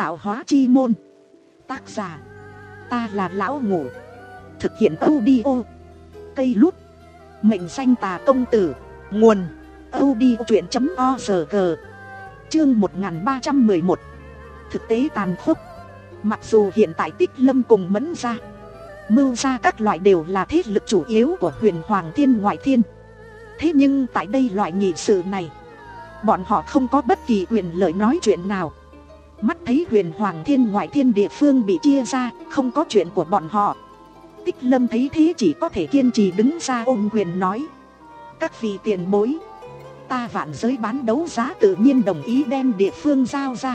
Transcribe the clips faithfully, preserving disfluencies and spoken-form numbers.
Tạo hóa chi môn. Tác giả ta là Lão Ngủ. Thực hiện audio cây lút. Mệnh danh Tà Công Tử. Nguồn audiochuyện.org. Chương một nghìn ba trăm mười một. Thực tế tàn khốc. Mặc dù hiện tại Tích Lâm cùng Mẫn gia, Mưu gia các loại đều là thế lực chủ yếu của Huyền Hoàng Thiên Ngoại Thiên, thế nhưng tại đây loại nghị sự này, bọn họ không có bất kỳ quyền lợi nói chuyện nào. Mắt thấy Huyền Hoàng Thiên Ngoại Thiên địa phương bị chia ra, không có chuyện của bọn họ. Tích Lâm thấy thế chỉ có thể kiên trì đứng ra ôm quyền nói: các vị tiền bối, ta Vạn Giới bán đấu giá tự nhiên đồng ý đem địa phương giao ra,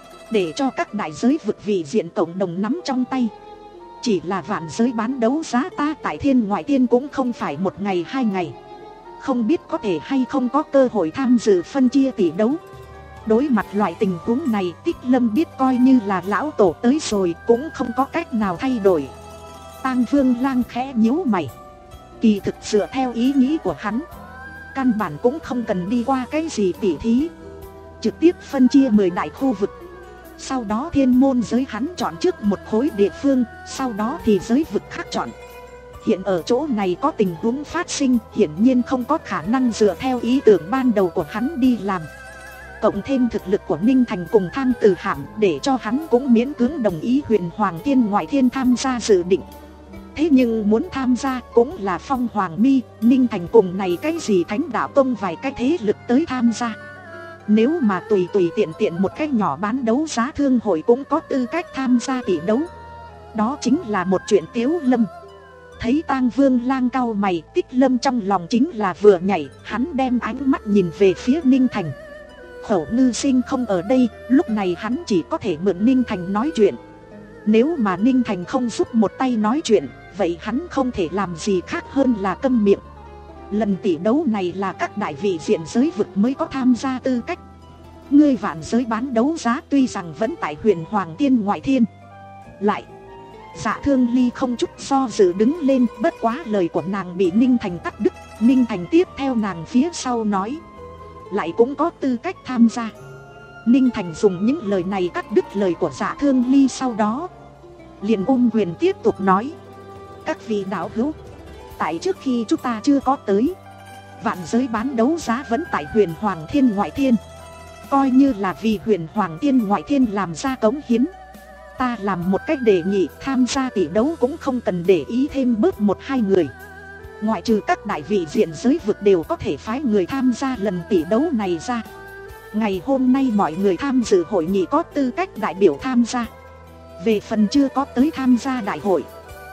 để cho các đại giới vực vị diện cộng đồng nắm trong tay. Chỉ là Vạn Giới bán đấu giá ta tại Thiên Ngoại Thiên cũng không phải một ngày hai ngày, không biết có thể hay không có cơ hội tham dự phân chia tỷ đấu. Đối mặt loại tình huống này, Tích Lâm biết coi như là lão tổ tới rồi cũng không có cách nào thay đổi. Tang Vương Lang khẽ nhíu mày. Kỳ thực dựa theo ý nghĩ của hắn, căn bản cũng không cần đi qua cái gì tỉ thí, trực tiếp phân chia mười đại khu vực. Sau đó thiên môn giới hắn chọn trước một khối địa phương, sau đó thì giới vực khác chọn. Hiện ở chỗ này có tình huống phát sinh, hiển nhiên không có khả năng dựa theo ý tưởng ban đầu của hắn đi làm. Cộng thêm thực lực của Ninh Thành cùng Thang Từ Hạm, để cho hắn cũng miễn cưỡng đồng ý Huyền Hoàng Thiên Ngoại Thiên tham gia dự định. Thế nhưng muốn tham gia cũng là Phong Hoàng Mi, Ninh Thành cùng này cái gì Thánh Đạo Tông vài cái thế lực tới tham gia. Nếu mà tùy tùy tiện tiện một cái nhỏ bán đấu giá thương hội cũng có tư cách tham gia tỷ đấu, đó chính là một chuyện Tiếu Lâm. Thấy Tang Vương Lang cau mày, Tích Lâm trong lòng chính là vừa nhảy, hắn đem ánh mắt nhìn về phía Ninh Thành. Khẩu Ngư Sinh không ở đây, lúc này hắn chỉ có thể mượn Ninh Thành nói chuyện. Nếu mà Ninh Thành không giúp một tay nói chuyện, vậy hắn không thể làm gì khác hơn là câm miệng. Lần tỷ đấu này là các đại vị diện giới vực mới có tham gia tư cách. Ngươi Vạn Giới bán đấu giá tuy rằng vẫn tại Huyền Hoàng Thiên Ngoại Thiên. Lại Dạ Thương Ly không chút do dự đứng lên, bất quá lời của nàng bị Ninh Thành cắt đứt. Ninh Thành tiếp theo nàng phía sau nói: lại cũng có tư cách tham gia. Ninh Thành dùng những lời này cắt đứt lời của Dạ Thương Ly, sau đó liền ôm quyền tiếp tục nói: các vị đạo hữu, tại trước khi chúng ta chưa có tới, Vạn Giới bán đấu giá vẫn tại Huyền Hoàng Thiên Ngoại Thiên. Coi như là vì Huyền Hoàng Thiên Ngoại Thiên làm ra cống hiến, ta làm một cách đề nghị tham gia tỷ đấu cũng không cần để ý thêm bớt một hai người. Ngoại trừ các đại vị diện giới vực đều có thể phái người tham gia lần tỷ đấu này ra. Ngày hôm nay mọi người tham dự hội nghị có tư cách đại biểu tham gia. Về phần chưa có tới tham gia đại hội,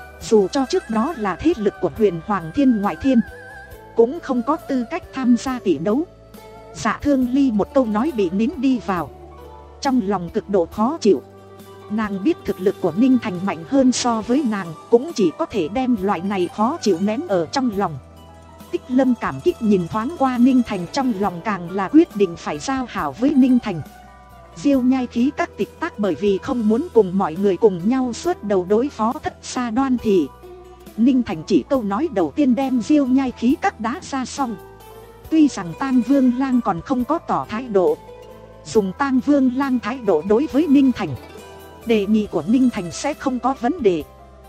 dù cho trước đó là thế lực của Huyền Hoàng Thiên Ngoại Thiên, cũng không có tư cách tham gia tỷ đấu. Dạ Thương Ly một câu nói bị nín đi vào, trong lòng cực độ khó chịu. Nàng biết thực lực của Ninh Thành mạnh hơn so với nàng, cũng chỉ có thể đem loại này khó chịu nén ở trong lòng. Tích Lâm cảm kích nhìn thoáng qua Ninh Thành, trong lòng càng là quyết định phải giao hảo với Ninh Thành. Diêu Nhai Khí các tịch tác bởi vì không muốn cùng mọi người cùng nhau xuất đầu đối phó Thất Sa Đoan thì Ninh Thành chỉ câu nói đầu tiên đem Diêu Nhai Khí các đá ra xong. Tuy rằng Tang Vương Lang còn không có tỏ thái độ, dùng Tang Vương Lang thái độ đối với Ninh Thành, đề nghị của Ninh Thành sẽ không có vấn đề.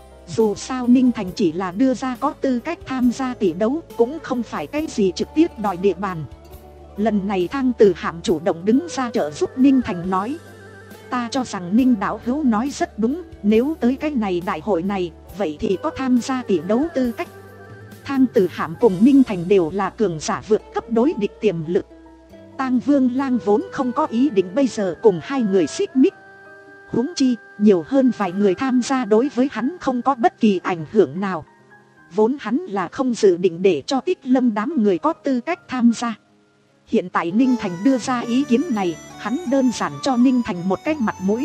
Dù sao Ninh Thành chỉ là đưa ra có tư cách tham gia tỷ đấu, cũng không phải cái gì trực tiếp đòi địa bàn. Lần này Thang Từ Hạm chủ động đứng ra trợ giúp Ninh Thành nói: ta cho rằng Ninh đạo hữu nói rất đúng, nếu tới cái này đại hội này, vậy thì có tham gia tỷ đấu tư cách. Thang Từ Hạm cùng Ninh Thành đều là cường giả vượt cấp đối địch tiềm lực. Tang Vương Lang vốn không có ý định bây giờ cùng hai người xích mích, huống chi nhiều hơn vài người tham gia đối với hắn không có bất kỳ ảnh hưởng nào. Vốn hắn là không dự định để cho Tích Lâm đám người có tư cách tham gia. Hiện tại Ninh Thành đưa ra ý kiến này, hắn đơn giản cho Ninh Thành một cái mặt mũi.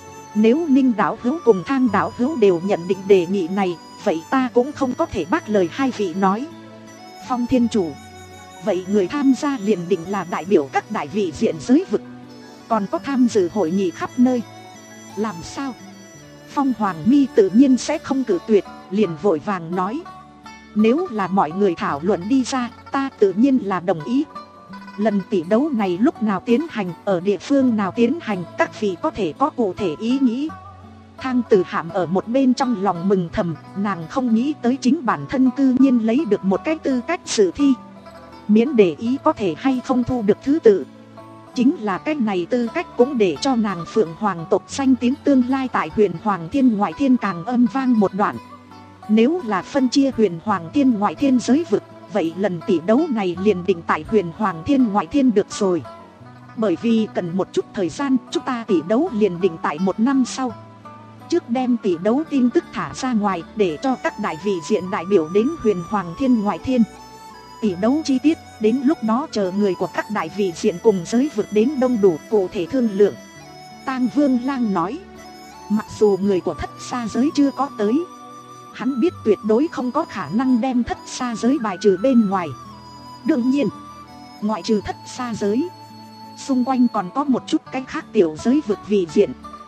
Nếu Ninh đạo hữu cùng Thang đạo hữu đều nhận định đề nghị này, vậy ta cũng không có thể bác lời hai vị nói. Phong Thiên Chủ: vậy người tham gia liền định là đại biểu các đại vị diện giới vực, còn có tham dự hội nghị khắp nơi. Làm sao? Phong Hoàng Mi tự nhiên sẽ không cự tuyệt, liền vội vàng nói: nếu là mọi người thảo luận đi ra, ta tự nhiên là đồng ý. Lần tỷ đấu này lúc nào tiến hành, ở địa phương nào tiến hành, các vị có thể có cụ thể ý nghĩ. Thang Tử Hạm ở một bên trong lòng mừng thầm, nàng không nghĩ tới chính bản thân cư nhiên lấy được một cái tư cách dự thi. Miễn để ý có thể hay không thu được thứ tự. Chính là cái này tư cách cũng để cho nàng Phượng Hoàng tộc danh tiếng tương lai tại huyền Hoàng Thiên ngoại thiên càng âm vang một đoạn. Nếu là phân chia huyền Hoàng Thiên ngoại thiên giới vực, vậy lần tỷ đấu này liền định tại huyền Hoàng Thiên ngoại thiên được rồi. Bởi vì cần một chút thời gian, chúng ta tỷ đấu liền định tại một năm sau. Trước đem tỷ đấu tin tức thả ra ngoài để cho các đại vị diện đại biểu đến huyền Hoàng Thiên ngoại thiên. Tỷ đấu chi tiết, đến lúc đó chờ người của các đại vị diện cùng giới vực đến đông đủ cụ thể thương lượng. Tang Vương Lang nói, mặc dù người của thất xa giới chưa có tới, hắn biết tuyệt đối không có khả năng đem thất xa giới bài trừ bên ngoài. Đương nhiên, ngoại trừ thất xa giới, xung quanh còn có một chút cái khác tiểu giới vực vị diện.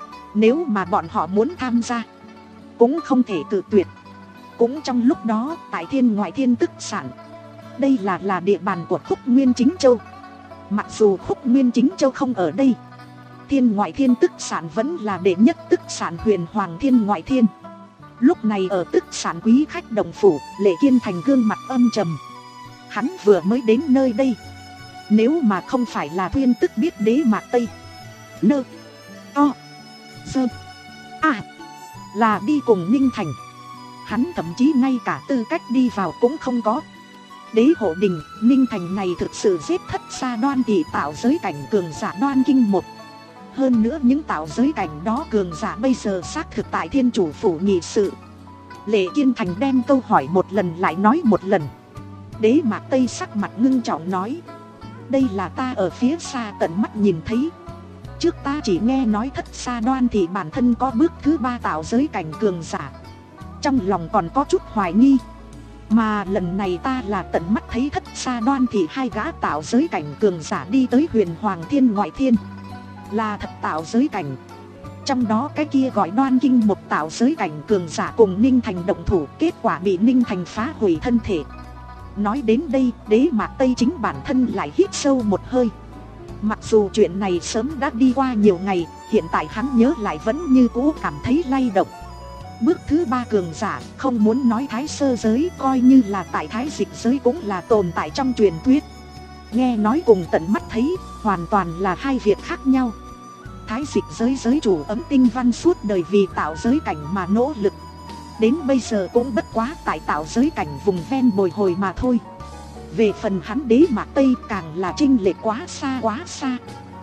Nếu mà bọn họ muốn tham gia, cũng không thể cự tuyệt. Cũng trong lúc đó, tại thiên ngoại thiên tức sản, đây là là địa bàn của Khúc Nguyên Chính Châu. Mặc dù Khúc Nguyên Chính Châu không ở đây, thiên ngoại thiên tức sản vẫn là đệ nhất tức sản huyền Hoàng Thiên ngoại thiên. Lúc này ở tức sản quý khách đồng phủ, Lệ Kiên Thành gương mặt âm trầm. Hắn vừa mới đến nơi đây, nếu mà không phải là Thuyên Tức biết đế mạc Tây Nơ To Dơ À là đi cùng Ninh Thành, hắn thậm chí ngay cả tư cách đi vào cũng không có. Đế hộ đình, Ninh Thành này thực sự giết thất xa Đoan Thị tạo giới cảnh cường giả Đoan Kinh một. Hơn nữa những tạo giới cảnh đó cường giả bây giờ xác thực tại thiên chủ phủ nghị sự. Lệ Kiên Thành đem câu hỏi một lần lại nói một lần. Đế mạc Tây sắc mặt ngưng trọng nói, đây là ta ở phía xa tận mắt nhìn thấy. Trước ta chỉ nghe nói thất xa Đoan Thị bản thân có bước thứ ba tạo giới cảnh cường giả, trong lòng còn có chút hoài nghi. Mà lần này ta là tận mắt thấy thất xa Đoan Thị hai gã tạo giới cảnh cường giả đi tới huyền Hoàng Thiên ngoại thiên. Là thật tạo giới cảnh. Trong đó cái kia gọi Đoan Kinh một tạo giới cảnh cường giả cùng Ninh Thành động thủ, kết quả bị Ninh Thành phá hủy thân thể. Nói đến đây, đế mạc Tây chính bản thân lại hít sâu một hơi. Mặc dù chuyện này sớm đã đi qua nhiều ngày, hiện tại hắn nhớ lại vẫn như cũ cảm thấy lay động. Bước thứ ba cường giả, không muốn nói thái sơ giới, coi như là tại thái dịch giới cũng là tồn tại trong truyền thuyết. Nghe nói cùng tận mắt thấy, hoàn toàn là hai việc khác nhau. Thái dịch giới giới chủ Ấm Tinh Văn suốt đời vì tạo giới cảnh mà nỗ lực, đến bây giờ cũng bất quá tại tạo giới cảnh vùng ven bồi hồi mà thôi. Về phần hắn đế mạc Tây càng là chênh lệch quá xa quá xa.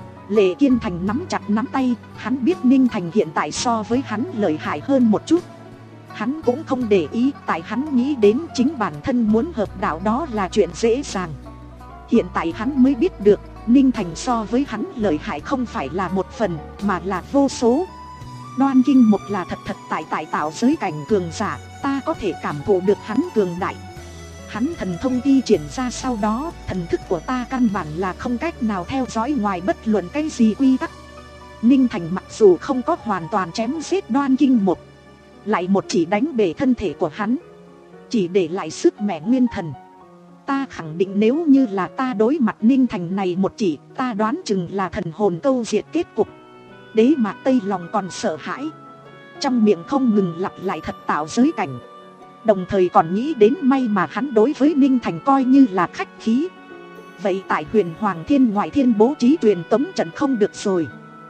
Lệ Kiên Thành nắm chặt nắm tay, hắn biết Ninh Thành hiện tại so với hắn lợi hại hơn một chút. Hắn cũng không để ý, tại hắn nghĩ đến chính bản thân muốn hợp đạo đó là chuyện dễ dàng. Hiện tại hắn mới biết được, Ninh Thành so với hắn lợi hại không phải là một phần, mà là vô số. Đoan Kinh một là thật thật tại tại tạo giới cảnh cường giả, ta có thể cảm thụ được hắn cường đại. Hắn thần thông thi triển ra sau đó, thần thức của ta căn bản là không cách nào theo dõi ngoài bất luận cái gì quy tắc. Ninh Thành mặc dù không có hoàn toàn chém giết Đoan Kinh một, lại một chỉ đánh bể thân thể của hắn, chỉ để lại sức mẹ nguyên thần. Ta khẳng định nếu như là ta đối mặt Ninh Thành này một chỉ, ta đoán chừng là thần hồn câu diệt kết cục. Đế mạc Tây lòng còn sợ hãi, trong miệng không ngừng lặp lại thật tạo giới cảnh, đồng thời còn nghĩ đến may mà hắn đối với Ninh Thành coi như là khách khí. Vậy tại huyền Hoàng Thiên ngoại thiên bố trí truyền tống trận không được rồi?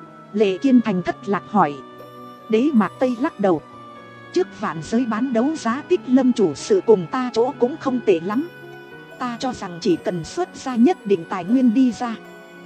Lệ Kiên Thành thất lạc hỏi. Đế mạc Tây lắc đầu, trước vạn giới bán đấu giá Tích Lâm chủ sự cùng ta chỗ cũng không tệ lắm. Ta cho rằng chỉ cần xuất ra nhất định tài nguyên đi ra,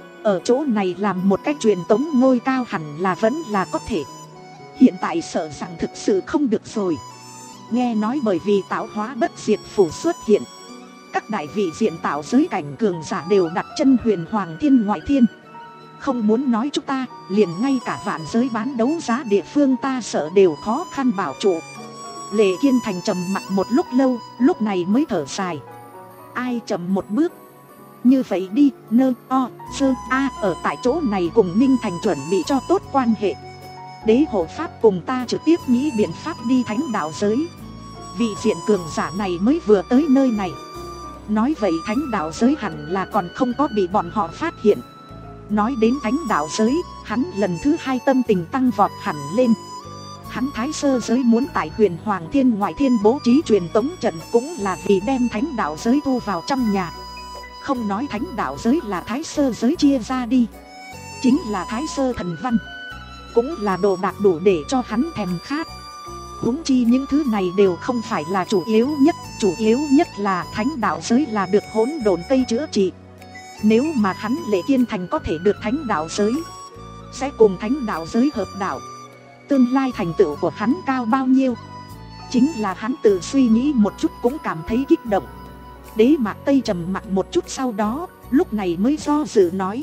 ở chỗ này làm một cái truyền tống ngôi cao hẳn là vẫn là có thể. Hiện tại sợ rằng thực sự không được rồi. Nghe nói bởi vì tạo hóa bất diệt phủ xuất hiện, các đại vị diện tạo giới cảnh cường giả đều đặt chân huyền Hoàng Thiên ngoại thiên. Không muốn nói chúng ta, liền ngay cả vạn giới bán đấu giá địa phương ta sợ đều khó khăn bảo trụ. Lệ Kiên Thành trầm mặc một lúc lâu, lúc này mới thở dài. Ai chậm một bước, như vậy đi, nơ o sơ a ở tại chỗ này cùng Ninh Thành chuẩn bị cho tốt quan hệ. Đế hộ pháp cùng ta trực tiếp nghĩ biện pháp đi thánh đạo giới. Vị diện cường giả này mới vừa tới nơi này, Nói vậy thánh đạo giới hẳn là còn không có bị bọn họ phát hiện. Nói đến thánh đạo giới, hắn lần thứ hai tâm tình tăng vọt hẳn lên. Hắn Thái Sơ giới muốn tại Huyền Hoàng Thiên Ngoại Thiên bố trí truyền tống trận cũng là vì đem thánh đạo giới thu vào trong nhà. Không nói thánh đạo giới là Thái Sơ giới chia ra đi, chính là Thái Sơ thần văn cũng là đồ đạc đủ để cho hắn thèm khát. Huống chi những thứ này đều không phải là chủ yếu nhất. Chủ yếu nhất là thánh đạo giới là được hỗn độn cây chữa trị. Nếu mà hắn Lệ Kiên Thành có thể được thánh đạo giới, sẽ cùng thánh đạo giới hợp đạo, tương lai thành tựu của hắn cao bao nhiêu. Chính là hắn tự suy nghĩ một chút cũng cảm thấy kích động. Đế Mạc Tây trầm mặc một chút, sau đó lúc này mới do dự nói,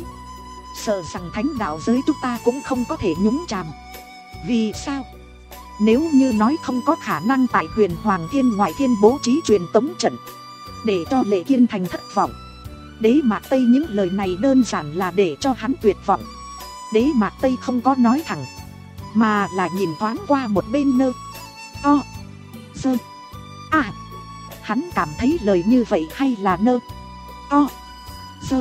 sợ rằng thánh đạo giới chúng ta cũng không có thể nhúng chàm. Vì sao? Nếu như nói không có khả năng tại Huyền Hoàng Thiên Ngoại Thiên bố trí truyền tống trận để cho Lệ Kiên Thành thất vọng. Đế Mạc Tây những lời này đơn giản là để cho hắn tuyệt vọng. Đế Mạc Tây không có nói thẳng, mà là nhìn thoáng qua một bên Nơ O Dơ À. Hắn cảm thấy lời như vậy hay là Nơ O Dơ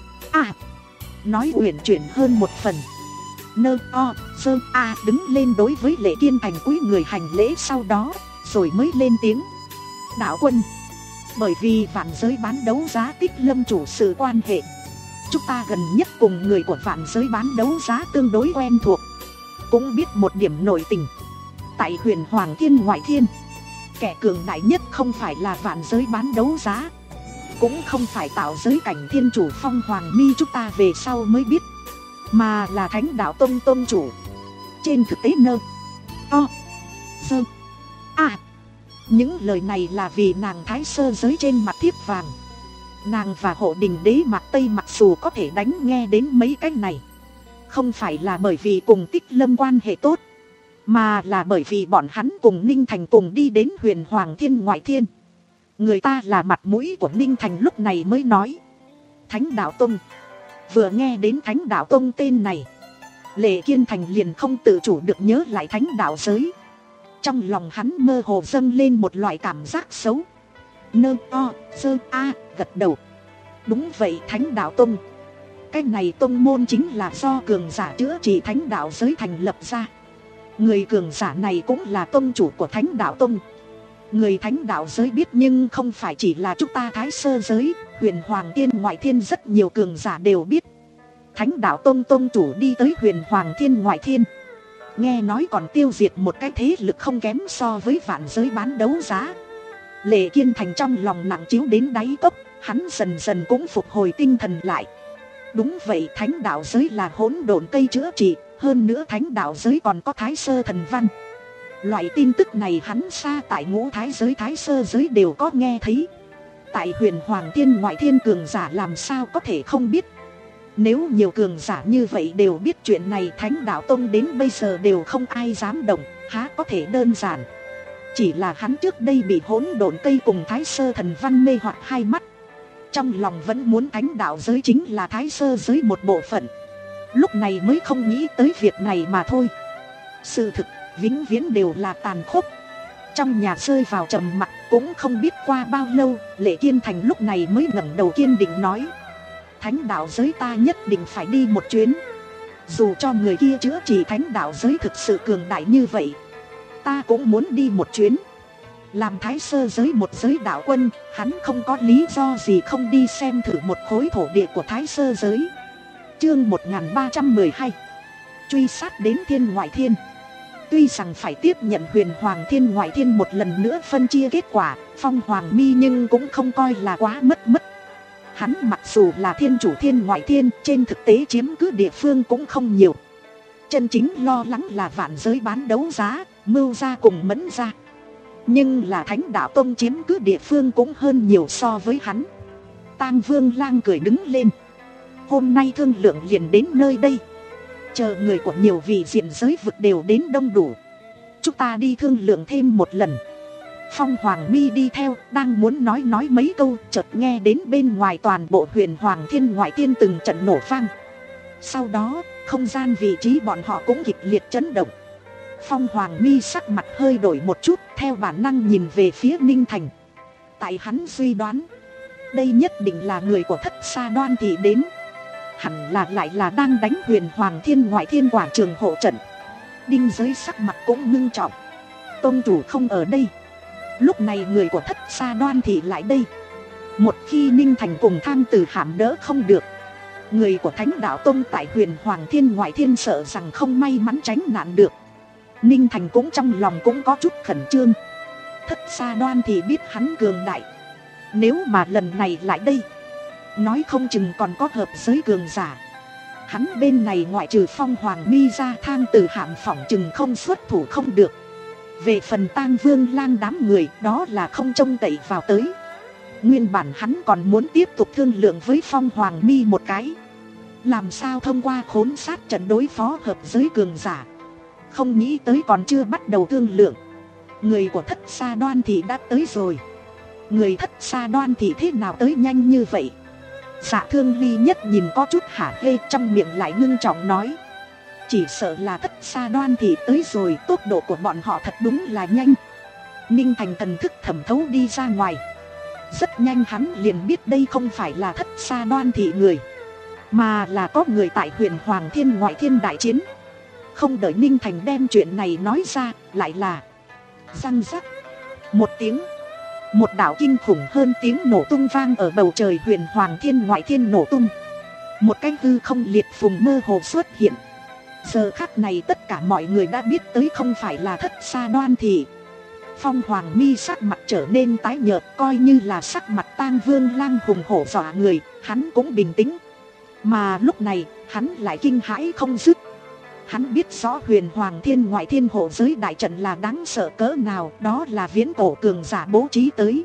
À nói uyển chuyển hơn một phần. Nơ O Dơ A đứng lên đối với Lệ Kiên Thành cúi người hành lễ, sau đó rồi mới lên tiếng, đạo quân, bởi vì vạn giới bán đấu giá Tích Lâm chủ sự quan hệ, chúng ta gần nhất cùng người của vạn giới bán đấu giá tương đối quen thuộc, cũng biết một điểm nội tình. Tại Huyền Hoàng Thiên Ngoại Thiên, kẻ cường đại nhất không phải là vạn giới bán đấu giá, cũng không phải tạo giới cảnh thiên chủ Phong Hoàng Mi chúng ta về sau mới biết, mà là thánh đạo tông tông chủ. Trên thực tế Nơ O Dơ À những lời này là vì nàng Thái Sơ giới trên mặt thiếp vàng. Nàng và hộ đình Đế Mạc Tây mặc dù có thể đánh nghe đến mấy cái này, không phải là bởi vì cùng Tích Lâm quan hệ tốt, mà là bởi vì bọn hắn cùng Ninh Thành cùng đi đến Huyền Hoàng Thiên Ngoại Thiên. Người ta là mặt mũi của Ninh Thành lúc này mới nói, Thánh Đạo Tông. Vừa nghe đến Thánh Đạo Tông tên này, Lệ Kiên Thành liền không tự chủ được nhớ lại thánh đạo giới. Trong lòng hắn mơ hồ dâng lên một loại cảm giác xấu. Nơ O Sơ A gật đầu. Đúng vậy, Thánh Đạo Tông. Cái này tông môn chính là do cường giả chữa trị thánh đạo giới thành lập ra. Người cường giả này cũng là tông chủ của Thánh Đạo Tông. Người thánh đạo giới biết, nhưng không phải chỉ là chúng ta Thái Sơ giới, Huyền Hoàng Thiên Ngoại Thiên rất nhiều cường giả đều biết. Thánh đạo tông tông chủ đi tới Huyền Hoàng Thiên Ngoại Thiên, nghe nói còn tiêu diệt một cái thế lực không kém so với vạn giới bán đấu giá. Lệ Kiên Thành trong lòng nặng chiếu đến đáy cốc, hắn dần dần cũng phục hồi tinh thần lại. Đúng vậy, thánh đạo giới là hỗn độn cây chữa trị, hơn nữa thánh đạo giới còn có Thái Sơ thần văn. Loại tin tức này hắn xa tại Ngũ Thái giới Thái Sơ giới đều có nghe thấy. Tại Huyền Hoàng Thiên Ngoại Thiên cường giả làm sao có thể không biết. Nếu nhiều cường giả như vậy đều biết chuyện này, Thánh Đạo Tông đến bây giờ đều không ai dám động, há có thể đơn giản. Chỉ là hắn trước đây bị hỗn độn cây cùng Thái Sơ thần văn mê hoặc hai mắt, trong lòng vẫn muốn thánh đạo giới chính là Thái Sơ giới một bộ phận, lúc này mới không nghĩ tới việc này mà thôi. Sự thực vĩnh viễn đều là tàn khốc. Trong nhà rơi vào trầm mặc, cũng không biết qua bao lâu, Lệ Kiên Thành lúc này mới ngẩng đầu kiên định nói, thánh đạo giới ta nhất định phải đi một chuyến. Dù cho người kia chữa trị thánh đạo giới thực sự cường đại như vậy, ta cũng muốn đi một chuyến. Làm Thái Sơ giới một giới đạo quân, hắn không có lý do gì không đi xem thử một khối thổ địa của Thái Sơ giới. Chương một nghìn ba trăm mười hai, truy sát đến Thiên Ngoại Thiên. Tuy rằng phải tiếp nhận Huyền Hoàng Thiên Ngoại Thiên một lần nữa phân chia kết quả, Phong Hoàng Mi nhưng cũng không coi là quá mất mất. Hắn mặc dù là thiên chủ Thiên Ngoại Thiên, trên thực tế chiếm cứ địa phương cũng không nhiều. Chân chính lo lắng là vạn giới bán đấu giá, Mưu gia cùng Mẫn gia. Nhưng là Thánh Đạo Tông chiếm cứ địa phương cũng hơn nhiều so với hắn. Tang Vương Lang cười đứng lên. Hôm nay thương lượng liền đến nơi đây. Chờ người của nhiều vị diện giới vực đều đến đông đủ, chúng ta đi thương lượng thêm một lần. Phong Hoàng Mi đi theo, đang muốn nói nói mấy câu, chợt nghe đến bên ngoài toàn bộ Huyền Hoàng Thiên Ngoại Thiên từng trận nổ vang. Sau đó, không gian vị trí bọn họ cũng kịch liệt chấn động. Phong Hoàng Mi sắc mặt hơi đổi một chút, theo bản năng nhìn về phía Ninh Thành. Tại hắn suy đoán, Đây nhất định là người của Thất Sa Đoan Thị đến. Hẳn là lại là đang đánh Huyền Hoàng Thiên Ngoại Thiên Quảng Trường hộ trận. Đinh Giới sắc mặt cũng ngưng trọng. Tôn chủ không ở đây. Lúc này người của Thất Sa Đoan Thị lại đây. Một khi Ninh Thành cùng Thang Tử Hàm đỡ không được, người của Thánh Đạo Tông tại Huyền Hoàng Thiên Ngoại Thiên sợ rằng không may mắn tránh nạn được. Ninh Thành cũng trong lòng cũng có chút khẩn trương. Thất Sa Đoan Thị biết hắn cường đại, nếu mà lần này lại đây, nói không chừng còn có hợp giới cường giả. Hắn bên này ngoại trừ Phong Hoàng Mi ra, Thang Tử Hàm phỏng chừng không xuất thủ không được. Về phần Tang Vương Lang đám người, đó là không trông cậy vào tới. Nguyên bản hắn còn muốn tiếp tục thương lượng với Phong Hoàng Mi một cái, làm sao thông qua khốn sát trận đối phó hợp giới cường giả. Không nghĩ tới còn chưa bắt đầu thương lượng, người của Thất Sa Đoan Thị đã tới rồi. Người Thất Sa Đoan Thị thế nào tới nhanh như vậy? Dạ Thương Ly Nhất nhìn có chút hả hê, trong miệng lại ngưng trọng nói, chỉ sợ là Thất Sa Đoan Thị tới rồi, tốc độ của bọn họ thật đúng là nhanh. Ninh Thành thần thức thẩm thấu đi ra ngoài. Rất nhanh hắn liền biết đây không phải là Thất Sa Đoan Thị người, mà là có người tại Huyền Hoàng Thiên Ngoại Thiên đại chiến. Không đợi Ninh Thành đem chuyện này nói ra, lại là răng rắc một tiếng, một đạo kinh khủng hơn tiếng nổ tung vang ở bầu trời Huyền Hoàng Thiên Ngoại Thiên nổ tung. Một cái hư không liệt phùng mơ hồ xuất hiện. Giờ khắc này tất cả mọi người đã biết tới không phải là Thất Sa Đoan Thị. Phong Hoàng Mi sắc mặt trở nên tái nhợt, coi như là sắc mặt Tang Vương Lang hùng hổ dọa người, hắn cũng bình tĩnh. Mà lúc này, hắn lại kinh hãi không dứt. Hắn biết rõ Huyền Hoàng Thiên Ngoại Thiên hộ giới đại trận là đáng sợ cỡ nào, đó là viễn cổ cường giả bố trí tới.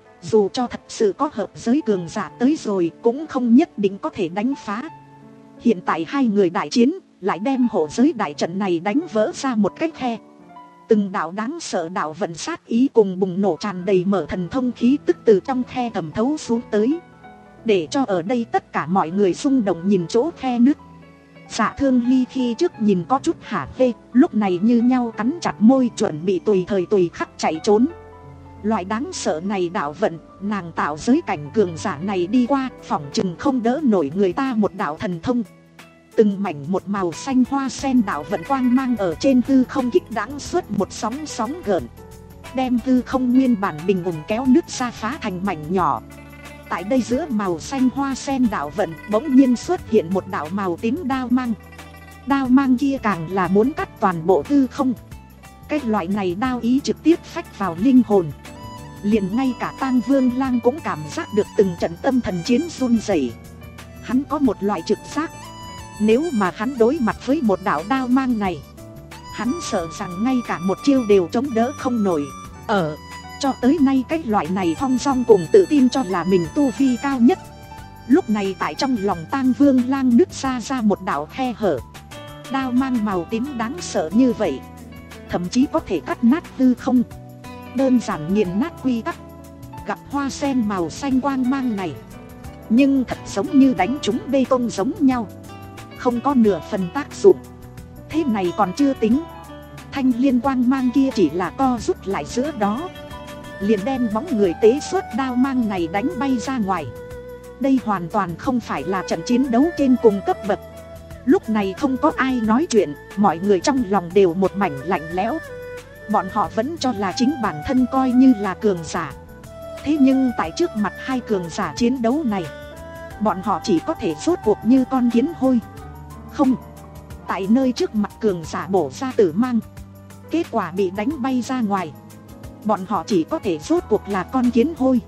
Dù cho thật sự có hợp giới cường giả tới rồi, cũng không nhất định có thể đánh phá. Hiện tại hai người đại chiến, lại đem hộ giới đại trận này đánh vỡ ra một cái khe. Từng đạo đáng sợ đạo vận sát ý cùng bùng nổ tràn đầy mở thần thông khí tức từ trong khe thẩm thấu xuống tới, để cho ở đây tất cả mọi người rung động nhìn chỗ khe nứt. Dạ Thương Ly khi trước nhìn có chút hả hê, lúc này như nhau cắn chặt môi chuẩn bị tùy thời tùy khắc chạy trốn. Loại đáng sợ này đạo vận, nàng tạo giới cảnh cường giả này đi qua, phỏng chừng không đỡ nổi người ta một đạo thần thông. Từng mảnh một màu xanh hoa sen đạo vận quang mang ở trên hư không kích đãng suốt một sóng sóng gợn, đem hư không nguyên bản bình ổn kéo nước ra phá thành mảnh nhỏ. Tại đây giữa màu xanh hoa sen đạo vận bỗng nhiên xuất hiện một đạo màu tím đao mang. Đao mang kia càng là muốn cắt toàn bộ hư không. Cái loại này đao ý trực tiếp phách vào linh hồn. Liền ngay cả Tang Vương Lang cũng cảm giác được từng trận tâm thần chiến run rẩy. Hắn có một loại trực giác, nếu mà hắn đối mặt với một đạo đao mang này, hắn sợ rằng ngay cả một chiêu đều chống đỡ không nổi. Ở cho tới nay cái loại này thong dong cùng tự tin cho là mình tu vi cao nhất, lúc này tại trong lòng Tang Vương Lang nứt ra ra một đạo khe hở. Đao mang màu tím đáng sợ như vậy, thậm chí có thể cắt nát hư không, đơn giản nghiền nát quy tắc. Gặp hoa sen màu xanh quang mang này, nhưng thật giống như đánh trúng bê tông giống nhau, không có nửa phần tác dụng. Thế này còn chưa tính, thanh liên quang mang kia chỉ là co rút lại giữa đó, liền đem bóng người tế xuất đao mang này đánh bay ra ngoài. Đây hoàn toàn không phải là trận chiến đấu trên cùng cấp bậc. Lúc này không có ai nói chuyện, mọi người trong lòng đều một mảnh lạnh lẽo. Bọn họ vẫn cho là chính bản thân coi như là cường giả. Thế nhưng tại trước mặt hai cường giả chiến đấu này, bọn họ chỉ có thể rốt cuộc như con kiến hôi. Không, tại nơi trước mặt cường giả bổ ra tử mang, kết quả bị đánh bay ra ngoài, bọn họ chỉ có thể rốt cuộc là con kiến hôi.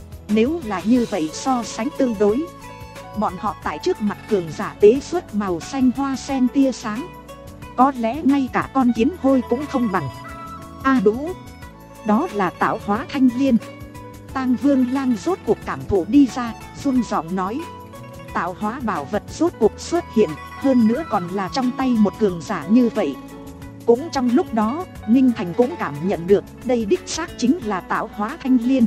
Nếu là như vậy so sánh tương đối, bọn họ tại trước mặt cường giả tế xuất màu xanh hoa sen tia sáng, có lẽ ngay cả con kiến hôi cũng không bằng. A à đủ, đó là tạo hóa thanh liên. Tang Vương Lang rốt cuộc cảm thụ đi ra, run giọng nói, tạo hóa bảo vật rốt cuộc xuất hiện, hơn nữa còn là trong tay một cường giả như vậy. Cũng trong lúc đó, Ninh Thành cũng cảm nhận được đây đích xác chính là tạo hóa thanh liên.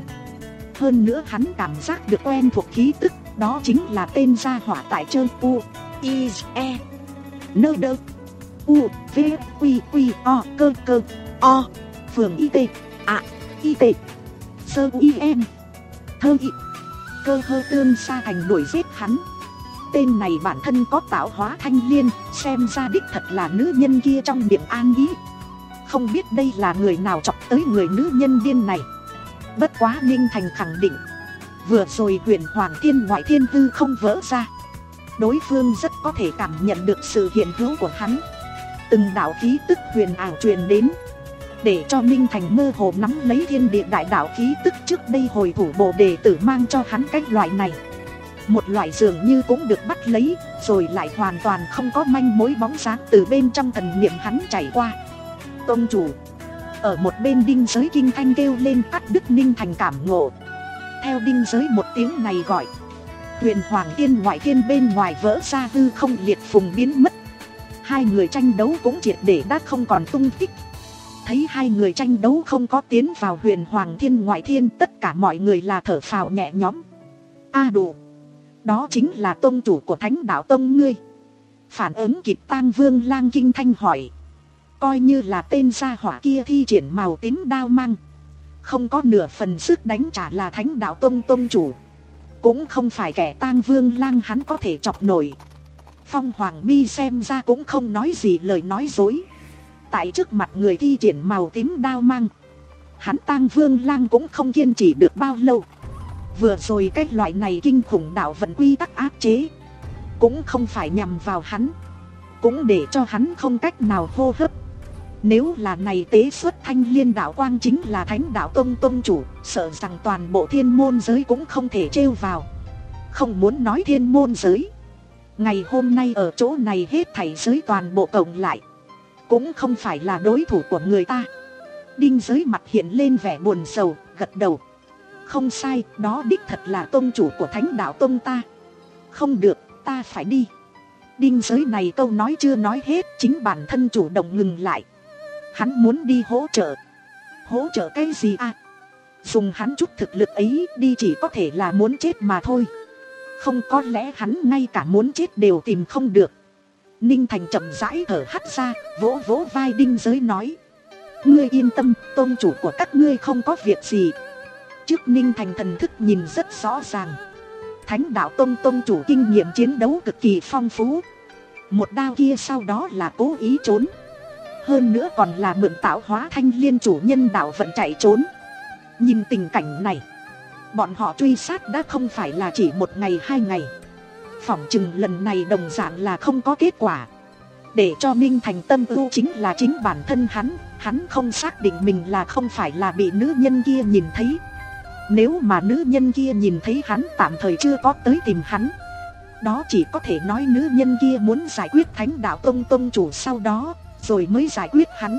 Hơn nữa hắn cảm giác được quen thuộc khí tức, đó chính là tên gia hỏa tại trơn U, I, E, Nơ Đơ, U, V, Quy, Quy, O, Cơ, Cơ, O, Phường Y, T, A, Y, T, Sơ, U, I, N, Thơ, Y. cơ hơ tương xa thành đuổi giết hắn. Tên này bản thân có tạo hóa thanh liên, xem ra đích thật là nữ nhân kia trong miệng An Ý. Không biết đây là người nào chọc tới người nữ nhân điên này. Bất quá Ninh Thành khẳng định, vừa rồi huyền hoàng thiên ngoại thiên hư không vỡ ra, đối phương rất có thể cảm nhận được sự hiện hữu của hắn. Từng đạo khí tức huyền ảo truyền đến, để cho Ninh Thành mơ hồ nắm lấy thiên địa đại đạo khí tức trước đây hồi thủ bộ đệ tử mang cho hắn cái loại này. Một loại dường như cũng được bắt lấy, rồi lại hoàn toàn không có manh mối bóng dáng từ bên trong thần niệm hắn chảy qua. Tông chủ. Ở một bên Đinh Giới kinh thanh kêu lên cắt đứt Ninh Thành cảm ngộ. Theo Đinh Giới một tiếng này gọi, huyền hoàng thiên ngoại thiên bên ngoài vỡ ra hư không liệt phùng biến mất. Hai người tranh đấu cũng triệt để đã không còn tung tích. Thấy hai người tranh đấu không có tiến vào huyền hoàng thiên ngoại thiên, tất cả mọi người là thở phào nhẹ nhõm. A đủ, đó chính là tông chủ của Thánh Đạo Tông ngươi. Phản ứng kịp Tang Vương Lang kinh thanh hỏi. Coi như là tên gia hỏa kia thi triển màu tím đao mang, không có nửa phần sức đánh trả là Thánh Đạo Tông tông chủ, cũng không phải kẻ Tang Vương Lang hắn có thể chọc nổi. Phong Hoàng Mi xem ra cũng không nói gì lời nói dối. Tại trước mặt người thi triển màu tím đao mang, hắn Tang Vương Lang cũng không kiên trì được bao lâu. Vừa rồi cái loại này kinh khủng đạo vận quy tắc áp chế, cũng không phải nhằm vào hắn, cũng để cho hắn không cách nào hô hấp. Nếu là này tế xuất Thanh Liên đạo quang chính là Thánh Đạo Tông tông chủ, sợ rằng toàn bộ thiên môn giới cũng không thể trêu vào. Không muốn nói thiên môn giới, ngày hôm nay ở chỗ này hết thảy giới toàn bộ cộng lại, cũng không phải là đối thủ của người ta. Đinh Giới mặt hiện lên vẻ buồn sầu, gật đầu. Không sai, đó đích thật là tông chủ của Thánh Đạo Tông ta. Không được, ta phải đi. Đinh Giới này câu nói chưa nói hết, chính bản thân chủ động ngừng lại. Hắn muốn đi hỗ trợ. Hỗ trợ cái gì à? Dùng hắn chút thực lực ấy đi chỉ có thể là muốn chết mà thôi. Không, có lẽ hắn ngay cả muốn chết đều tìm không được. Ninh Thành chậm rãi thở hắt ra, vỗ vỗ vai Đinh Giới nói. Ngươi yên tâm, tôn chủ của các ngươi không có việc gì. Trước Ninh Thành thần thức nhìn rất rõ ràng, Thánh Đạo Tông tông chủ kinh nghiệm chiến đấu cực kỳ phong phú. Một đao kia sau đó là cố ý trốn, hơn nữa còn là mượn tạo hóa Thanh Liên chủ nhân đạo vận chạy trốn. Nhìn tình cảnh này, bọn họ truy sát đã không phải là chỉ một ngày hai ngày. Phỏng chừng lần này đồng dạng là không có kết quả. Để cho Minh Thành tâm ưu chính là chính bản thân hắn. Hắn không xác định mình là không phải là bị nữ nhân kia nhìn thấy. Nếu mà nữ nhân kia nhìn thấy hắn tạm thời chưa có tới tìm hắn, đó chỉ có thể nói nữ nhân kia muốn giải quyết Thánh Đạo Tông tông chủ sau đó, rồi mới giải quyết hắn.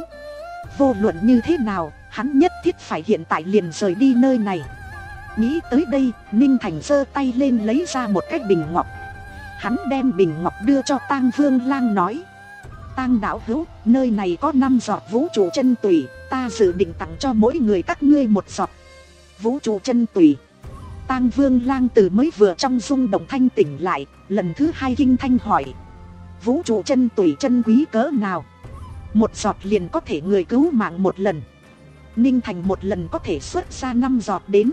Vô luận như thế nào, hắn nhất thiết phải hiện tại liền rời đi nơi này. Nghĩ tới đây, Ninh Thành giơ tay lên lấy ra một cái bình ngọc. Hắn đem bình ngọc đưa cho Tang Vương Lang nói. Tang đạo hữu, nơi này có năm giọt vũ trụ chân tủy, ta dự định tặng cho mỗi người các ngươi một giọt. Vũ trụ chân tủy. Tang Vương Lang từ mới vừa trong rung động thanh tỉnh lại, lần thứ hai kinh thanh hỏi. Vũ trụ chân tủy chân quý cỡ nào? Một giọt liền có thể người cứu mạng một lần. Ninh Thành một lần có thể xuất ra năm giọt đến.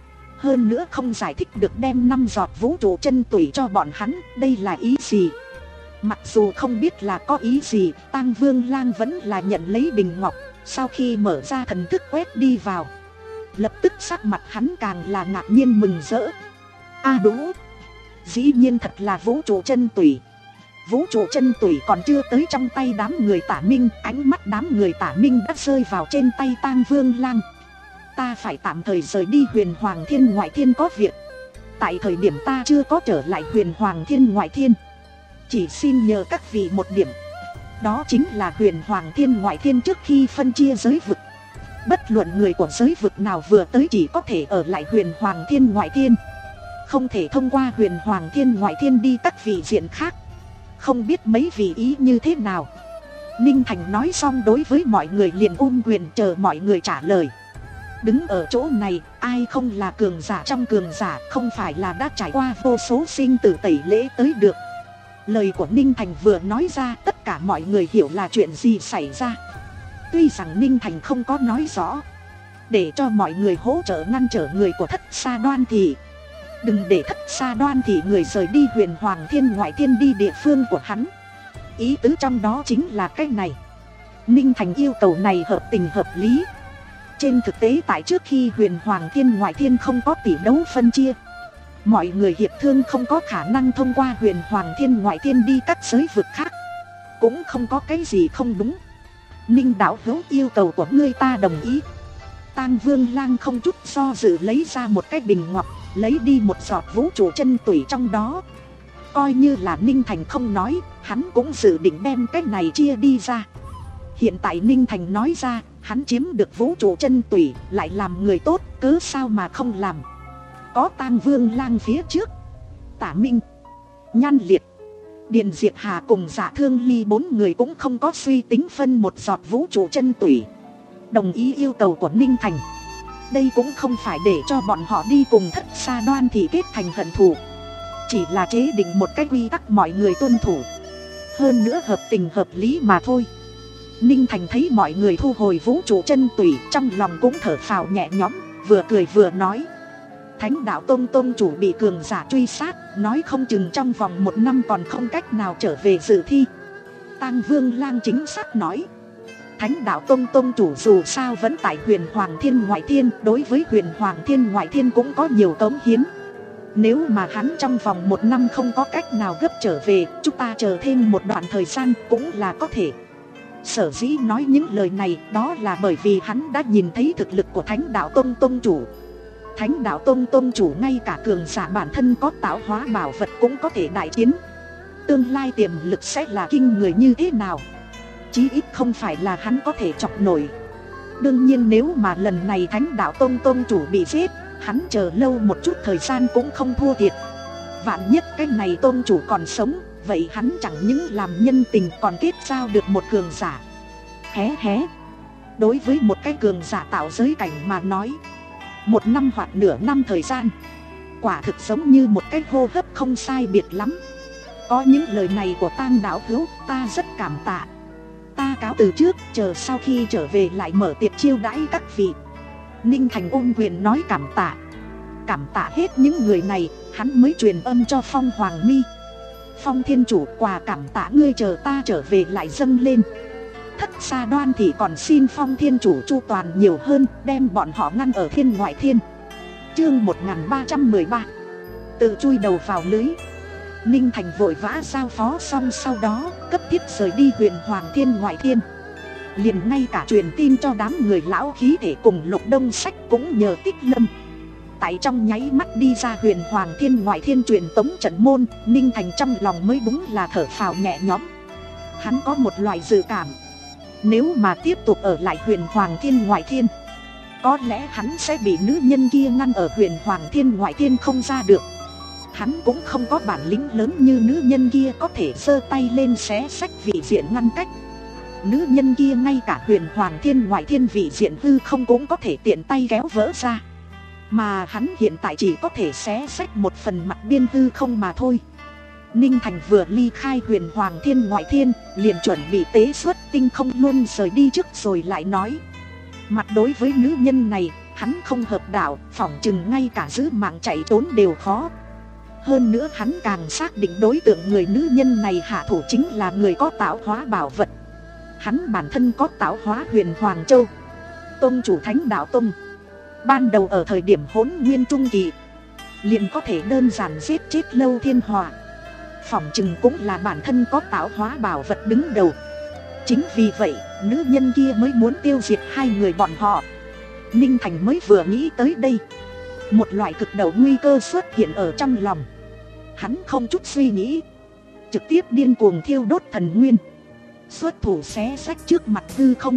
Hơn nữa không giải thích được đem năm giọt vũ trụ chân tủy cho bọn hắn, đây là ý gì? Mặc dù không biết là có ý gì, Tang Vương Lang vẫn là nhận lấy bình ngọc. Sau khi mở ra thần thức quét đi vào, lập tức sắc mặt hắn càng là ngạc nhiên mừng rỡ. A à đúng, dĩ nhiên thật là vũ trụ chân tủy. Vũ trụ chân tủy còn chưa tới trong tay đám người Tả Minh, ánh mắt đám người Tả Minh đã rơi vào trên tay Tang Vương Lang. Ta phải tạm thời rời đi huyền hoàng thiên ngoại thiên có việc. Tại thời điểm ta chưa có trở lại huyền hoàng thiên ngoại thiên, chỉ xin nhờ các vị một điểm. Đó chính là huyền hoàng thiên ngoại thiên trước khi phân chia giới vực, bất luận người của giới vực nào vừa tới chỉ có thể ở lại huyền hoàng thiên ngoại thiên, không thể thông qua huyền hoàng thiên ngoại thiên đi các vị diện khác. Không biết mấy vị ý như thế nào? Ninh Thành nói xong đối với mọi người liền ôm quyền chờ mọi người trả lời. Đứng ở chỗ này, ai không là cường giả trong cường giả, không phải là đã trải qua vô số sinh tử tẩy lễ tới được. Lời của Ninh Thành vừa nói ra, tất cả mọi người hiểu là chuyện gì xảy ra. Tuy rằng Ninh Thành không có nói rõ, để cho mọi người hỗ trợ ngăn trở người của Thất Sa Đoan Thị, đừng để Thất Sa Đoan Thị người rời đi Huyền Hoàng Thiên Ngoại Thiên đi địa phương của hắn. Ý tứ trong đó chính là cái này. Ninh Thành yêu cầu này hợp tình hợp lý. Trên thực tế tại trước khi Huyền Hoàng Thiên Ngoại Thiên không có tỷ đấu phân chia, mọi người hiệp thương không có khả năng thông qua Huyền Hoàng Thiên Ngoại Thiên đi các giới vực khác. Cũng không có cái gì không đúng. Ninh đạo hữu yêu cầu của ngươi ta đồng ý. Tang Vương Lang không chút do dự lấy ra một cái bình ngọc, lấy đi một giọt vũ trụ chân tủy trong đó. Coi như là Ninh Thành không nói, hắn cũng dự định đem cái này chia đi ra. Hiện tại Ninh Thành nói ra, hắn chiếm được vũ trụ chân tủy, lại làm người tốt, cớ sao mà không làm. Có Tang Vương Lang phía trước, Tả Minh, Nhan Liệt, Điền Diệp Hà cùng Dạ Thương Ly bốn người cũng không có suy tính phân một giọt vũ trụ chân tủy, đồng ý yêu cầu của Ninh Thành. Đây cũng không phải để cho bọn họ đi cùng Thất Sa Đoan Thị kết thành hận thù, chỉ là chế định một cái quy tắc mọi người tuân thủ, hơn nữa hợp tình hợp lý mà thôi. Ninh Thành thấy mọi người thu hồi vũ trụ chân tủy, trong lòng cũng thở phào nhẹ nhõm, vừa cười vừa nói: Thánh đạo Tông Tông chủ bị cường giả truy sát, nói không chừng trong vòng một năm còn không cách nào trở về dự thi. Tang Vương Lang chính xác nói: Thánh đạo Tông Tông chủ dù sao vẫn tại Huyền Hoàng Thiên Ngoại Thiên, đối với Huyền Hoàng Thiên Ngoại Thiên cũng có nhiều cống hiến. Nếu mà hắn trong vòng một năm không có cách nào gấp trở về, chúng ta chờ thêm một đoạn thời gian cũng là có thể. Sở dĩ nói những lời này đó là bởi vì hắn đã nhìn thấy thực lực của Thánh đạo Tông Tông chủ. Thánh đạo Tông Tông chủ ngay cả cường giả bản thân có tạo hóa bảo vật cũng có thể đại chiến. Tương lai tiềm lực sẽ là kinh người như thế nào, chí ít không phải là hắn có thể chọc nổi. Đương nhiên nếu mà lần này Thánh đạo Tông Tông chủ bị giết, hắn chờ lâu một chút thời gian cũng không thua thiệt. Vạn nhất cái này Tông chủ còn sống, vậy hắn chẳng những làm nhân tình còn kết giao được một cường giả. Hé hé, đối với một cái cường giả tạo giới cảnh mà nói, một năm hoặc nửa năm thời gian quả thực giống như một cái hô hấp không sai biệt lắm. Có những lời này của Tang đạo hữu, ta rất cảm tạ. Ta cáo từ trước, chờ sau khi trở về lại mở tiệc chiêu đãi các vị. Ninh Thành ôm quyền nói cảm tạ. Cảm tạ hết những người này, hắn mới truyền âm cho Phong Hoàng Mi: Phong Thiên Chủ, quà cảm tạ ngươi chờ ta trở về lại dâng lên. Thất Sa Đoan thì còn xin Phong Thiên Chủ chu toàn nhiều hơn, đem bọn họ ngăn ở Thiên Ngoại Thiên. Chương một nghìn ba trăm mười ba, tự chui đầu vào lưới. Ninh Thành vội vã giao phó xong, sau đó cấp thiết rời đi Huyền Hoàng Thiên Ngoại Thiên. Liền ngay cả truyền tin cho đám người lão khí thể cùng Lục Đông Sách cũng nhờ Tích Lâm. Tại trong nháy mắt đi ra Huyền Hoàng Thiên Ngoại Thiên truyền tống trận môn, Ninh Thành trong lòng mới đúng là thở phào nhẹ nhõm. Hắn có một loại dự cảm, nếu mà tiếp tục ở lại Huyền Hoàng Thiên Ngoại Thiên, có lẽ hắn sẽ bị nữ nhân kia ngăn ở Huyền Hoàng Thiên Ngoại Thiên không ra được. Hắn cũng không có bản lĩnh lớn như nữ nhân kia có thể giơ tay lên xé xách vị diện ngăn cách. Nữ nhân kia ngay cả Huyền Hoàng Thiên Ngoại Thiên vị diện hư không cũng có thể tiện tay kéo vỡ ra, mà hắn hiện tại chỉ có thể xé xách một phần mặt biên hư không mà thôi. Ninh Thành vừa ly khai Huyền Hoàng Thiên Ngoại Thiên, liền chuẩn bị tế xuất tinh không luôn rời đi trước, rồi lại nói: mặt đối với nữ nhân này, hắn không hợp đạo, phỏng chừng ngay cả giữ mạng chạy trốn đều khó. Hơn nữa hắn càng xác định đối tượng người nữ nhân này hạ thủ chính là người có tạo hóa bảo vật. Hắn bản thân có tạo hóa Huyền Hoàng Châu, Tông chủ Thánh đạo Tông, ban đầu ở thời điểm Hỗn Nguyên Trung Kỳ liền có thể đơn giản giết chết Lâu Thiên Hòa, phỏng chừng cũng là bản thân có tạo hóa bảo vật đứng đầu. Chính vì vậy nữ nhân kia mới muốn tiêu diệt hai người bọn họ. Ninh Thành mới vừa nghĩ tới đây, một loại cực đầu nguy cơ xuất hiện ở trong lòng. Hắn không chút suy nghĩ, trực tiếp điên cuồng thiêu đốt thần nguyên, xuất thủ xé sách trước mặt hư không.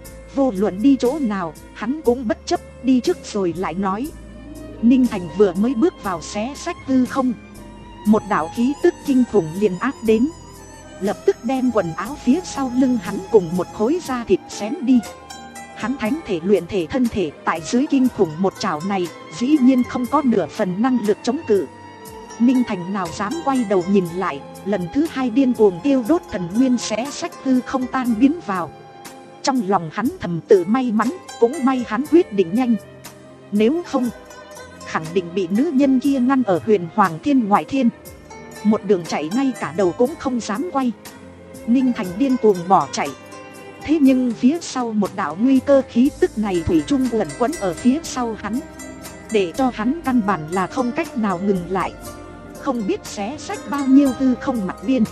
Vô luận đi chỗ nào, hắn cũng bất chấp, đi trước rồi lại nói. Ninh Thành vừa mới bước vào xé sách hư không, một đạo khí tức kinh khủng liền áp đến, lập tức đem quần áo phía sau lưng hắn cùng một khối da thịt xén đi. Hắn thánh thể luyện thể thân thể tại dưới kinh khủng một chảo này, dĩ nhiên không có nửa phần năng lực chống cự. Ninh Thành nào dám quay đầu nhìn lại, lần thứ hai điên cuồng tiêu đốt thần nguyên xé sách hư không tan biến vào. Trong lòng hắn thầm tự may mắn, cũng may hắn quyết định nhanh. Nếu không, khẳng định bị nữ nhân kia ngăn ở Huyền Hoàng Thiên ngoại thiên. Một đường chạy ngay cả đầu cũng không dám quay. Ninh Thành điên cuồng bỏ chạy. Thế nhưng phía sau một đạo nguy cơ khí tức này thủy chung lẩn quẩn ở phía sau hắn, để cho hắn căn bản là không cách nào ngừng lại. Không biết xé xách bao nhiêu hư không mặt biên,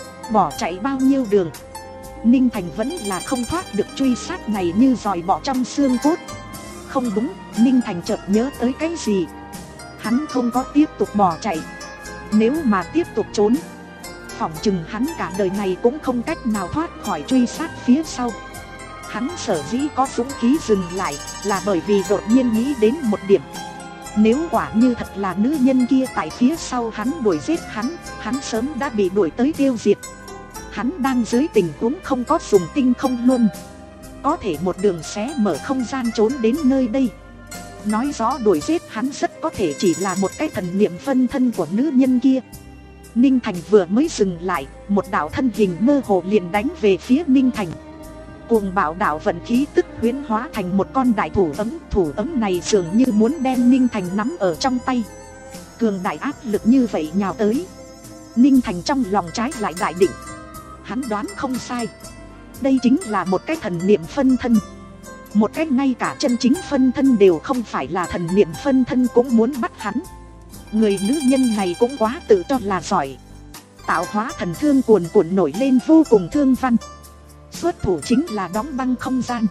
bỏ chạy bao nhiêu đường, Ninh Thành vẫn là không thoát được truy sát này như giòi bọ trong xương cốt. Không đúng, Ninh Thành chợt nhớ tới cái gì. Hắn không có tiếp tục bỏ chạy. Nếu mà tiếp tục trốn, phỏng chừng hắn cả đời này cũng không cách nào thoát khỏi truy sát phía sau. Hắn sở dĩ có dũng khí dừng lại là bởi vì đột nhiên nghĩ đến một điểm. Nếu quả như thật là nữ nhân kia tại phía sau hắn đuổi giết hắn, hắn sớm đã bị đuổi tới tiêu diệt. Hắn đang dưới tình huống không có dùng tinh không luân, có thể một đường xé mở không gian trốn đến nơi đây. Nói rõ đuổi giết hắn rất có thể chỉ là một cái thần niệm phân thân của nữ nhân kia. Ninh Thành vừa mới dừng lại, một đạo thân hình mơ hồ liền đánh về phía Ninh Thành. Cuồng bạo đạo vận khí tức huyễn hóa thành một con đại thủ ấm. Thủ ấm này dường như muốn đem Ninh Thành nắm ở trong tay. Cường đại áp lực như vậy nhào tới. Ninh Thành trong lòng trái lại đại định. Hắn đoán không sai, đây chính là một cái thần niệm phân thân. Một cái ngay cả chân chính phân thân đều không phải là thần niệm phân thân cũng muốn bắt hắn. Người nữ nhân này cũng quá tự cho là giỏi. Tạo hóa thần thương cuồn cuộn nổi lên vô cùng thương văn. Xuất thủ chính là đóng băng không gian.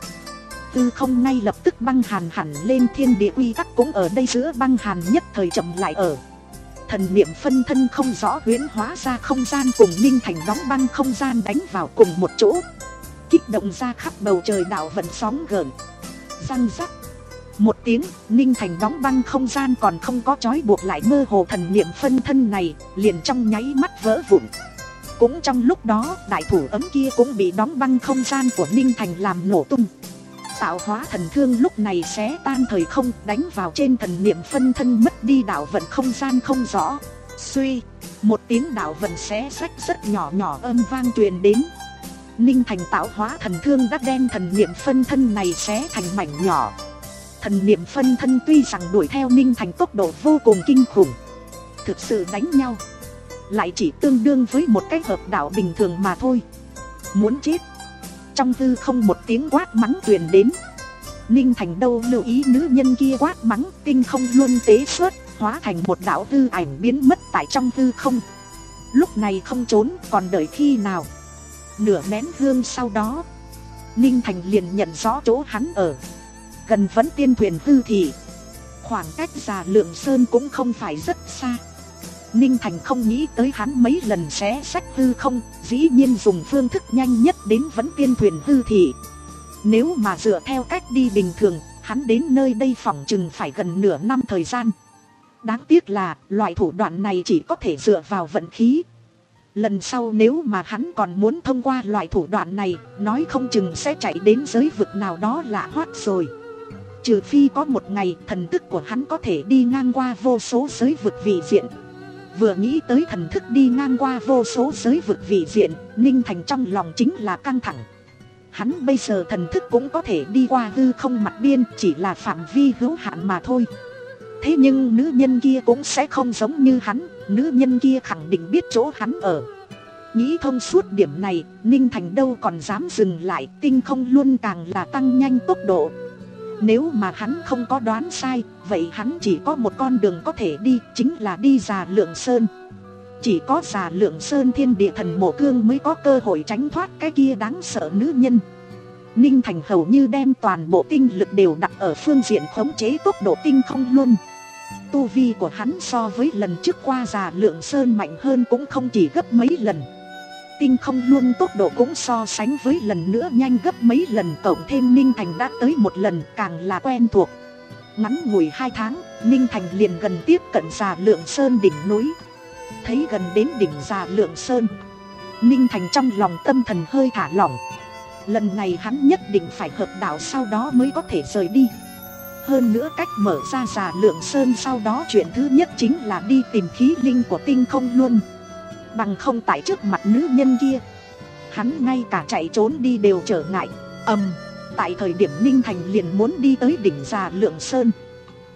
Tư không ngay lập tức băng hàn hẳn lên, thiên địa quy tắc cũng ở đây giữa băng hàn nhất thời chậm lại ở. Thần niệm phân thân không rõ huyễn hóa ra không gian cùng Ninh Thành đóng băng không gian đánh vào cùng một chỗ, kích động ra khắp bầu trời đạo vận sóng gợn. Răng rắc một tiếng, Ninh Thành đóng băng không gian còn không có trói buộc lại mơ hồ thần niệm phân thân này, liền trong nháy mắt vỡ vụn. Cũng trong lúc đó, đại thủ ấm kia cũng bị đóng băng không gian của Ninh Thành làm nổ tung. Tạo hóa thần thương lúc này xé tan thời không, đánh vào trên thần niệm phân thân, mất đi đạo vận không gian không rõ. Suy, một tiếng đạo vận xé rách rất nhỏ nhỏ âm vang truyền đến. Ninh Thành tạo hóa thần thương đã đem thần niệm phân thân này xé thành mảnh nhỏ. Thần niệm phân thân tuy rằng đuổi theo Ninh Thành tốc độ vô cùng kinh khủng, thực sự đánh nhau lại chỉ tương đương với một cái hợp đạo bình thường mà thôi. Muốn chết. Trong hư không một tiếng quát mắng truyền đến. Ninh Thành đâu lưu ý nữ nhân kia quát mắng, tinh không luân tế xuất, hóa thành một đạo hư ảnh biến mất tại trong hư không. Lúc này không trốn còn đợi khi nào. Nửa nén hương sau đó, Ninh Thành liền nhận rõ chỗ hắn ở. Gần Vấn Tiên Thuyền hư thị, khoảng cách Già Lượng Sơn cũng không phải rất xa. Ninh Thành không nghĩ tới hắn mấy lần xé sách hư không, dĩ nhiên dùng phương thức nhanh nhất đến Vấn Tiên Thuyền hư thị. Nếu mà dựa theo cách đi bình thường, hắn đến nơi đây phỏng chừng phải gần nửa năm thời gian. Đáng tiếc là loại thủ đoạn này chỉ có thể dựa vào vận khí. Lần sau nếu mà hắn còn muốn thông qua loại thủ đoạn này, nói không chừng sẽ chạy đến giới vực nào đó lạ hoát rồi. Trừ phi có một ngày thần thức của hắn có thể đi ngang qua vô số giới vực vị diện. Vừa nghĩ tới thần thức đi ngang qua vô số giới vực vị diện, Ninh Thành trong lòng chính là căng thẳng. Hắn bây giờ thần thức cũng có thể đi qua hư không mặt biên, chỉ là phạm vi hữu hạn mà thôi. Thế nhưng nữ nhân kia cũng sẽ không giống như hắn, nữ nhân kia khẳng định biết chỗ hắn ở. Nghĩ thông suốt điểm này, Ninh Thành đâu còn dám dừng lại, tinh không luôn càng là tăng nhanh tốc độ. Nếu mà hắn không có đoán sai, vậy hắn chỉ có một con đường có thể đi, chính là đi Già Lượng Sơn. Chỉ có Già Lượng Sơn thiên địa thần mộ cương mới có cơ hội tránh thoát cái kia đáng sợ nữ nhân. Ninh Thành hầu như đem toàn bộ tinh lực đều đặt ở phương diện khống chế tốc độ tinh không luôn. Tu vi của hắn so với lần trước qua Già Lượng Sơn mạnh hơn cũng không chỉ gấp mấy lần. Tinh không luôn tốc độ cũng so sánh với lần nữa nhanh gấp mấy lần, cộng thêm Ninh Thành đã tới một lần, càng là quen thuộc. Ngắn ngủi hai tháng, Ninh Thành liền gần tiếp cận Già Lượng Sơn đỉnh núi. Thấy gần đến đỉnh Già Lượng Sơn, Ninh Thành trong lòng tâm thần hơi thả lỏng. Lần này hắn nhất định phải hợp đạo, sau đó mới có thể rời đi. Hơn nữa cách mở ra Già Lượng Sơn sau đó chuyện thứ nhất chính là đi tìm khí linh của tinh không luôn. Bằng không tại trước mặt nữ nhân kia, hắn ngay cả chạy trốn đi đều trở ngại. Ầm, tại thời điểm Ninh Thành liền muốn đi tới đỉnh Già Lượng Sơn,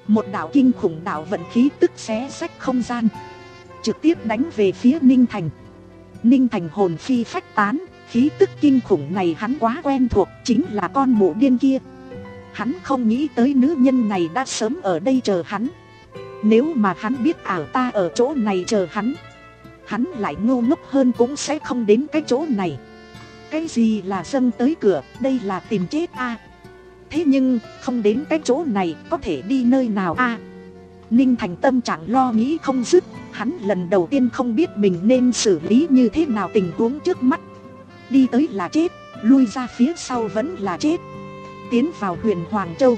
Một đạo kinh khủng đạo vận khí tức xé rách không gian, trực tiếp đánh về phía Ninh Thành. Ninh Thành hồn phi phách tán, khí tức kinh khủng này hắn quá quen thuộc, chính là con mụ điên kia. Hắn không nghĩ tới nữ nhân này đã sớm ở đây chờ hắn. Nếu mà hắn biết ảo ta ở chỗ này chờ hắn, hắn lại ngu ngốc hơn cũng sẽ không đến cái chỗ này. Cái gì là dâng tới cửa, đây là tìm chết a. Thế nhưng không đến cái chỗ này có thể đi nơi nào a? Ninh Thành tâm trạng lo nghĩ không dứt. Hắn lần đầu tiên không biết mình nên xử lý như thế nào tình huống trước mắt. Đi tới là chết, lui ra phía sau vẫn là chết. Tiến vào Huyền Hoàng Châu,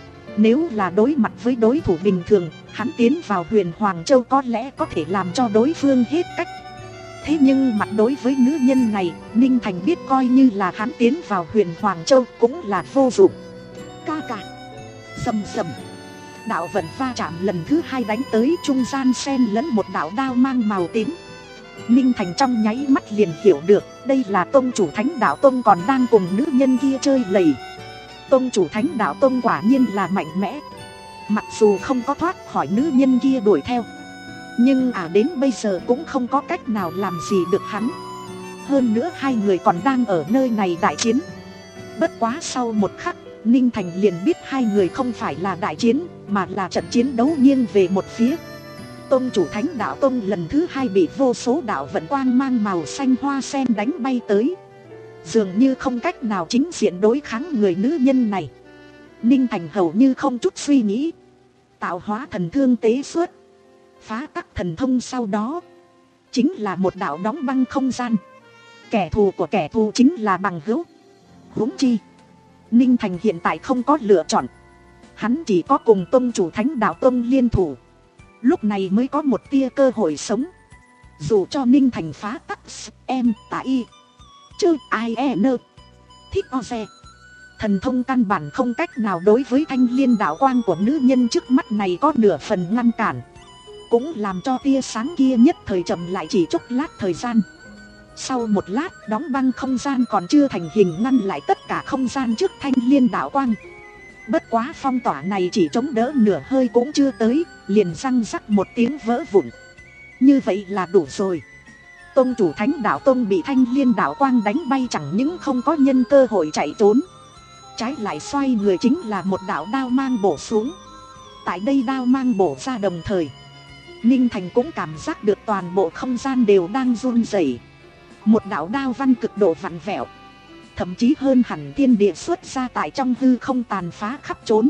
nếu là đối mặt với đối thủ bình thường, hắn tiến vào Huyền Hoàng Châu có lẽ có thể làm cho đối phương hết cách. Thế nhưng mặt đối với nữ nhân này, Ninh Thành biết coi như là hắn tiến vào Huyền Hoàng Châu cũng là vô dụng. Ca ca, sầm sầm, đạo vận va chạm lần thứ hai đánh tới, trung gian xen lẫn một đạo đao mang màu tím. Ninh Thành trong nháy mắt liền hiểu được, đây là tông chủ Thánh Đạo Tông còn đang cùng nữ nhân kia chơi lầy. Tông chủ Thánh Đạo Tông quả nhiên là mạnh mẽ. Mặc dù không có thoát khỏi nữ nhân kia đuổi theo, nhưng à đến bây giờ cũng không có cách nào làm gì được hắn. Hơn nữa hai người còn đang ở nơi này đại chiến. Bất quá sau một khắc, Ninh Thành liền biết hai người không phải là đại chiến, mà là trận chiến đấu nghiêng về một phía. Tông chủ Thánh Đạo Tông lần thứ hai bị vô số đạo vận quang mang màu xanh hoa sen đánh bay tới, dường như không cách nào chính diện đối kháng người nữ nhân này. Ninh Thành hầu như không chút suy nghĩ, tạo hóa thần thương tế xuất, phá tắc thần thông, sau đó chính là một đạo đóng băng không gian. Kẻ thù của kẻ thù chính là bằng hữu. Huống chi Ninh Thành hiện tại không có lựa chọn, hắn chỉ có cùng tông chủ Thánh Đạo Tông liên thủ, lúc này mới có một tia cơ hội sống. Dù cho Ninh Thành phá tắc em tả y chơi ai e nơ thích o xe, thần thông căn bản không cách nào đối với thanh liên đạo quang của nữ nhân trước mắt này có nửa phần ngăn cản, cũng làm cho tia sáng kia nhất thời chậm lại chỉ chốc lát thời gian. Sau một lát, đóng băng không gian còn chưa thành hình ngăn lại tất cả không gian trước thanh liên đạo quang. Bất quá phong tỏa này chỉ chống đỡ nửa hơi cũng chưa tới, liền răng rắc một tiếng vỡ vụn. Như vậy là đủ rồi. Tông chủ Thánh Đạo Tông bị thanh liên đạo quang đánh bay chẳng những không có nhân cơ hội chạy trốn, trái lại xoay người chính là một đạo đao mang bổ xuống. Tại đây đao mang bổ ra đồng thời, Ninh Thành cũng cảm giác được toàn bộ không gian đều đang run rẩy. Một đạo đao văn cực độ vặn vẹo, thậm chí hơn hẳn thiên địa xuất ra tại trong hư không, tàn phá khắp trốn.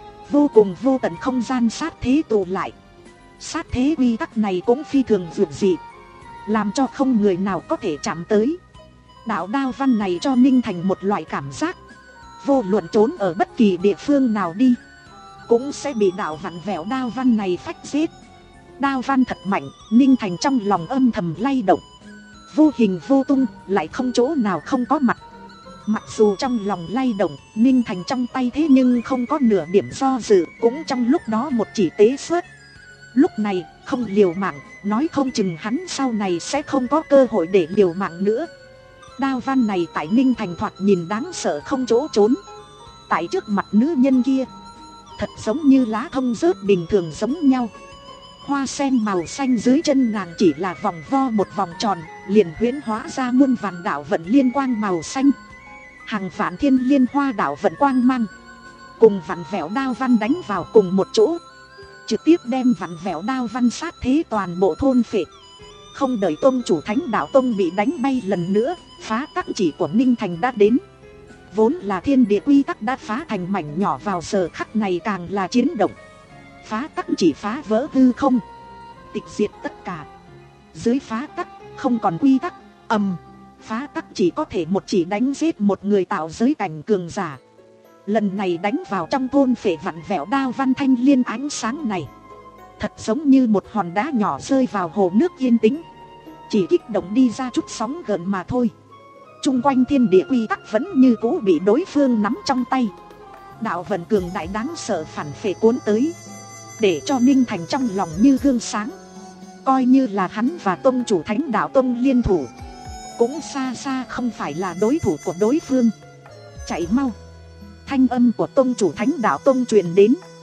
Vô cùng vô tận không gian sát thế tụ lại. Sát thế quy tắc này cũng phi thường dữ dị, làm cho không người nào có thể chạm tới. Đạo đao văn này cho Ninh Thành một loại cảm giác, vô luận trốn ở bất kỳ địa phương nào đi, cũng sẽ bị đạo vặn vẹo đao văn này phách giết. Đao văn thật mạnh, Ninh Thành trong lòng âm thầm lay động. Vô hình vô tung, lại không chỗ nào không có mặt. Mặc dù trong lòng lay động, Ninh Thành trong tay thế nhưng không có nửa điểm do dự, cũng trong lúc đó một chỉ tế xuất. Lúc này, không liều mạng, nói không chừng hắn sau này sẽ không có cơ hội để liều mạng nữa. Đao văn này tại Ninh Thành thoạt nhìn đáng sợ không chỗ trốn. Tại trước mặt nữ nhân kia, thật giống như lá thông rớt bình thường giống nhau. Hoa sen màu xanh dưới chân nàng chỉ là vòng vo một vòng tròn, liền huyễn hóa ra muôn vàn đạo vận liên quang màu xanh. Hàng vạn thiên liên hoa đạo vận quang mang, cùng vặn vẹo đao văn đánh vào cùng một chỗ, trực tiếp đem vặn vẹo đao văn sát thế toàn bộ thôn phệ. Không đợi tông chủ Thánh Đạo Tông bị đánh bay lần nữa, phá tắc chỉ của Ninh Thành đã đến. Vốn là thiên địa quy tắc đã phá thành mảnh nhỏ, vào giờ khắc này càng là chiến động. Phá tắc chỉ phá vỡ hư không, tịch diệt tất cả. Dưới phá tắc không còn quy tắc, ầm. Phá tắc chỉ có thể một chỉ đánh giết một người tạo giới cảnh cường giả. Lần này đánh vào trong thôn phệ vặn vẹo đao văn thanh liên ánh sáng này, thật giống như một hòn đá nhỏ rơi vào hồ nước yên tĩnh, chỉ kích động đi ra chút sóng gợn mà thôi. Trung quanh thiên địa quy tắc vẫn như cũ bị đối phương nắm trong tay. Đạo vận cường đại đáng sợ phản phệ cuốn tới, để cho Ninh Thành trong lòng như gương sáng. Coi như là hắn và tông chủ Thánh Đạo Tông liên thủ, cũng xa xa không phải là đối thủ của đối phương. Chạy mau! Thanh âm của tông chủ Thánh Đạo Tông truyền đến.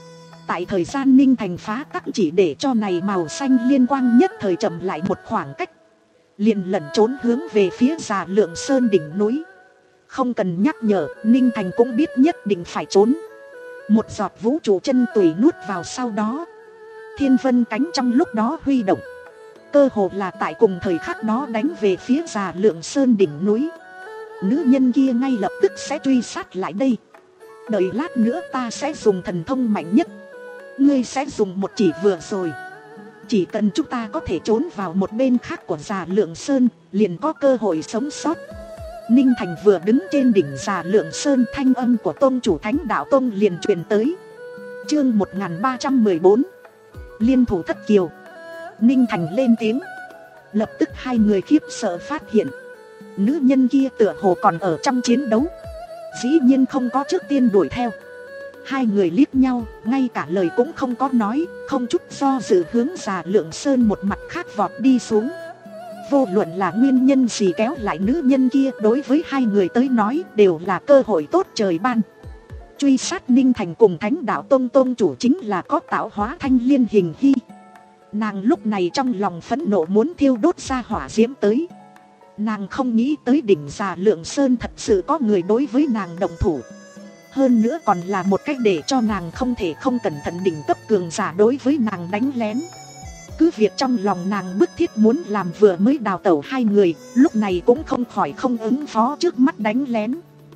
Tại thời gian Ninh Thành phá tắc chỉ để cho này màu xanh liên quang nhất thời chậm lại một khoảng cách, liền lẩn trốn hướng về phía Già Lượng Sơn đỉnh núi. Không cần nhắc nhở, Ninh Thành cũng biết nhất định phải trốn. Một giọt vũ trụ chân tùy nuốt vào sau đó. Thiên vân cánh trong lúc đó huy động, cơ hồ là tại cùng thời khắc đó đánh về phía Già Lượng Sơn đỉnh núi. Nữ nhân kia ngay lập tức sẽ truy sát lại đây. Đợi lát nữa ta sẽ dùng thần thông mạnh nhất, ngươi sẽ dùng một chỉ vừa rồi. Chỉ cần chúng ta có thể trốn vào một bên khác của Già Lượng Sơn, liền có cơ hội sống sót. Ninh Thành vừa đứng trên đỉnh Già Lượng Sơn, thanh âm của tôn chủ Thánh Đạo Tông liền truyền tới. Chương một nghìn ba trăm mười bốn, liên thủ thất kiều. Ninh Thành lên tiếng, lập tức hai người khiếp sợ phát hiện nữ nhân kia tựa hồ còn ở trong chiến đấu, dĩ nhiên không có trước tiên đuổi theo. Hai người liếc nhau, ngay cả lời cũng không có nói, không chút do dự hướng Già Lượng Sơn một mặt khác vọt đi xuống. Vô luận là nguyên nhân gì kéo lại nữ nhân kia, đối với hai người tới nói đều là cơ hội tốt trời ban. Truy sát Ninh Thành cùng Thánh Đạo Tông Tông chủ chính là có tạo hóa Thanh Liên Hình Hy. Nàng lúc này trong lòng phẫn nộ muốn thiêu đốt ra hỏa diễm tới. Nàng không nghĩ tới đỉnh Già Lượng Sơn thật sự có người đối với nàng động thủ. Hơn nữa còn là một cách để cho nàng không thể không cẩn thận đỉnh cấp cường giả đối với nàng đánh lén. Cứ việc trong lòng nàng bức thiết muốn làm vừa mới đào tẩu hai người, lúc này cũng không khỏi không ứng phó trước mắt đánh lén.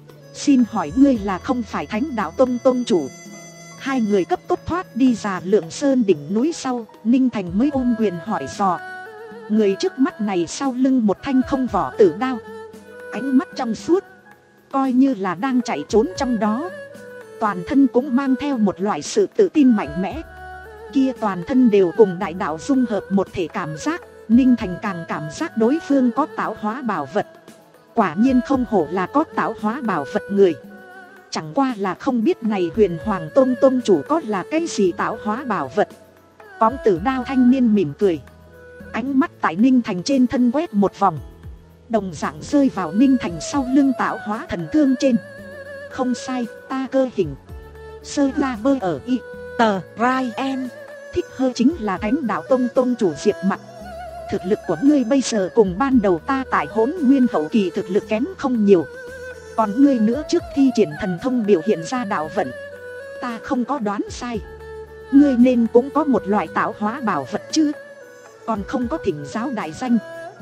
Xin hỏi ngươi là không phải Thánh Đạo Tông Tông chủ? Hai người cấp tốc thoát đi Già Lượng Sơn đỉnh núi sau, Ninh Thành mới ôm quyền hỏi dò. Người trước mắt này sau lưng một thanh không vỏ tử đao, ánh mắt trong suốt, coi như là đang chạy trốn trong đó. Toàn thân cũng mang theo một loại sự tự tin mạnh mẽ. Kia toàn thân đều cùng đại đạo dung hợp một thể cảm giác, Ninh Thành càng cảm giác đối phương có tạo hóa bảo vật. Quả nhiên không hổ là có tạo hóa bảo vật người. Chẳng qua là không biết này Huyền Hoàng Tông Tông chủ có là cái gì tạo hóa bảo vật. Cóng tử đao thanh niên mỉm cười, ánh mắt tại Ninh Thành trên thân quét một vòng, đồng dạng rơi vào Ninh Thành sau lưng tạo hóa thần thương trên. Không sai, ta cơ hình sơ la bơ ở y tờ Ryan thích hơn chính là Thánh Đạo Tông Tông chủ Diệp Mặc. Thực lực của ngươi bây giờ cùng ban đầu ta tại Hỗn Nguyên hậu kỳ thực lực kém không nhiều. Còn ngươi nữa, trước thi triển thần thông biểu hiện ra đạo vận, ta không có đoán sai, ngươi nên cũng có một loại tạo hóa bảo vật chứ. Còn không có thỉnh giáo đại danh.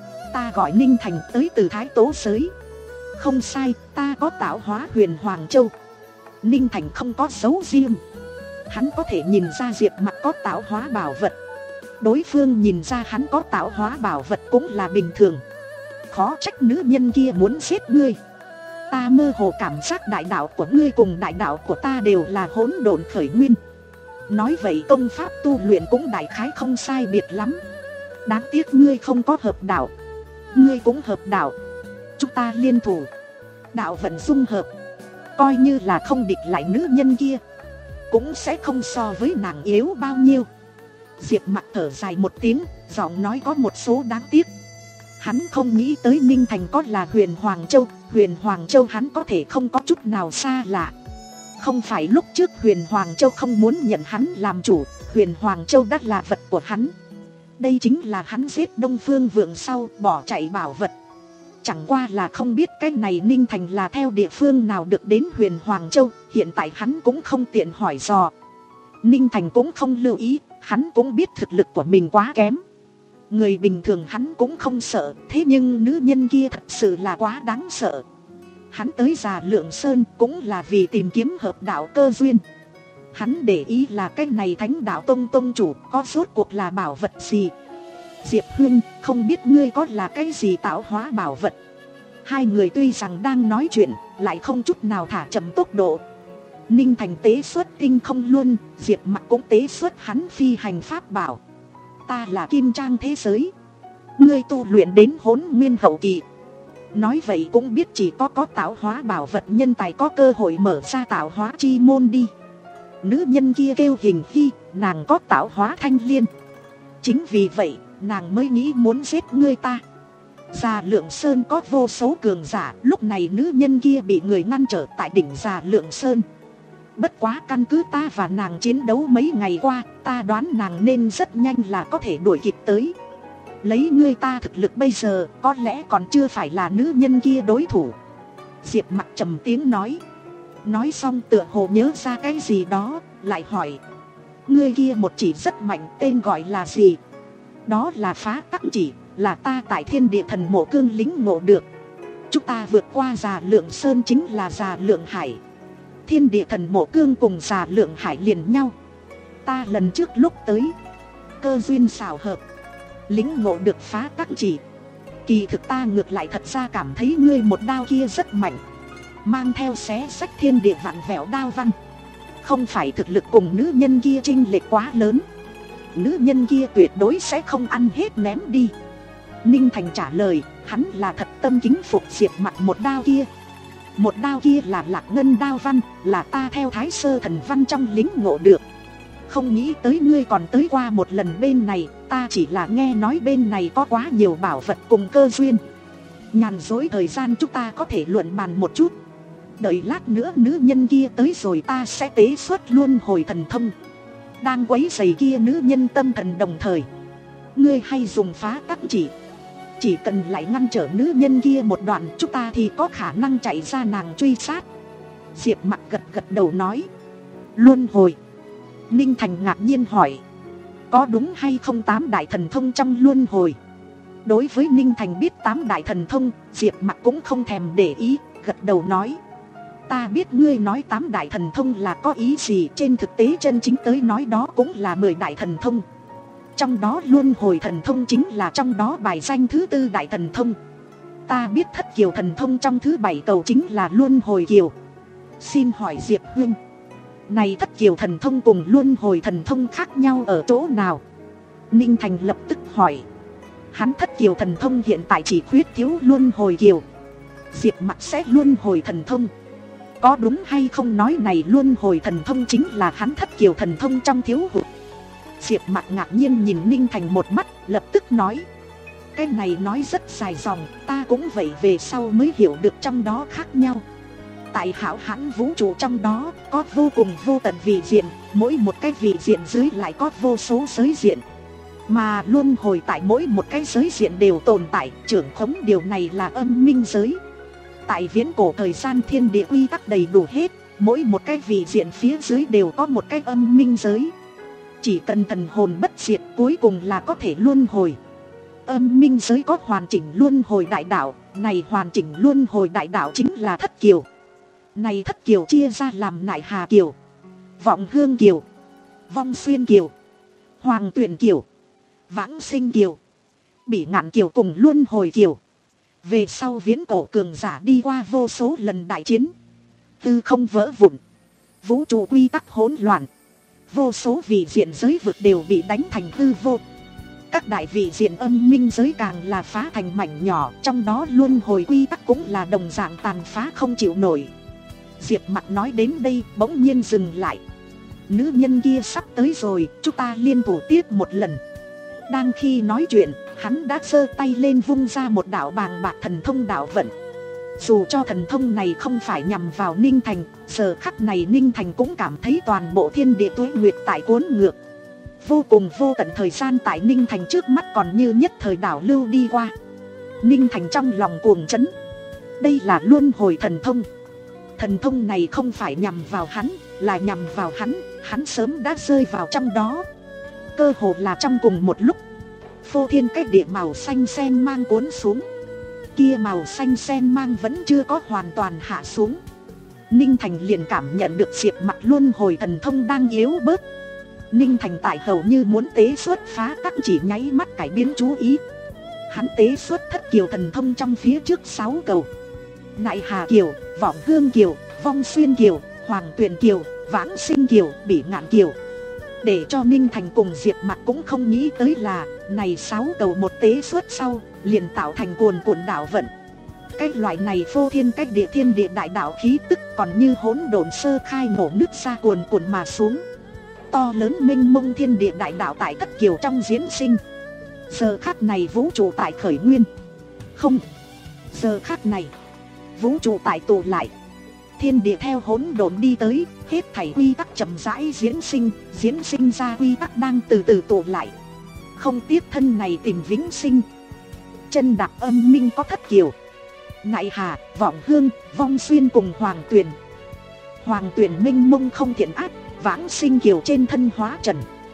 Ta gọi Ninh Thành, tới từ Thái Tố Giới. Không sai, ta có tạo hóa Huyền Hoàng Châu. Ninh Thành không có dấu riêng, hắn có thể nhìn ra Diệp Mặc có tạo hóa bảo vật. Đối phương nhìn ra hắn có tạo hóa bảo vật cũng là bình thường. Khó trách nữ nhân kia muốn giết ngươi. Ta mơ hồ cảm giác đại đạo của ngươi cùng đại đạo của ta đều là hỗn độn khởi nguyên. Nói vậy công pháp tu luyện cũng đại khái không sai biệt lắm. Đáng tiếc ngươi không có hợp đạo. Ngươi cũng hợp đạo, chúng ta liên thủ, đạo vận dung hợp, coi như là không địch lại nữ nhân kia, cũng sẽ không so với nàng yếu bao nhiêu. Diệp Mặc thở dài một tiếng, giọng nói có một số đáng tiếc. Hắn không nghĩ tới Ninh Thành có là Huyền Hoàng Châu. Huyền Hoàng Châu hắn có thể không có chút nào xa lạ. Không phải lúc trước Huyền Hoàng Châu không muốn nhận hắn làm chủ, Huyền Hoàng Châu đã là vật của hắn. Đây chính là hắn giết Đông Phương Vượng sau bỏ chạy bảo vật. Chẳng qua là không biết cái này Ninh Thành là theo địa phương nào được đến Huyền Hoàng Châu, hiện tại hắn cũng không tiện hỏi dò. Ninh Thành cũng không lưu ý, hắn cũng biết thực lực của mình quá kém. Người bình thường hắn cũng không sợ, thế nhưng nữ nhân kia thật sự là quá đáng sợ. Hắn tới Già Lượng Sơn cũng là vì tìm kiếm hợp đạo cơ duyên. Hắn để ý là cái này Thánh Đạo Tông Tông chủ có rốt cuộc là bảo vật gì. Diệp Huynh, không biết ngươi có là cái gì tạo hóa bảo vật. Hai người tuy rằng đang nói chuyện, lại không chút nào thả chậm tốc độ. Ninh Thành tế xuất tinh không luân, Diệp Mặc cũng tế xuất hắn phi hành pháp bảo. Ta là Kim Trang thế giới, ngươi tu luyện đến Hỗn Nguyên hậu kỳ. Nói vậy cũng biết chỉ có có tạo hóa bảo vật nhân tài có cơ hội mở ra tạo hóa chi môn đi. Nữ nhân kia kêu Hình Hy, nàng có tạo hóa Thanh Liên. Chính vì vậy nàng mới nghĩ muốn giết ngươi ta. Già Lượng Sơn có vô số cường giả, lúc này nữ nhân kia bị người ngăn trở tại đỉnh Già Lượng Sơn. Bất quá căn cứ ta và nàng chiến đấu mấy ngày qua, ta đoán nàng nên rất nhanh là có thể đuổi kịp tới. Lấy ngươi ta thực lực bây giờ, có lẽ còn chưa phải là nữ nhân kia đối thủ. Diệp Mặc trầm tiếng nói. Nói xong tựa hồ nhớ ra cái gì đó, lại hỏi. Ngươi kia một chỉ rất mạnh, tên gọi là gì? Đó là phá tắc chỉ, là ta tại Thiên Địa Thần Mộ Cương lĩnh ngộ được. Chúng ta vượt qua Già Lượng Sơn chính là Già Lượng Hải. Thiên Địa Thần Mộ Cương cùng Già Lượng Hải liền nhau. Ta lần trước lúc tới, cơ duyên xảo hợp, lĩnh ngộ được phá tắc chỉ. Kỳ thực ta ngược lại thật ra cảm thấy ngươi một đao kia rất mạnh, mang theo xé sách thiên địa vạn vẹo đao văn. Không phải thực lực cùng nữ nhân kia chênh lệch quá lớn. Nữ nhân kia tuyệt đối sẽ không ăn hết ném đi. Ninh Thành trả lời, hắn là thật tâm kính phục Diệp Mặc một đao kia. Một đao kia là Lạc Ngân đao văn, là ta theo Thái Sơ thần văn trong lĩnh ngộ được. Không nghĩ tới ngươi còn tới qua một lần bên này, ta chỉ là nghe nói bên này có quá nhiều bảo vật cùng cơ duyên. Nhàn dối thời gian chúng ta có thể luận bàn một chút. Đợi lát nữa nữ nhân kia tới rồi ta sẽ tế xuất luân hồi thần thông. Đang quấy rầy kia nữ nhân tâm thần đồng thời, ngươi hay dùng phá tắc chỉ. Chỉ cần lại ngăn trở nữ nhân kia một đoạn, chúng ta thì có khả năng chạy ra nàng truy sát. Diệp Mặc gật gật đầu nói. Luân hồi. Ninh Thành ngạc nhiên hỏi. Có đúng hay không tám đại thần thông trong luân hồi? Đối với Ninh Thành biết tám đại thần thông, Diệp Mặc cũng không thèm để ý, gật đầu nói. Ta biết ngươi nói tám đại thần thông là có ý gì, trên thực tế chân chính tới nói đó cũng là mười đại thần thông. Trong đó luân hồi thần thông chính là trong đó bài danh thứ tư đại thần thông. Ta biết thất kiều thần thông trong thứ bảy cầu chính là luân hồi kiều. Xin hỏi Diệp huynh, này thất kiều thần thông cùng luân hồi thần thông khác nhau ở chỗ nào? Ninh Thành lập tức hỏi. Hắn thất kiều thần thông hiện tại chỉ khuyết thiếu luân hồi kiều. Diệp Mặc sẽ luân hồi thần thông. Có đúng hay không nói này luân hồi thần thông chính là hắn thất kiều thần thông trong thiếu hụt? Diệp Mặc ngạc nhiên nhìn Ninh Thành một mắt, lập tức nói. Cái này nói rất dài dòng, ta cũng vậy về sau mới hiểu được trong đó khác nhau. Tại hão hãn vũ trụ trong đó, có vô cùng vô tận vị diện, mỗi một cái vị diện dưới lại có vô số giới diện. Mà luân hồi tại mỗi một cái giới diện đều tồn tại, trưởng khống điều này là âm minh giới. Tại viễn cổ thời gian thiên địa quy tắc đầy đủ hết, mỗi một cái vị diện phía dưới đều có một cái âm minh giới. Chỉ cần thần hồn bất diệt cuối cùng là có thể luân hồi. Âm minh giới có hoàn chỉnh luân hồi đại đạo, này hoàn chỉnh luân hồi đại đạo chính là thất kiều. Này thất kiều chia ra làm Nại Hà Kiều, Vọng Hương Kiều, Vong Xuyên Kiều, Hoàng Tuyền Kiều, Vãng Sinh Kiều, Bỉ Ngạn Kiều cùng luân hồi kiều. Về sau viễn cổ cường giả đi qua vô số lần đại chiến, tư không vỡ vụn, vũ trụ quy tắc hỗn loạn, vô số vị diện giới vực đều bị đánh thành hư vô. Các đại vị diện âm minh giới càng là phá thành mảnh nhỏ, trong đó luân hồi quy tắc cũng là đồng dạng tàn phá không chịu nổi. Diệp Mặc nói đến đây bỗng nhiên dừng lại. Nữ nhân kia sắp tới rồi, chúng ta liên thủ tiếp một lần. Đang khi nói chuyện, hắn đã giơ tay lên vung ra một đạo bàng bạc thần thông đạo vận. Dù cho thần thông này không phải nhằm vào Ninh Thành, giờ khắc này Ninh Thành cũng cảm thấy toàn bộ thiên địa tuế nguyệt tại cuốn ngược. Vô cùng vô tận thời gian tại Ninh Thành trước mắt còn như nhất thời đảo lưu đi qua. Ninh Thành trong lòng cuồng chấn. Đây là luân hồi thần thông. Thần thông này không phải nhằm vào hắn, là nhằm vào hắn, hắn sớm đã rơi vào trong đó. Cơ hồ là trong cùng một lúc, phô thiên cách địa màu xanh sen mang cuốn xuống. Kia màu xanh sen mang vẫn chưa có hoàn toàn hạ xuống. Ninh Thành liền cảm nhận được Diệp Mặc luân hồi thần thông đang yếu bớt. Ninh Thành tại hầu như muốn tế xuất phá tắc chỉ nháy mắt cải biến chú ý. Hắn tế xuất thất kiều thần thông trong phía trước sáu cầu: Nại Hà Kiều, Vọng Hương Kiều, Vong Xuyên Kiều, Hoàng Tuyền Kiều, Vãng Sinh Kiều, Bỉ Ngạn Kiều. Để cho Ninh Thành cùng Diệp Mặc cũng không nghĩ tới là này sáu cầu một tế xuất sau liền tạo thành cuồn cuộn đạo vận. Cái loại này phô thiên cách địa thiên địa đại đạo khí tức còn như hỗn độn sơ khai nổ nứt ra cuồn cuộn mà xuống. To lớn mênh mông thiên địa đại đạo tại thất kiều trong diễn sinh. Giờ khắc này vũ trụ tại khởi nguyên. Không, giờ khắc này vũ trụ tại tụ lại. Thiên địa theo hỗn độn đi tới, hết thảy quy tắc chậm rãi diễn sinh, diễn sinh ra quy tắc đang từ từ tụ lại. Không tiếc thân này tìm vĩnh sinh. Chân đạp âm minh có Thất Kiều, Nại Hà, Vọng Hương, Vong Xuyên cùng Hoàng Tuyền. Hoàng Tuyền minh mông không thiện ác, vãng sinh kiều trên thân hóa trần.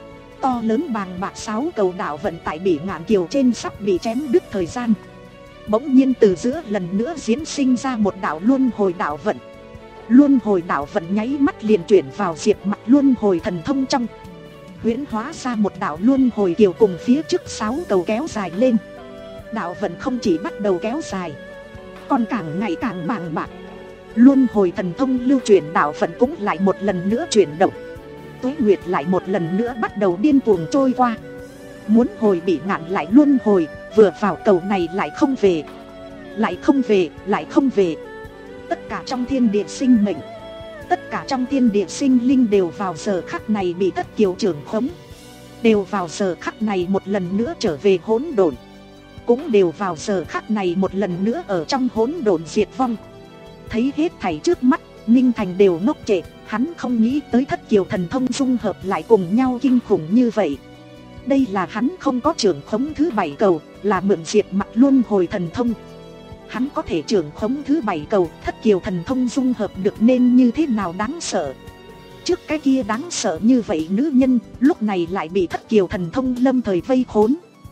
To lớn bàng bạc sáu cầu đạo vận tại Bỉ Ngạn Kiều trên sắp bị chém đứt thời gian. Bỗng nhiên từ giữa lần nữa diễn sinh ra một đạo luân hồi đạo vận. Luân hồi đạo vận nháy mắt liền chuyển vào diệt mặt luân hồi thần thông trong. Huyễn hóa ra một đạo luân hồi kiều cùng phía trước sáu cầu kéo dài lên. Đạo vận không chỉ bắt đầu kéo dài, còn càng ngày càng bàng bạc. Luân hồi thần thông lưu chuyển đạo vận cũng lại một lần nữa chuyển động. Tuế nguyệt lại một lần nữa bắt đầu điên cuồng trôi qua. Muốn hồi Bỉ Ngạn lại luân hồi, vừa vào cầu này lại không về, lại không về, lại không về. Tất cả trong thiên địa sinh mệnh, tất cả trong thiên địa sinh linh đều vào giờ khắc này bị Thất Kiều trưởng khống. Đều vào giờ khắc này một lần nữa trở về hỗn độn. Cũng đều vào giờ khắc này một lần nữa ở trong hỗn độn diệt vong. Thấy hết thảy trước mắt, Ninh Thành đều ngốc trệ. Hắn không nghĩ tới Thất Kiều thần thông dung hợp lại cùng nhau kinh khủng như vậy. Đây là hắn không có trưởng khống thứ bảy cầu, là mượn diệt mặt luân hồi thần thông. Hắn có thể trưởng khống thứ bảy cầu, Thất Kiều thần thông dung hợp được nên như thế nào đáng sợ. Trước cái kia đáng sợ như vậy nữ nhân, lúc này lại bị Thất Kiều thần thông lâm thời vây khốn.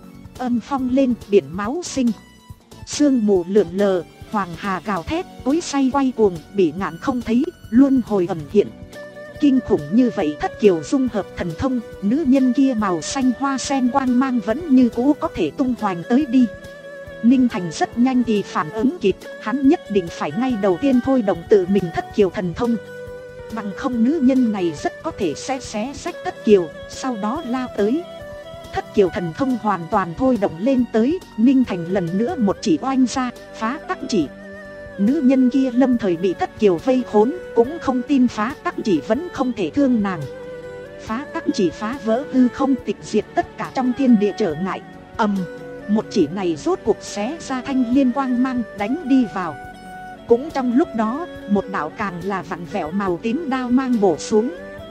Âm phong lên, biển máu sinh, sương mù lượn lờ, hoàng hà gào thét, tối say quay cuồng, Bỉ Ngạn không thấy, luân hồi ẩn hiện. Kinh khủng như vậy Thất Kiều dung hợp thần thông, nữ nhân kia màu xanh hoa sen quang mang vẫn như cũ có thể tung hoành tới đi. Ninh Thành rất nhanh thì phản ứng kịp, hắn nhất định phải ngay đầu tiên thôi động tự mình Thất Kiều thần thông. Bằng không nữ nhân này rất có thể sẽ xé rách Thất Kiều, sau đó lao tới. Thất Kiều thần thông hoàn toàn thôi động lên tới, Ninh Thành lần nữa một chỉ oanh ra, phá tắc chỉ. Nữ nhân kia lâm thời bị Thất Kiều vây khốn, cũng không tin phá tắc chỉ vẫn không thể thương nàng. Phá tắc chỉ phá vỡ hư không, tịch diệt tất cả trong thiên địa trở ngại. Ầm, một chỉ này rốt cuộc xé ra thanh liên quang mang đánh đi vào. Cũng trong lúc đó, một đạo càng là vặn vẹo màu tím đao mang bổ xuống.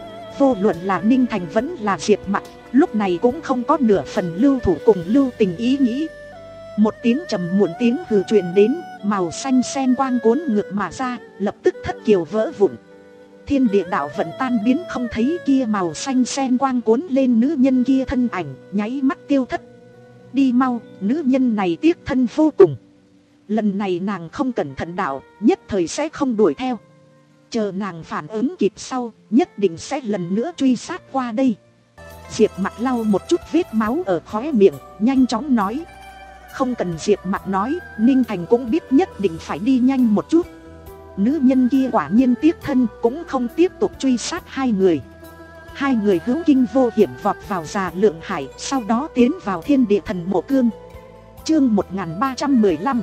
Vô luận là Ninh Thành vẫn là Diệp Mặc, lúc này cũng không có nửa phần lưu thủ cùng lưu tình ý nghĩ. Một tiếng trầm muộn tiếng hừ truyền đến, màu xanh sen quang cuốn ngược mà ra, lập tức Thất Kiều vỡ vụn. Thiên địa đạo vận tan biến không thấy, kia màu xanh sen quang cuốn lên nữ nhân kia thân ảnh, nháy mắt tiêu thất. Đi mau, nữ nhân này tiếc thân vô cùng. Lần này nàng không cẩn thận đạo, nhất thời sẽ không đuổi theo. Chờ nàng phản ứng kịp sau, nhất định sẽ lần nữa truy sát qua đây. Diệp Mặc lau một chút vết máu ở khóe miệng, nhanh chóng nói. Không cần Diệp Mặc nói, Ninh Thành cũng biết nhất định phải đi nhanh một chút. Nữ nhân kia quả nhiên tiếc thân, cũng không tiếp tục truy sát hai người. Hai người hữu kinh vô hiểm vọt vào Già Lượng Hải, sau đó tiến vào Thiên Địa Thần Mộ Cương. Chương một nghìn ba trăm mười lăm,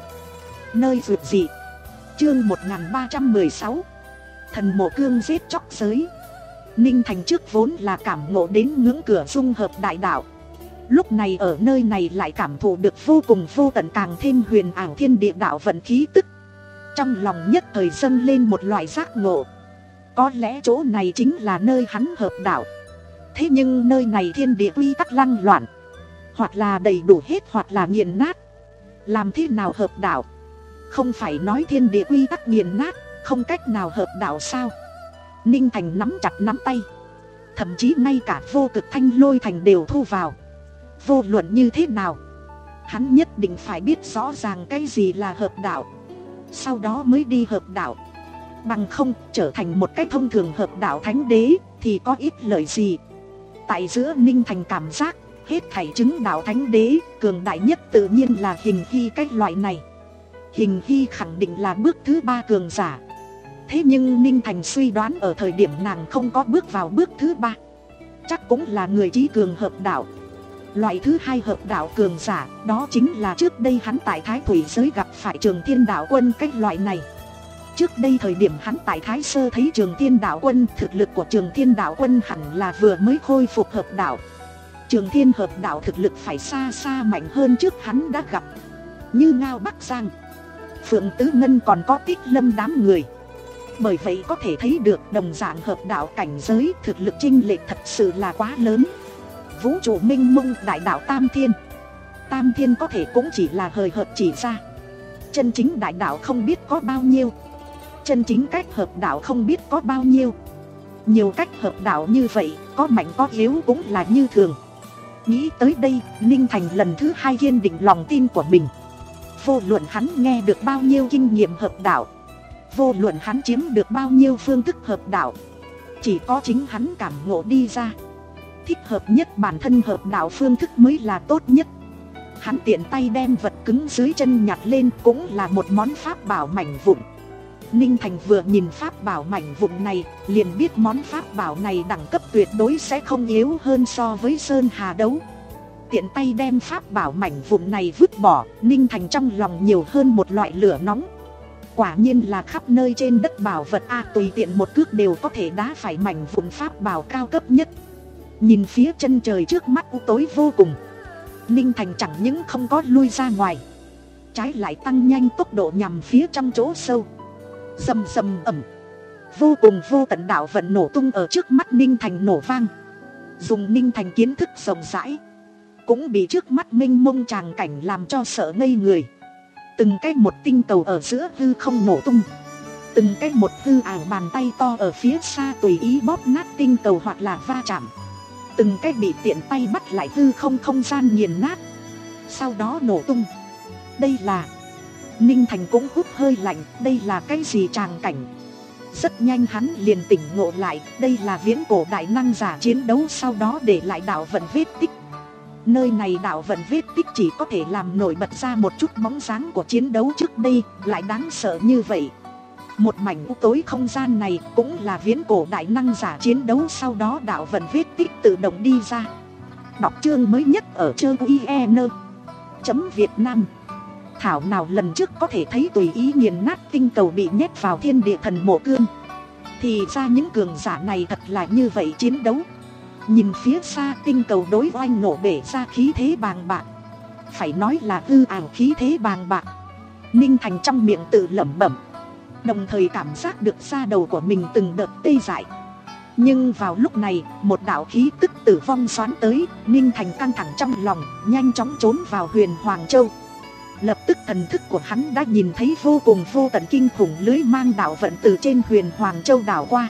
nơi vượt dị. Chương một nghìn ba trăm mười sáu, Thần Mộ Cương giết chóc giới. Ninh Thành trước vốn là cảm ngộ đến ngưỡng cửa dung hợp đại đạo. Lúc này ở nơi này lại cảm thụ được vô cùng vô tận, càng thêm huyền ảo thiên địa đạo vận khí tức. Trong lòng nhất thời dâng lên một loại giác ngộ. Có lẽ chỗ này chính là nơi hắn hợp đạo. Thế nhưng nơi này thiên địa quy tắc lăng loạn, hoặc là đầy đủ hết hoặc là nghiền nát. Làm thế nào hợp đạo? Không phải nói thiên địa quy tắc nghiền nát, không cách nào hợp đạo sao? Ninh Thành nắm chặt nắm tay. Thậm chí ngay cả vô cực thanh lôi thành đều thu vào. Vô luận như thế nào, hắn nhất định phải biết rõ ràng cái gì là hợp đạo, sau đó mới đi hợp đạo. Bằng không trở thành một cái thông thường hợp đạo thánh đế thì có ít lợi gì. Tại giữa Ninh Thành cảm giác hết thảy chứng đạo thánh đế cường đại nhất tự nhiên là Hình Hy cái loại này. Hình Hy khẳng định là bước thứ ba cường giả. Thế nhưng Ninh Thành suy đoán ở thời điểm nàng không có bước vào bước thứ ba, chắc cũng là người trí cường hợp đạo. Loại thứ hai hợp đạo cường giả, đó chính là trước đây hắn tại Thái Thủy giới gặp phải Trường Thiên Đạo Quân cái loại này. Trước đây thời điểm hắn tại Thái Sơ thấy Trường Thiên Đạo Quân, thực lực của Trường Thiên Đạo Quân hẳn là vừa mới khôi phục hợp đạo. Trường Thiên hợp đạo thực lực phải xa xa mạnh hơn trước hắn đã gặp, như Ngao Bắc Giang, Phượng Tứ Ngân còn có Tích Lâm đám người. Bởi vậy có thể thấy được đồng dạng hợp đạo cảnh giới, thực lực chênh lệch thật sự là quá lớn. Vũ trụ minh mông đại đạo tam thiên, tam thiên có thể cũng chỉ là hời hợt chỉ ra. Chân chính đại đạo không biết có bao nhiêu, chân chính cách hợp đạo không biết có bao nhiêu. Nhiều cách hợp đạo như vậy, có mạnh có yếu cũng là như thường. Nghĩ tới đây, Ninh Thành lần thứ hai kiên định lòng tin của mình. Vô luận hắn nghe được bao nhiêu kinh nghiệm hợp đạo, vô luận hắn chiếm được bao nhiêu phương thức hợp đạo, chỉ có chính hắn cảm ngộ đi ra thích hợp nhất bản thân hợp đạo phương thức mới là tốt nhất. Hắn tiện tay đem vật cứng dưới chân nhặt lên, cũng là một món pháp bảo mảnh vụn. Ninh Thành vừa nhìn pháp bảo mảnh vụn này, liền biết món pháp bảo này đẳng cấp tuyệt đối sẽ không yếu hơn so với Sơn Hà Đấu. Tiện tay đem pháp bảo mảnh vụn này vứt bỏ, Ninh Thành trong lòng nhiều hơn một loại lửa nóng. Quả nhiên là khắp nơi trên đất bảo vật a, tùy tiện một cước đều có thể đá phải mảnh vụn pháp bảo cao cấp nhất. Nhìn phía chân trời trước mắt u tối vô cùng, Ninh Thành chẳng những không có lui ra ngoài, trái lại tăng nhanh tốc độ nhằm phía trong chỗ sâu. Rầm rầm ầm, vô cùng vô tận đạo vận nổ tung ở trước mắt Ninh Thành nổ vang. Dùng Ninh Thành kiến thức rộng rãi, cũng bị trước mắt mênh mông tràng cảnh làm cho sợ ngây người. Từng cái một tinh cầu ở giữa hư không nổ tung, từng cái một hư ảo bàn tay to ở phía xa tùy ý bóp nát tinh cầu hoặc là va chạm, từng cái bị tiện tay bắt lại hư không không gian nghiền nát, sau đó nổ tung. Đây là... Ninh Thành cũng hút hơi lạnh, đây là cái gì tràng cảnh? Rất nhanh hắn liền tỉnh ngộ lại, đây là viễn cổ đại năng giả chiến đấu sau đó để lại đạo vận vết tích. Nơi này đạo vận vết tích chỉ có thể làm nổi bật ra một chút bóng dáng của chiến đấu trước đây, lại đáng sợ như vậy. Một mảnh u tối không gian này cũng là viễn cổ đại năng giả chiến đấu sau đó đạo vận vết tích tự động đi ra. Đọc chương mới nhất ở chương i e n chấm Việt Nam. Thảo nào lần trước có thể thấy tùy ý nghiền nát tinh cầu bị nhét vào thiên địa thần mộ cương, thì ra những cường giả này thật là như vậy chiến đấu. Nhìn phía xa tinh cầu đối oanh nổ bể ra khí thế bàng bạc, phải nói là hư ảo khí thế bàng bạc. Ninh Thành trong miệng tự lẩm bẩm, đồng thời cảm giác được da đầu của mình từng đợt tê dại. Nhưng vào lúc này, một đạo khí tức tử vong xoán tới, Ninh Thành căng thẳng trong lòng, nhanh chóng trốn vào Huyền Hoàng Châu. Lập tức thần thức của hắn đã nhìn thấy vô cùng vô tận kinh khủng lưới mang đạo vận từ trên Huyền Hoàng Châu đảo qua,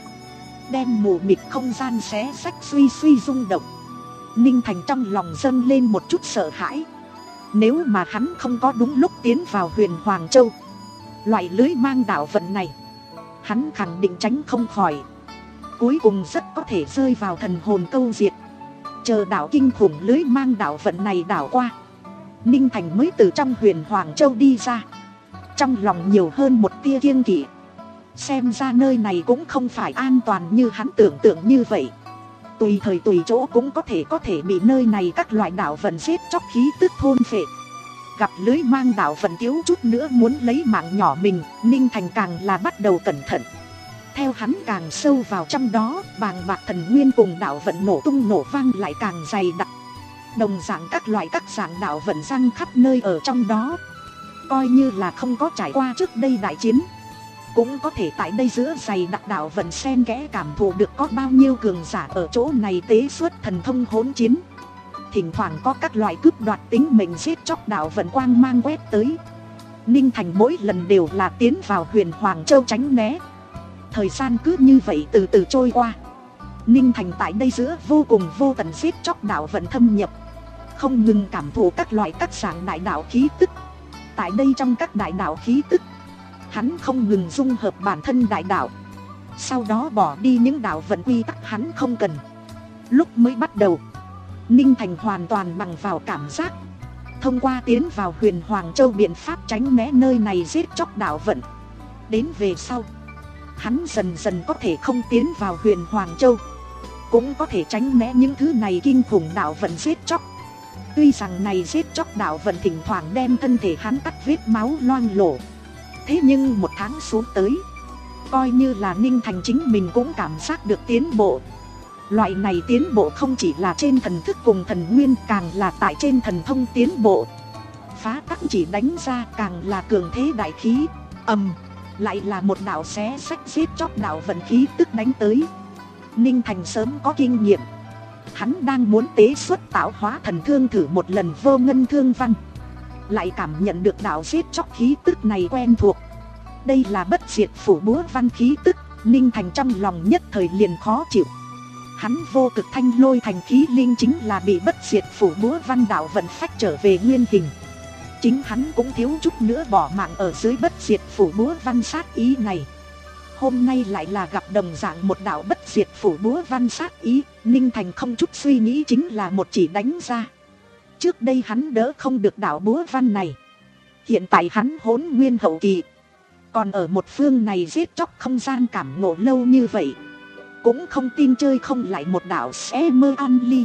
đem mù mịt không gian xé xách suy suy rung động. Ninh Thành trong lòng dâng lên một chút sợ hãi. Nếu mà hắn không có đúng lúc tiến vào Huyền Hoàng Châu, loại lưới mang đạo vận này hắn khẳng định tránh không khỏi, cuối cùng rất có thể rơi vào thần hồn câu diệt. Chờ đạo kinh khủng lưới mang đạo vận này đảo qua, Ninh Thành mới từ trong Huyền Hoàng Châu đi ra, trong lòng nhiều hơn một tia kiêng kỵ. Xem ra nơi này cũng không phải an toàn như hắn tưởng tượng như vậy. Tùy thời tùy chỗ cũng có thể có thể bị nơi này các loại đạo vận giết chóc khí tức thôn phệ. Gặp lưới mang đạo vận thiếu chút nữa muốn lấy mạng nhỏ mình, Ninh Thành càng là bắt đầu cẩn thận. Theo hắn càng sâu vào trong đó, bàng bạc thần nguyên cùng đạo vận nổ tung nổ vang lại càng dày đặc. Đồng dạng các loại các dạng đạo vận răng khắp nơi ở trong đó. Coi như là không có trải qua trước đây đại chiến, cũng có thể tại đây giữa dày đặc đạo vận xen kẽ cảm thụ được có bao nhiêu cường giả ở chỗ này tế xuất thần thông hỗn chiến. Thỉnh thoảng có các loại cướp đoạt tính mệnh giết chóc đạo vận quang mang quét tới. Ninh Thành mỗi lần đều là tiến vào Huyền Hoàng Châu tránh né. Thời gian cứ như vậy từ từ trôi qua. Ninh Thành tại đây giữa vô cùng vô tận giết chóc đạo vận thâm nhập, không ngừng cảm thụ các loại các dạng đại đạo khí tức. Tại đây trong các đại đạo khí tức, hắn không ngừng dung hợp bản thân đại đạo, sau đó bỏ đi những đạo vận quy tắc hắn không cần. Lúc mới bắt đầu, Ninh Thành hoàn toàn bằng vào cảm giác, thông qua tiến vào Huyền Hoàng Châu biện pháp tránh né nơi này giết chóc đạo vận. Đến về sau, hắn dần dần có thể không tiến vào Huyền Hoàng Châu, cũng có thể tránh né những thứ này kinh khủng đạo vận giết chóc. Tuy rằng này giết chóc đạo vận thỉnh thoảng đem thân thể hắn cắt vết máu loang lổ, thế nhưng một tháng xuống tới, coi như là Ninh Thành chính mình cũng cảm giác được tiến bộ. Loại này tiến bộ không chỉ là trên thần thức cùng thần nguyên, càng là tại trên thần thông tiến bộ. Phá tắc chỉ đánh ra càng là cường thế đại khí. Ầm, lại là một đạo xé xách giết chóc đạo vận khí tức đánh tới. Ninh Thành sớm có kinh nghiệm, hắn đang muốn tế xuất tạo hóa thần thương thử một lần vô ngân thương văn, lại cảm nhận được đạo giết chóc khí tức này quen thuộc. Đây là bất diệt phủ búa văn khí tức. Ninh Thành trong lòng nhất thời liền khó chịu. Hắn vô cực thanh lôi thành khí linh chính là bị bất diệt phủ búa văn đạo vận phách trở về nguyên hình. Chính hắn cũng thiếu chút nữa bỏ mạng ở dưới bất diệt phủ búa văn sát ý này. Hôm nay lại là gặp đồng dạng một đạo bất diệt phủ búa văn sát ý. Ninh Thành không chút suy nghĩ chính là một chỉ đánh ra. Trước đây hắn đỡ không được đạo búa văn này, hiện tại hắn hỗn nguyên hậu kỳ, còn ở một phương này giết chóc không gian cảm ngộ lâu như vậy, cũng không tin chơi không lại một đạo sẽ mơ an ly.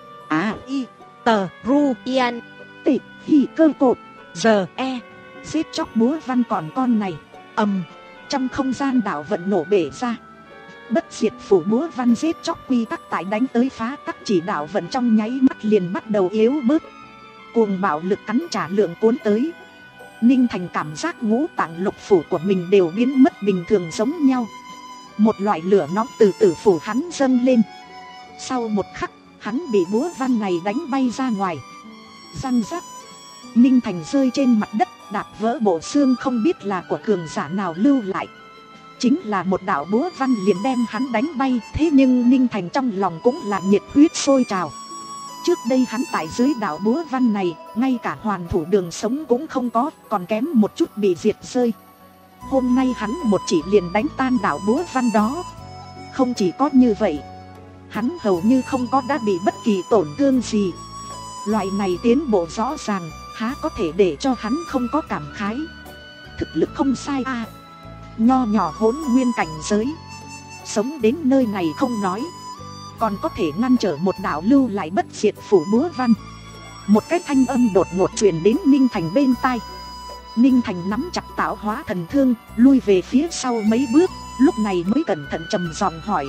À y tờ ru yên tị hì cơ cột giờ e giết chóc búa văn còn con này. Ầm, trong không gian đạo vận nổ bể ra. Bất diệt phủ búa văn giết chóc quy tắc tại đánh tới phá tắc chỉ đạo vận trong nháy mắt liền bắt đầu yếu bớt. Cuồng bạo lực cắn trả lượng cuốn tới. Ninh Thành cảm giác ngũ tạng lục phủ của mình đều biến mất bình thường giống nhau. Một loại lửa nóng từ tử phủ hắn dâng lên. Sau một khắc, hắn bị búa văn này đánh bay ra ngoài. Răng rắc, Ninh Thành rơi trên mặt đất, đạp vỡ bộ xương không biết là của cường giả nào lưu lại. Chính là một đạo búa văn liền đem hắn đánh bay. Thế nhưng Ninh Thành trong lòng cũng là nhiệt huyết sôi trào. Trước đây hắn tại dưới đạo búa văn này, ngay cả hoàn thủ đường sống cũng không có, còn kém một chút bị diệt rơi. Hôm nay hắn một chỉ liền đánh tan đạo búa văn đó. Không chỉ có như vậy, hắn hầu như không có đã bị bất kỳ tổn thương gì. Loại này tiến bộ rõ ràng, há có thể để cho hắn không có cảm khái. Thực lực không sai a, à. Nho nhỏ hỗn nguyên cảnh giới, sống đến nơi này không nói, còn có thể ngăn trở một đạo lưu lại bất diệt phủ búa văn. Một cái thanh âm đột ngột truyền đến Ninh Thành bên tai. Ninh Thành nắm chặt tạo hóa thần thương, lui về phía sau mấy bước, lúc này mới cẩn thận trầm giọng hỏi: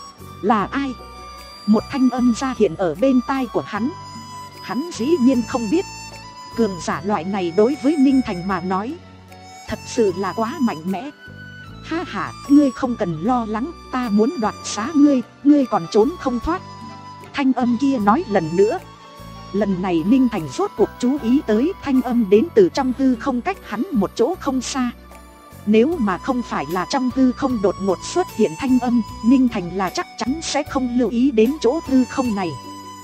là ai? Một thanh âm ra hiện ở bên tai của hắn. Hắn dĩ nhiên không biết. Cường giả loại này đối với Ninh Thành mà nói, thật sự là quá mạnh mẽ. Ha ha, ngươi không cần lo lắng, ta muốn đoạt xá ngươi, ngươi còn trốn không thoát. Thanh âm kia nói lần nữa. Lần này Ninh Thành rốt cuộc chú ý tới thanh âm đến từ trong hư không cách hắn một chỗ không xa. Nếu mà không phải là trong hư không đột ngột xuất hiện thanh âm, Ninh Thành là chắc chắn sẽ không lưu ý đến chỗ hư không này.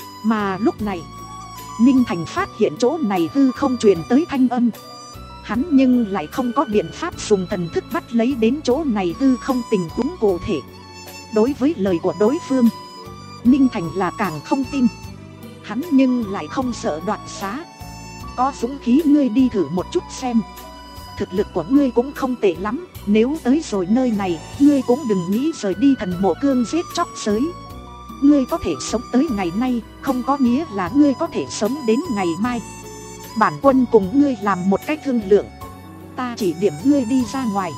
Mà lúc này, Ninh Thành phát hiện chỗ này hư không truyền tới thanh âm. Hắn nhưng lại không có biện pháp dùng thần thức bắt lấy đến chỗ này hư không tình huống cụ thể. Đối với lời của đối phương, Ninh Thành là càng không tin. Hắn nhưng lại không sợ đoạt xá. Có dũng khí ngươi đi thử một chút xem. Thực lực của ngươi cũng không tệ lắm. Nếu tới rồi nơi này, ngươi cũng đừng nghĩ rời đi thần mộ cương giết chóc giới. Ngươi có thể sống tới ngày nay, không có nghĩa là ngươi có thể sống đến ngày mai. Bản quân cùng ngươi làm một cách thương lượng. Ta chỉ điểm ngươi đi ra ngoài,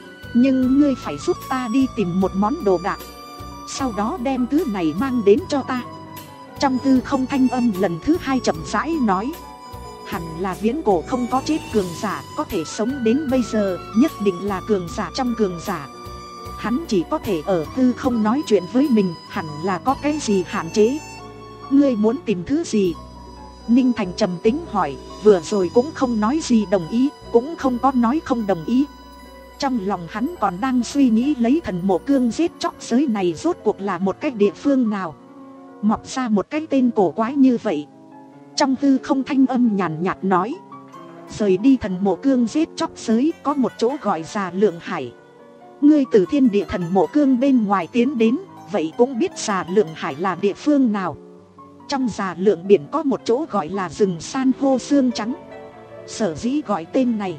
nhưng ngươi phải giúp ta đi tìm một món đồ đạc, sau đó đem thứ này mang đến cho ta. Trong tư không thanh âm lần thứ hai chậm rãi nói: hẳn là viễn cổ không có chết cường giả có thể sống đến bây giờ, nhất định là cường giả trong cường giả. Hắn chỉ có thể ở tư không nói chuyện với mình, hẳn là có cái gì hạn chế. Ngươi muốn tìm thứ gì? Ninh Thành trầm tính hỏi, vừa rồi cũng không nói gì đồng ý, cũng không có nói không đồng ý. Trong lòng hắn còn đang suy nghĩ lấy thần mộ cương giết chóc giới này rốt cuộc là một cái địa phương nào, mọc ra một cái tên cổ quái như vậy. Trong tư không thanh âm nhàn nhạt nói: rời đi thần mộ cương giết chóc giới có một chỗ gọi Già Lượng Hải. Ngươi từ thiên địa thần mộ cương bên ngoài tiến đến, vậy cũng biết Già Lượng Hải là địa phương nào. Trong Già Lượng biển có một chỗ gọi là rừng san hô xương trắng. Sở dĩ gọi tên này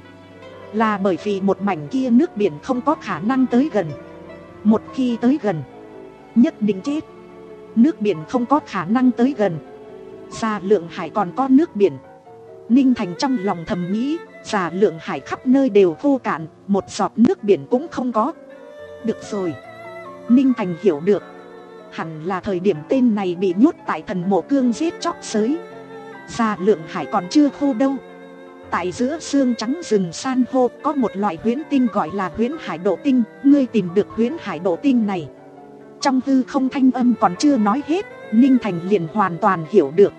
là bởi vì một mảnh kia nước biển không có khả năng tới gần. Một khi tới gần, nhất định chết. Nước biển không có khả năng tới gần, Già Lượng Hải còn có nước biển. Ninh Thành trong lòng thầm nghĩ, Già Lượng Hải khắp nơi đều khô cạn, một giọt nước biển cũng không có. Được rồi, Ninh Thành hiểu được, hẳn là thời điểm tên này bị nhốt tại thần mộ cương giết chóc giới, Già Lượng Hải còn chưa khô đâu. Tại giữa xương trắng rừng san hô có một loại huyễn tinh gọi là huyễn hải độ tinh. Ngươi tìm được huyễn hải độ tinh này. Trong hư không thanh âm còn chưa nói hết, Ninh Thành liền hoàn toàn hiểu được.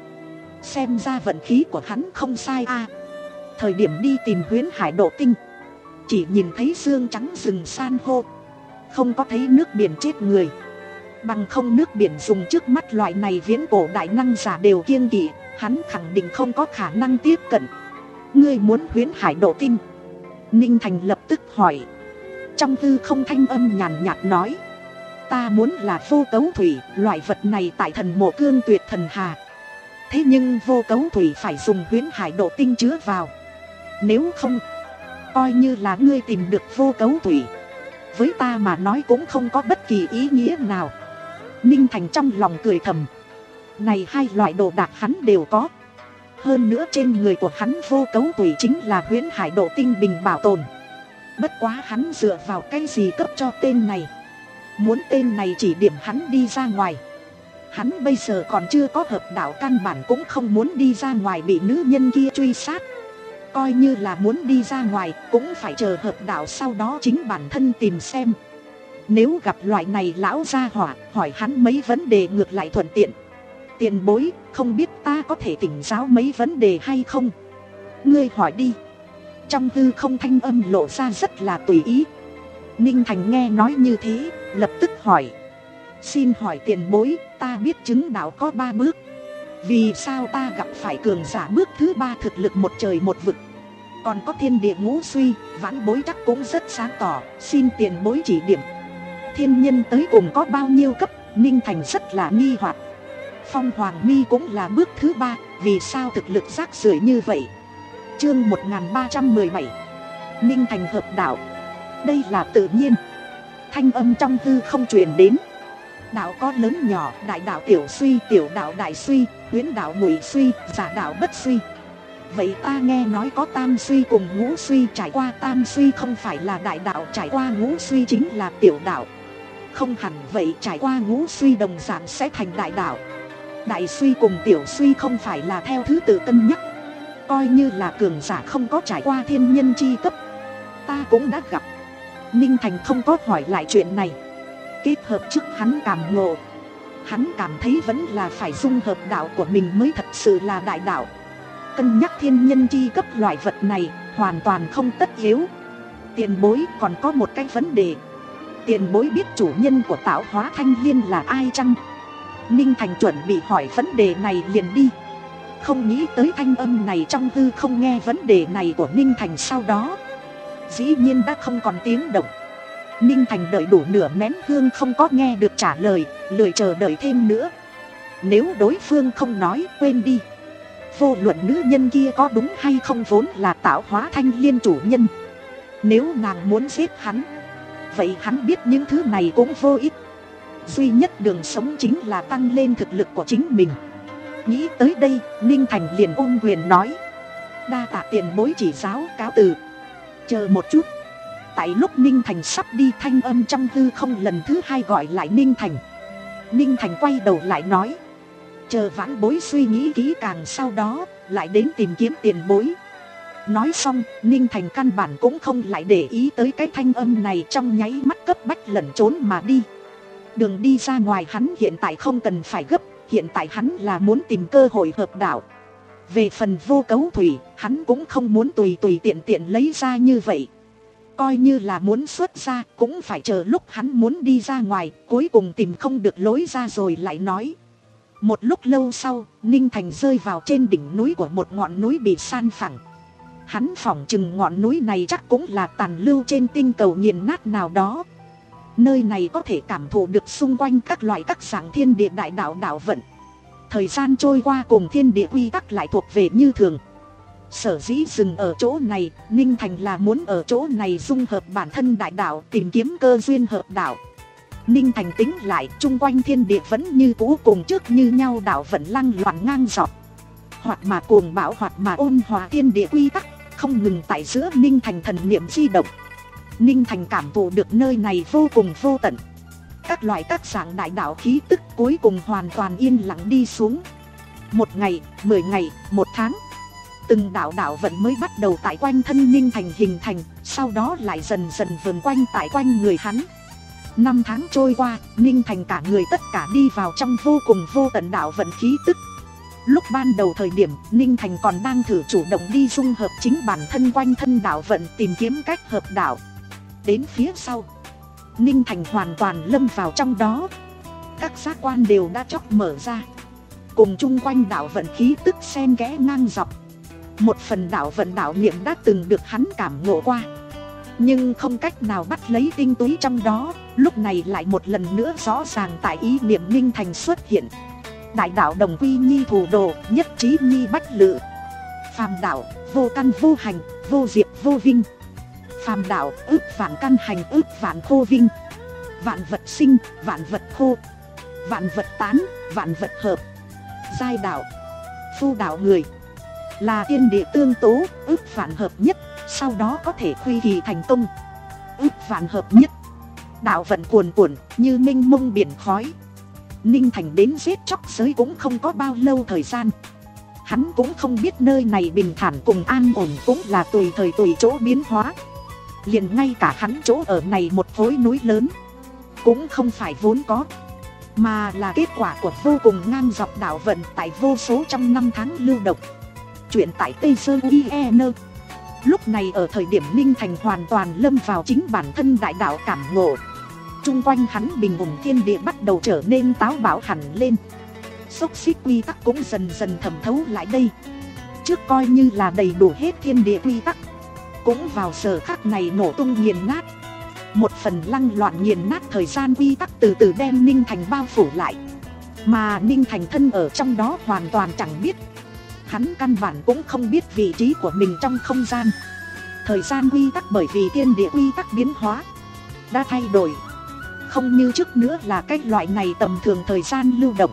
Xem ra vận khí của hắn không sai a. Thời điểm đi tìm huyễn hải độ tinh, chỉ nhìn thấy xương trắng rừng san hô, không có thấy nước biển chết người. Bằng không nước biển dùng trước mắt loại này viễn cổ đại năng giả đều kiêng kỵ, hắn khẳng định không có khả năng tiếp cận. Ngươi muốn huyễn hải độ tinh? Ninh Thành lập tức hỏi. Trong tư không thanh âm nhàn nhạt nói, ta muốn là vô cấu thủy. Loại vật này tại thần mộ cương tuyệt thần hà. Thế nhưng vô cấu thủy phải dùng huyễn hải độ tinh chứa vào. Nếu không, coi như là ngươi tìm được vô cấu thủy, với ta mà nói cũng không có bất kỳ ý nghĩa nào. Ninh Thành trong lòng cười thầm. Này hai loại đồ đạc hắn đều có. Hơn nữa trên người của hắn vô cấu thủy chính là huyễn hải độ tinh bình bảo tồn. Bất quá hắn dựa vào cái gì cấp cho tên này? Muốn tên này chỉ điểm hắn đi ra ngoài. Hắn bây giờ còn chưa có hợp đạo, căn bản cũng không muốn đi ra ngoài bị nữ nhân kia truy sát. Coi như là muốn đi ra ngoài cũng phải chờ hợp đạo, sau đó chính bản thân tìm xem. Nếu gặp loại này lão gia hỏa, hỏi hắn mấy vấn đề ngược lại thuận tiện. Tiền bối, không biết ta có thể tỉnh giáo mấy vấn đề hay không? Ngươi hỏi đi. Trong hư không thanh âm lộ ra rất là tùy ý. Ninh Thành nghe nói như thế, lập tức hỏi. Xin hỏi tiền bối, ta biết chứng đạo có ba bước. Vì sao ta gặp phải cường giả bước thứ ba thực lực một trời một vực? Còn có thiên địa ngũ suy, vãn bối chắc cũng rất sáng tỏ, xin tiền bối chỉ điểm. Thiên nhân tới cùng có bao nhiêu cấp? Ninh Thành rất là nghi hoặc. Phong Hoàng Mi cũng là bước thứ ba, vì sao thực lực rác rưởi như vậy? Chương một nghìn ba trăm mười bảy. Ninh Thành hợp đạo. Đây là tự nhiên. Thanh âm trong hư không truyền đến. Đạo có lớn nhỏ, đại đạo tiểu suy, tiểu đạo đại suy, huyễn đạo ngụy suy, giả đạo bất suy. Vậy ta nghe nói có tam suy cùng ngũ suy, trải qua tam suy không phải là đại đạo, trải qua ngũ suy chính là tiểu đạo. Không hẳn vậy, trải qua ngũ suy đồng dạng sẽ thành đại đạo. Đại suy cùng tiểu suy không phải là theo thứ tự cân nhắc. Coi như là cường giả không có trải qua thiên nhân chi cấp, ta cũng đã gặp. Ninh Thành không có hỏi lại chuyện này. Kết hợp trước hắn cảm ngộ, hắn cảm thấy vẫn là phải dung hợp đạo của mình mới thật sự là đại đạo. Cân nhắc thiên nhân chi cấp loại vật này hoàn toàn không tất yếu. Tiền bối, còn có một cái vấn đề. Tiền bối biết chủ nhân của tạo hóa thanh liên là ai chăng? Ninh Thành chuẩn bị hỏi vấn đề này liền đi. Không nghĩ tới thanh âm này trong hư không nghe vấn đề này của Ninh Thành sau đó dĩ nhiên đã không còn tiếng động. Ninh Thành đợi đủ nửa nén hương không có nghe được trả lời, lười chờ đợi thêm nữa. Nếu đối phương không nói, quên đi. Vô luận nữ nhân kia có đúng hay không vốn là tạo hóa thanh liên chủ nhân. Nếu nàng muốn giết hắn, vậy hắn biết những thứ này cũng vô ích. Duy nhất đường sống chính là tăng lên thực lực của chính mình. Nghĩ tới đây, Ninh Thành liền ôm quyền nói. Đa tạ tiền bối chỉ giáo, cáo từ. Chờ một chút. Tại lúc Ninh Thành sắp đi, thanh âm trong hư không lần thứ hai gọi lại Ninh Thành. Ninh Thành quay đầu lại nói. Chờ vãn bối suy nghĩ kỹ càng, sau đó lại đến tìm kiếm tiền bối. Nói xong, Ninh Thành căn bản cũng không lại để ý tới cái thanh âm này, trong nháy mắt cấp bách lẩn trốn mà đi. Đường đi ra ngoài hắn hiện tại không cần phải gấp, hiện tại hắn là muốn tìm cơ hội hợp đạo. Về phần vô cấu thủy, hắn cũng không muốn tùy tùy tiện tiện lấy ra như vậy. Coi như là muốn xuất ra, cũng phải chờ lúc hắn muốn đi ra ngoài, cuối cùng tìm không được lối ra rồi lại nói. Một lúc lâu sau, Ninh Thành rơi vào trên đỉnh núi của một ngọn núi bị san phẳng. Hắn phỏng chừng ngọn núi này chắc cũng là tàn lưu trên tinh cầu nghiền nát nào đó. Nơi này có thể cảm thụ được xung quanh các loại các dạng thiên địa đại đạo đạo vận. Thời gian trôi qua cùng thiên địa quy tắc lại thuộc về như thường. Sở dĩ dừng ở chỗ này, Ninh Thành là muốn ở chỗ này dung hợp bản thân đại đạo, tìm kiếm cơ duyên hợp đạo. Ninh Thành tính lại, chung quanh thiên địa vẫn như cũ cùng trước như nhau, đạo vận lăng loạn ngang dọc. Hoặc mà cuồng bão, hoặc mà ôn hòa thiên địa quy tắc, không ngừng tại giữa Ninh Thành thần niệm di động. Ninh Thành cảm thụ được nơi này vô cùng vô tận. Các loại các dạng đại đạo khí tức cuối cùng hoàn toàn yên lặng đi xuống. Một ngày, mười ngày, một tháng. Từng đạo đạo vận mới bắt đầu tại quanh thân Ninh Thành hình thành, sau đó lại dần dần vần quanh tại quanh người hắn. Năm tháng trôi qua, Ninh Thành cả người tất cả đi vào trong vô cùng vô tận đạo vận khí tức. Lúc ban đầu thời điểm, Ninh Thành còn đang thử chủ động đi dung hợp chính bản thân quanh thân đạo vận, tìm kiếm cách hợp đạo. Đến phía sau, Ninh Thành hoàn toàn lâm vào trong đó. Các giác quan đều đã chóc mở ra, cùng chung quanh đạo vận khí tức xen kẽ ngang dọc. Một phần đạo vận đạo niệm đã từng được hắn cảm ngộ qua, nhưng không cách nào bắt lấy tinh túy trong đó, lúc này lại một lần nữa rõ ràng tại ý niệm Ninh Thành xuất hiện. Đại đạo đồng quy nhi thủ đồ, nhất trí nhi bách lự. Phàm đạo, vô căn vô hành, vô diệt vô vinh. Phàm đạo, ước vạn căn hành, ước vạn khô vinh. Vạn vật sinh, vạn vật khô. Vạn vật tán, vạn vật hợp. Giai đạo, phu đạo người, là tiên địa tương tố, ước vạn hợp nhất, sau đó có thể khuy kỳ thành công. Ước vạn hợp nhất, đạo vận cuồn cuộn như mênh mông biển khói. Ninh Thành đến giết chóc giới cũng không có bao lâu thời gian. Hắn cũng không biết nơi này bình thản cùng an ổn cũng là tùy thời tùy chỗ biến hóa. Liền ngay cả hắn chỗ ở này một khối núi lớn cũng không phải vốn có, mà là kết quả của vô cùng ngang dọc đạo vận tại vô số trong năm tháng lưu động. Chuyện tại Tây Sơn u e en. Lúc này ở thời điểm Ninh Thành hoàn toàn lâm vào chính bản thân đại đạo cảm ngộ, chung quanh hắn bình ổn thiên địa bắt đầu trở nên táo bạo hẳn lên. Xốc xích quy tắc cũng dần dần thẩm thấu lại đây. Trước coi như là đầy đủ hết thiên địa quy tắc, cũng vào giờ khắc này nổ tung nghiền nát. Một phần lăng loạn nghiền nát thời gian quy tắc từ từ đem Ninh Thành bao phủ lại, mà Ninh Thành thân ở trong đó hoàn toàn chẳng biết. Hắn căn bản cũng không biết vị trí của mình trong không gian. Thời gian quy tắc bởi vì thiên địa quy tắc biến hóa đã thay đổi, không như trước nữa là cái loại này tầm thường thời gian lưu động,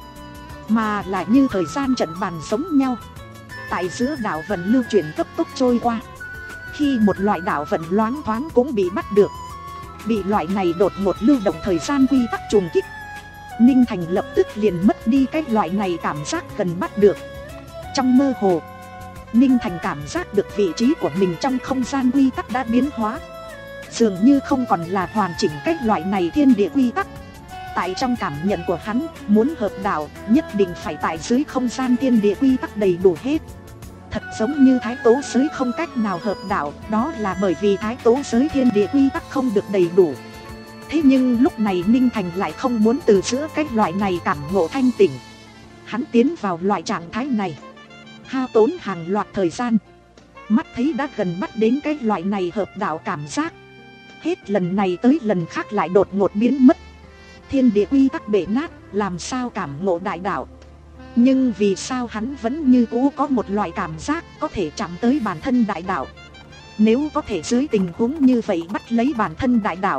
mà là như thời gian trận bàn giống nhau. Tại giữa đạo vận lưu chuyển cấp tốc trôi qua, khi một loại đạo vận loáng thoáng cũng bị bắt được, bị loại này đột ngột lưu động thời gian quy tắc trùng kích, Ninh Thành lập tức liền mất đi cái loại này cảm giác gần bắt được. Trong mơ hồ, Ninh Thành cảm giác được vị trí của mình trong không gian quy tắc đã biến hóa, dường như không còn là hoàn chỉnh cái loại này thiên địa quy tắc. Tại trong cảm nhận của hắn, muốn hợp đạo nhất định phải tại dưới không gian thiên địa quy tắc đầy đủ hết. Thật giống như thái tố giới không cách nào hợp đạo, đó là bởi vì thái tố giới thiên địa quy tắc không được đầy đủ. Thế nhưng lúc này Ninh Thành lại không muốn từ giữa cái loại này cảm ngộ thanh tỉnh. Hắn tiến vào loại trạng thái này, hao tốn hàng loạt thời gian, mắt thấy đã gần bắt đến cái loại này hợp đạo cảm giác. Hết lần này tới lần khác lại đột ngột biến mất. Thiên địa quy tắc bể nát, làm sao cảm ngộ đại đạo. Nhưng vì sao hắn vẫn như cũ có một loại cảm giác có thể chạm tới bản thân đại đạo. Nếu có thể dưới tình huống như vậy bắt lấy bản thân đại đạo,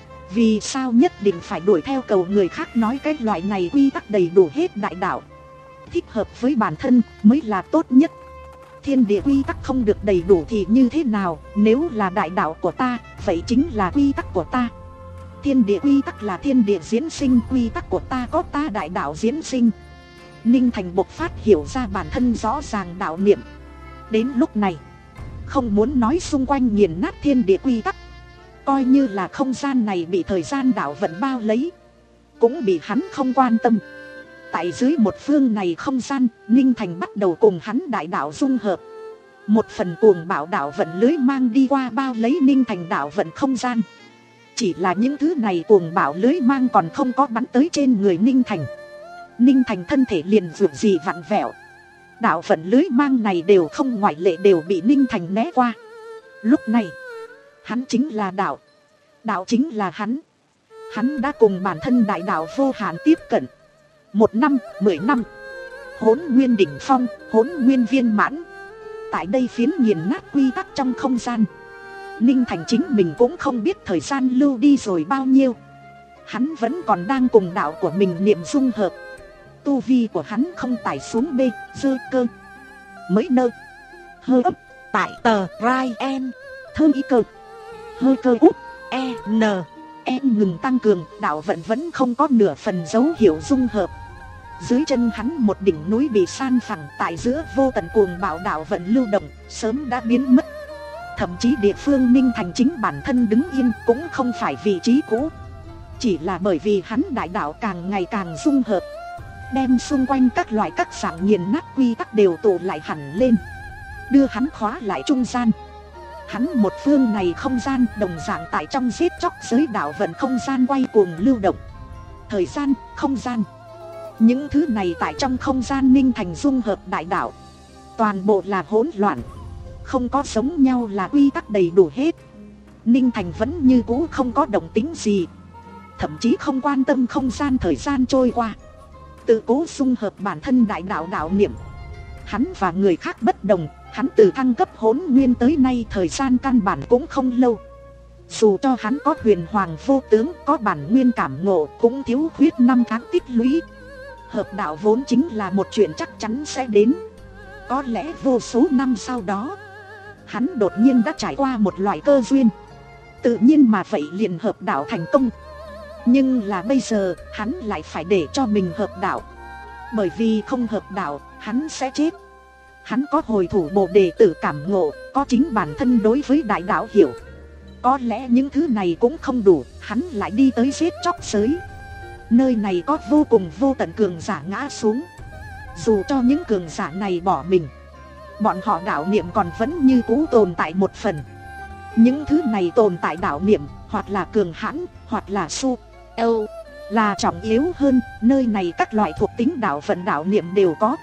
vì sao nhất định phải đuổi theo cầu người khác nói cái loại này quy tắc đầy đủ hết đại đạo, thích hợp với bản thân mới là tốt nhất. Thiên địa quy tắc không được đầy đủ thì như thế nào, nếu là đại đạo của ta, vậy chính là quy tắc của ta. Thiên địa quy tắc là thiên địa diễn sinh, quy tắc của ta có ta đại đạo diễn sinh. Ninh Thành bộc phát hiểu ra bản thân rõ ràng đạo niệm. Đến lúc này, không muốn nói xung quanh nghiền nát thiên địa quy tắc, coi như là không gian này bị thời gian đạo vận bao lấy, cũng bị hắn không quan tâm. Tại dưới một phương này không gian, Ninh Thành bắt đầu cùng hắn đại đạo dung hợp. Một phần cuồng bạo đạo vận lưới mang đi qua bao lấy Ninh Thành đạo vận không gian. Chỉ là những thứ này cuồng bạo lưới mang còn không có bắn tới trên người Ninh Thành, Ninh Thành thân thể liền vượt gì vặn vẹo. Đạo vận lưới mang này đều không ngoại lệ đều bị Ninh Thành né qua. Lúc này, hắn chính là đạo, đạo chính là hắn. Hắn đã cùng bản thân đại đạo vô hạn tiếp cận. Một năm, mười năm, hỗn nguyên đỉnh phong, hỗn nguyên viên mãn. Tại đây phiến nghiền nát quy tắc trong không gian, Ninh Thành chính mình cũng không biết thời gian lưu đi rồi bao nhiêu. Hắn vẫn còn đang cùng đạo của mình niệm dung hợp. Tu vi của hắn không tải xuống bê, dơ cơ, mới nơ, hơ ấp, tại tờ, rai en, thơ ý cơ, hơ cơ út, e, n, em ngừng tăng cường, đạo vận vẫn không có nửa phần dấu hiệu dung hợp. Dưới chân hắn một đỉnh núi bị san phẳng, tại giữa vô tận cuồng bạo đạo vận lưu động, sớm đã biến mất. Thậm chí địa phương Ninh Thành chính bản thân đứng yên cũng không phải vị trí cũ, chỉ là bởi vì hắn đại đạo càng ngày càng dung hợp, đem xung quanh các loại các dạng nghiền nát quy tắc đều tụ lại hẳn lên, đưa hắn khóa lại trung gian. Hắn một phương này không gian đồng dạng tại trong giết chóc giới đạo vận không gian quay cuồng lưu động. Thời gian, không gian, những thứ này tại trong không gian Ninh Thành dung hợp đại đạo, toàn bộ là hỗn loạn, không có giống nhau là quy tắc đầy đủ hết. Ninh Thành vẫn như cũ không có động tính gì, thậm chí không quan tâm không gian thời gian trôi qua, tự cố dung hợp bản thân đại đạo đạo niệm. Hắn và người khác bất đồng, hắn từ thăng cấp hỗn nguyên tới nay thời gian căn bản cũng không lâu. Dù cho hắn có huyền hoàng vô tướng, có bản nguyên cảm ngộ, cũng thiếu khuyết năm tháng tích lũy. Hợp đạo vốn chính là một chuyện chắc chắn sẽ đến. Có lẽ vô số năm sau đó, hắn đột nhiên đã trải qua một loại cơ duyên, tự nhiên mà vậy liền hợp đạo thành công. Nhưng là bây giờ, hắn lại phải để cho mình hợp đạo, bởi vì không hợp đạo, hắn sẽ chết. Hắn có hồi thủ bộ đệ tử cảm ngộ, có chính bản thân đối với đại đạo hiểu. Có lẽ những thứ này cũng không đủ, hắn lại đi tới giết chóc giới. Nơi này có vô cùng vô tận cường giả ngã xuống. Dù cho những cường giả này bỏ mình, bọn họ đạo niệm còn vẫn như cũ tồn tại một phần. Những thứ này tồn tại đạo niệm, hoặc là cường hãn, hoặc là su âu, là trọng yếu hơn. Nơi này các loại thuộc tính đạo vận đạo niệm đều có.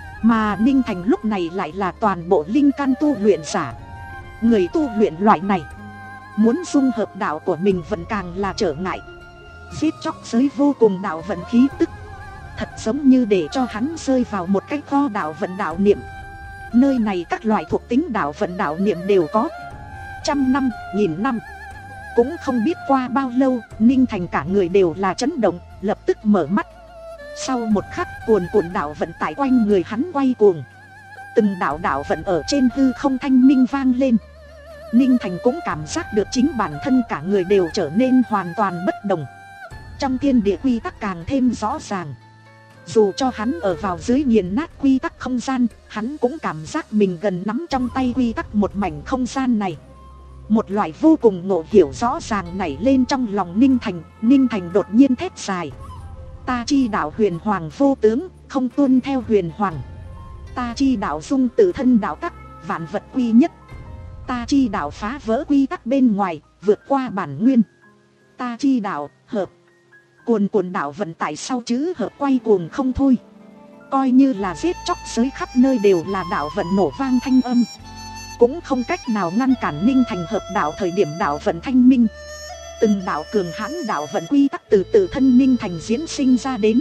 Mà Ninh Thành lúc này lại là toàn bộ linh căn tu luyện giả. Người tu luyện loại này, muốn dung hợp đạo của mình vẫn càng là trở ngại. Giết chóc giới vô cùng đạo vận khí tức, thật giống như để cho hắn rơi vào một cái kho đạo vận đạo niệm. Nơi này các loại thuộc tính đạo vận đạo niệm đều có. Trăm năm, nghìn năm, cũng không biết qua bao lâu, Ninh Thành cả người đều là chấn động, lập tức mở mắt. Sau một khắc, cuồn cuộn đạo vận tại quanh người hắn quay cuồng. Từng đạo đạo vận ở trên hư không thanh minh vang lên. Ninh Thành cũng cảm giác được chính bản thân cả người đều trở nên hoàn toàn bất đồng. Trong thiên địa quy tắc càng thêm rõ ràng. Dù cho hắn ở vào dưới nghiền nát quy tắc không gian, hắn cũng cảm giác mình gần nắm trong tay quy tắc một mảnh không gian này. Một loại vô cùng ngộ hiểu rõ ràng nảy lên trong lòng Ninh Thành. Ninh Thành đột nhiên thét dài: ta chi đạo huyền hoàng vô tướng, không tuân theo huyền hoàng. Ta chi đạo dung tự thân đạo tắc, vạn vật quy nhất. Ta chi đạo phá vỡ quy tắc bên ngoài, vượt qua bản nguyên. Ta chi đạo hợp. Cuồn cuộn đạo vận tải sau chữ hợp quay cuồng không thôi. Coi như là giết chóc giới khắp nơi đều là đạo vận nổ vang thanh âm, cũng không cách nào ngăn cản Ninh Thành hợp đạo thời điểm đạo vận thanh minh. Từng đạo cường hãn đạo vận quy tắc từ tự thân Ninh Thành diễn sinh ra đến.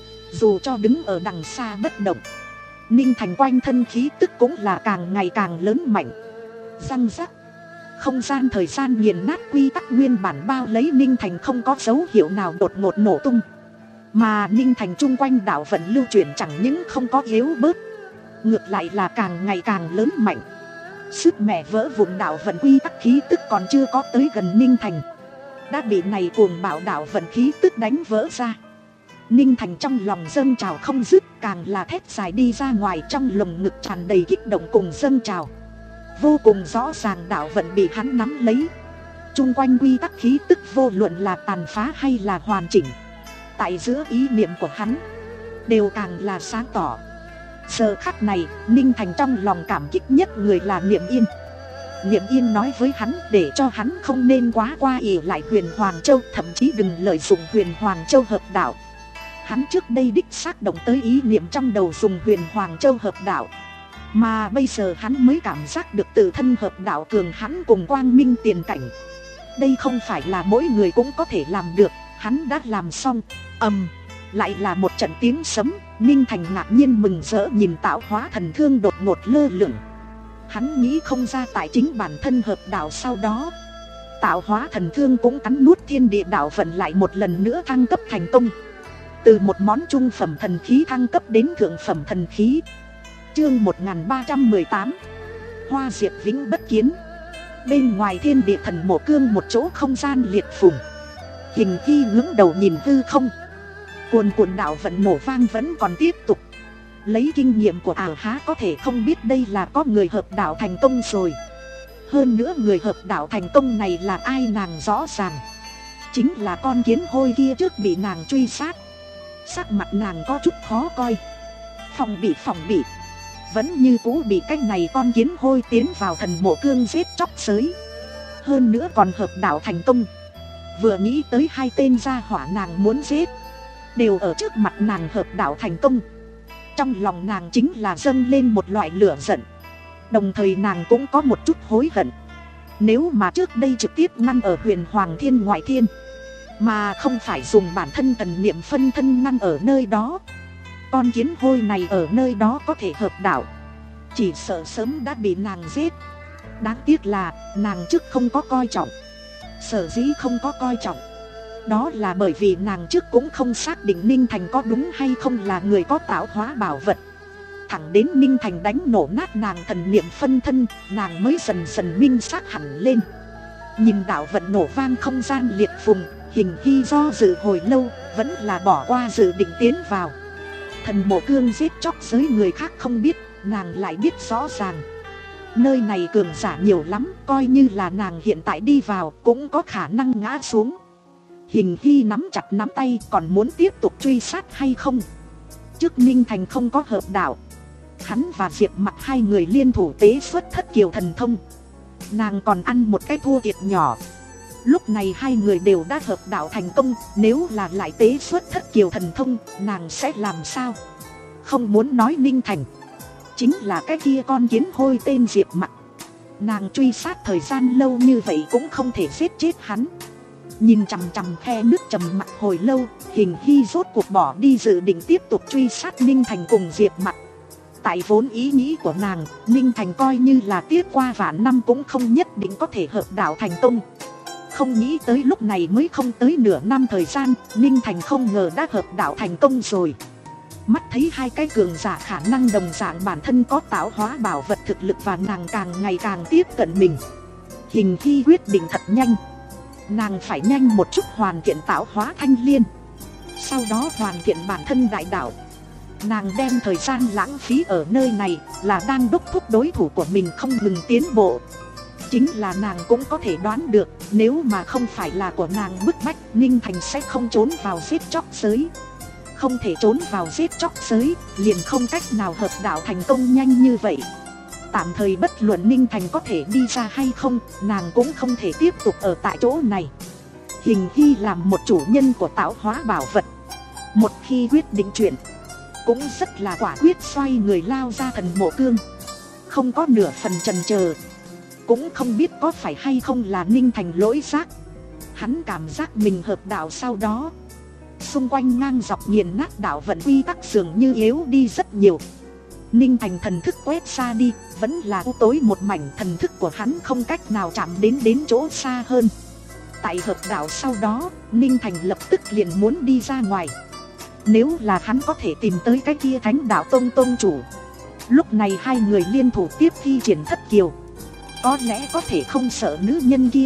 Dù cho đứng ở đằng xa bất động, Ninh Thành quanh thân khí tức cũng là càng ngày càng lớn mạnh. Răng rắc, không gian thời gian nghiền nát quy tắc nguyên bản bao lấy Ninh Thành không có dấu hiệu nào đột ngột nổ tung. Mà Ninh Thành chung quanh đạo vận lưu chuyển chẳng những không có yếu bớt, ngược lại là càng ngày càng lớn mạnh. Sức mẹ vỡ vụn đạo vận quy tắc khí tức còn chưa có tới gần Ninh Thành, đã bị này cuồng bạo đạo vận khí tức đánh vỡ ra. Ninh Thành trong lòng dâng trào không dứt, càng là thét dài đi ra ngoài, trong lồng ngực tràn đầy kích động cùng dâng trào. Vô cùng rõ ràng đạo vận bị hắn nắm lấy. Chung quanh quy tắc khí tức vô luận là tàn phá hay là hoàn chỉnh, tại giữa ý niệm của hắn đều càng là sáng tỏ. Giờ khắc này, Ninh Thành trong lòng cảm kích nhất người là Niệm Yên. Niệm Yên nói với hắn để cho hắn không nên quá qua ỷ lại Huyền Hoàng Châu, thậm chí đừng lợi dụng Huyền Hoàng Châu hợp đạo. Hắn trước đây đích xác động tới ý niệm trong đầu dùng Huyền Hoàng Châu hợp đạo, mà bây giờ hắn mới cảm giác được tự thân hợp đạo cường hắn cùng quang minh tiền cảnh. Đây không phải là mỗi người cũng có thể làm được, hắn đã làm xong. Ầm, lại là một trận tiếng sấm. Ninh Thành ngạc nhiên mừng rỡ nhìn tạo hóa thần thương đột ngột lơ lửng. Hắn nghĩ không ra tại chính bản thân hợp đạo sau đó, tạo hóa thần thương cũng cắn nuốt thiên địa đạo vận lại một lần nữa thăng cấp thành công. Từ một món trung phẩm thần khí thăng cấp đến thượng phẩm thần khí. Chương một nghìn ba trăm mười tám, Hoa diệp vĩnh bất kiến. Bên ngoài thiên địa thần mộ cương một chỗ không gian liệt phùng, Hình Hy ngưỡng đầu nhìn hư không. Cuồn cuộn đạo vận nổ vang vẫn còn tiếp tục. Lấy kinh nghiệm của ảo há có thể không biết đây là có người hợp đạo thành công rồi. Hơn nữa người hợp đạo thành công này là ai nàng rõ ràng. Chính là con kiến hôi kia trước bị nàng truy sát. Sắc mặt nàng có chút khó coi. Phòng bị phòng bị. Vẫn như cũ bị cái này con kiến hôi tiến vào thần mộ cương giết chóc giới. Hơn nữa còn hợp đạo thành công. Vừa nghĩ tới hai tên gia hỏa nàng muốn giết đều ở trước mặt nàng hợp đạo thành công. Trong lòng nàng chính là dâng lên một loại lửa giận. Đồng thời nàng cũng có một chút hối hận. Nếu mà trước đây trực tiếp ngăn ở huyền Hoàng Thiên ngoại thiên, mà không phải dùng bản thân thần niệm phân thân ngăn ở nơi đó, con kiến hôi này ở nơi đó có thể hợp đạo, chỉ sợ sớm đã bị nàng giết. Đáng tiếc là nàng trước không có coi trọng. Sở dĩ không có coi trọng, đó là bởi vì nàng trước cũng không xác định Ninh Thành có đúng hay không là người có tạo hóa bảo vật. Thẳng đến Ninh Thành đánh nổ nát nàng thần niệm phân thân, nàng mới dần dần minh xác hẳn lên. Nhìn đạo vận nổ vang không gian liệt phùng, Hình Hy do dự hồi lâu, vẫn là bỏ qua dự định tiến vào. Thần mộ cương giết chóc giới người khác không biết, nàng lại biết rõ ràng. Nơi này cường giả nhiều lắm, coi như là nàng hiện tại đi vào cũng có khả năng ngã xuống. Hình Hy nắm chặt nắm tay, còn muốn tiếp tục truy sát hay không? Trước Ninh Thành không có hợp đạo, hắn và Diệp Mặc hai người liên thủ tế xuất thất kiều thần thông. Nàng còn ăn một cái thua thiệt nhỏ. Lúc này hai người đều đã hợp đạo thành công, nếu là lại tế xuất thất kiều thần thông, nàng sẽ làm sao? Không muốn nói Ninh Thành, chính là cái kia con kiến hôi tên Diệp Mặc. Nàng truy sát thời gian lâu như vậy cũng không thể giết chết hắn. Nhìn chằm chằm khe nước trầm mặc hồi lâu, Hình Hy rốt cuộc bỏ đi dự định tiếp tục truy sát Ninh Thành cùng Diệp Mặc. Tại vốn ý nghĩ của nàng, Ninh Thành coi như là tiếp qua vạn năm cũng không nhất định có thể hợp đạo thành công. Không nghĩ tới lúc này mới không tới nửa năm thời gian, Ninh Thành không ngờ đã hợp đạo thành công rồi. Mắt thấy hai cái cường giả khả năng đồng dạng bản thân có tạo hóa bảo vật thực lực và nàng càng ngày càng tiếp cận mình, Hình Hy quyết định thật nhanh. Nàng phải nhanh một chút hoàn thiện tạo hóa thanh liên, sau đó hoàn thiện bản thân đại đạo. Nàng đem thời gian lãng phí ở nơi này là đang đốc thúc đối thủ của mình không ngừng tiến bộ. Chính là nàng cũng có thể đoán được, nếu mà không phải là của nàng bức bách, Ninh Thành sẽ không trốn vào giết chóc giới. Không thể trốn vào giết chóc giới, liền không cách nào hợp đạo thành công nhanh như vậy. Tạm thời bất luận Ninh Thành có thể đi ra hay không, nàng cũng không thể tiếp tục ở tại chỗ này. Hình Hy làm một chủ nhân của tạo hóa bảo vật, một khi quyết định chuyện, cũng rất là quả quyết xoay người lao ra thần mộ cương. Không có nửa phần chần chờ. Cũng không biết có phải hay không là Ninh Thành lỗi giác. Hắn cảm giác mình hợp đạo sau đó, xung quanh ngang dọc nghiền nát đạo vận quy tắc dường như yếu đi rất nhiều. Ninh Thành thần thức quét xa đi, vẫn là u tối một mảnh, thần thức của hắn không cách nào chạm đến đến chỗ xa hơn. Tại hợp đạo sau đó, Ninh Thành lập tức liền muốn đi ra ngoài. Nếu là hắn có thể tìm tới cái kia Thánh Đạo Tông Tông chủ, lúc này hai người liên thủ tiếp thi triển thất kiều, có lẽ có thể không sợ nữ nhân kia.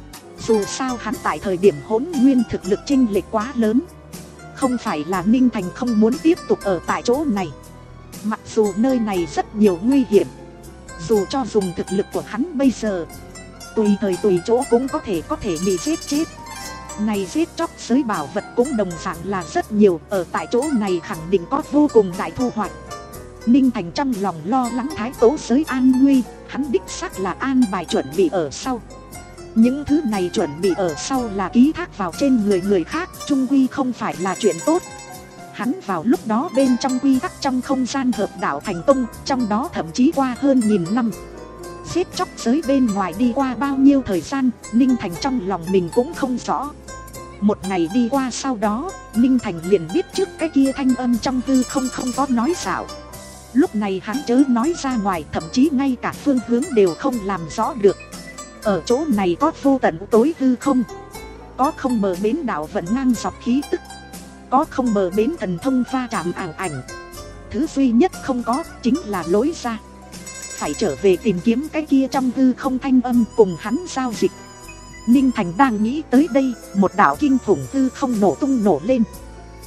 Dù sao hắn tại thời điểm hỗn nguyên thực lực chênh lệch quá lớn. Không phải là Ninh Thành không muốn tiếp tục ở tại chỗ này. Mặc dù nơi này rất nhiều nguy hiểm, dù cho dùng thực lực của hắn bây giờ, tùy thời tùy chỗ cũng có thể có thể bị giết chết. Này giết chóc giới bảo vật cũng đồng dạng là rất nhiều, ở tại chỗ này khẳng định có vô cùng đại thu hoạch. Ninh Thành trong lòng lo lắng thái tố giới an nguy, hắn đích xác là an bài chuẩn bị ở sau. Những thứ này chuẩn bị ở sau là ký thác vào trên người người khác, chung quy không phải là chuyện tốt. Hắn vào lúc đó bên trong quy tắc trong không gian hợp đạo thành công, trong đó thậm chí qua hơn nghìn năm. Giết chóc giới bên ngoài đi qua bao nhiêu thời gian, Ninh Thành trong lòng mình cũng không rõ. Một ngày đi qua sau đó, Ninh Thành liền biết trước cái kia thanh âm trong hư không không có nói xạo. Lúc này hắn chớ nói ra ngoài, thậm chí ngay cả phương hướng đều không làm rõ được. Ở chỗ này có vô tận tối hư không, có không bờ bến đạo vận ngang dọc khí tức, có không bờ bến thần thông va chạm ảo ảnh. Thứ duy nhất không có chính là lối ra. Phải trở về tìm kiếm cái kia trong hư không thanh âm cùng hắn giao dịch. Ninh Thành đang nghĩ tới đây, một đạo kinh khủng hư không nổ tung nổ lên.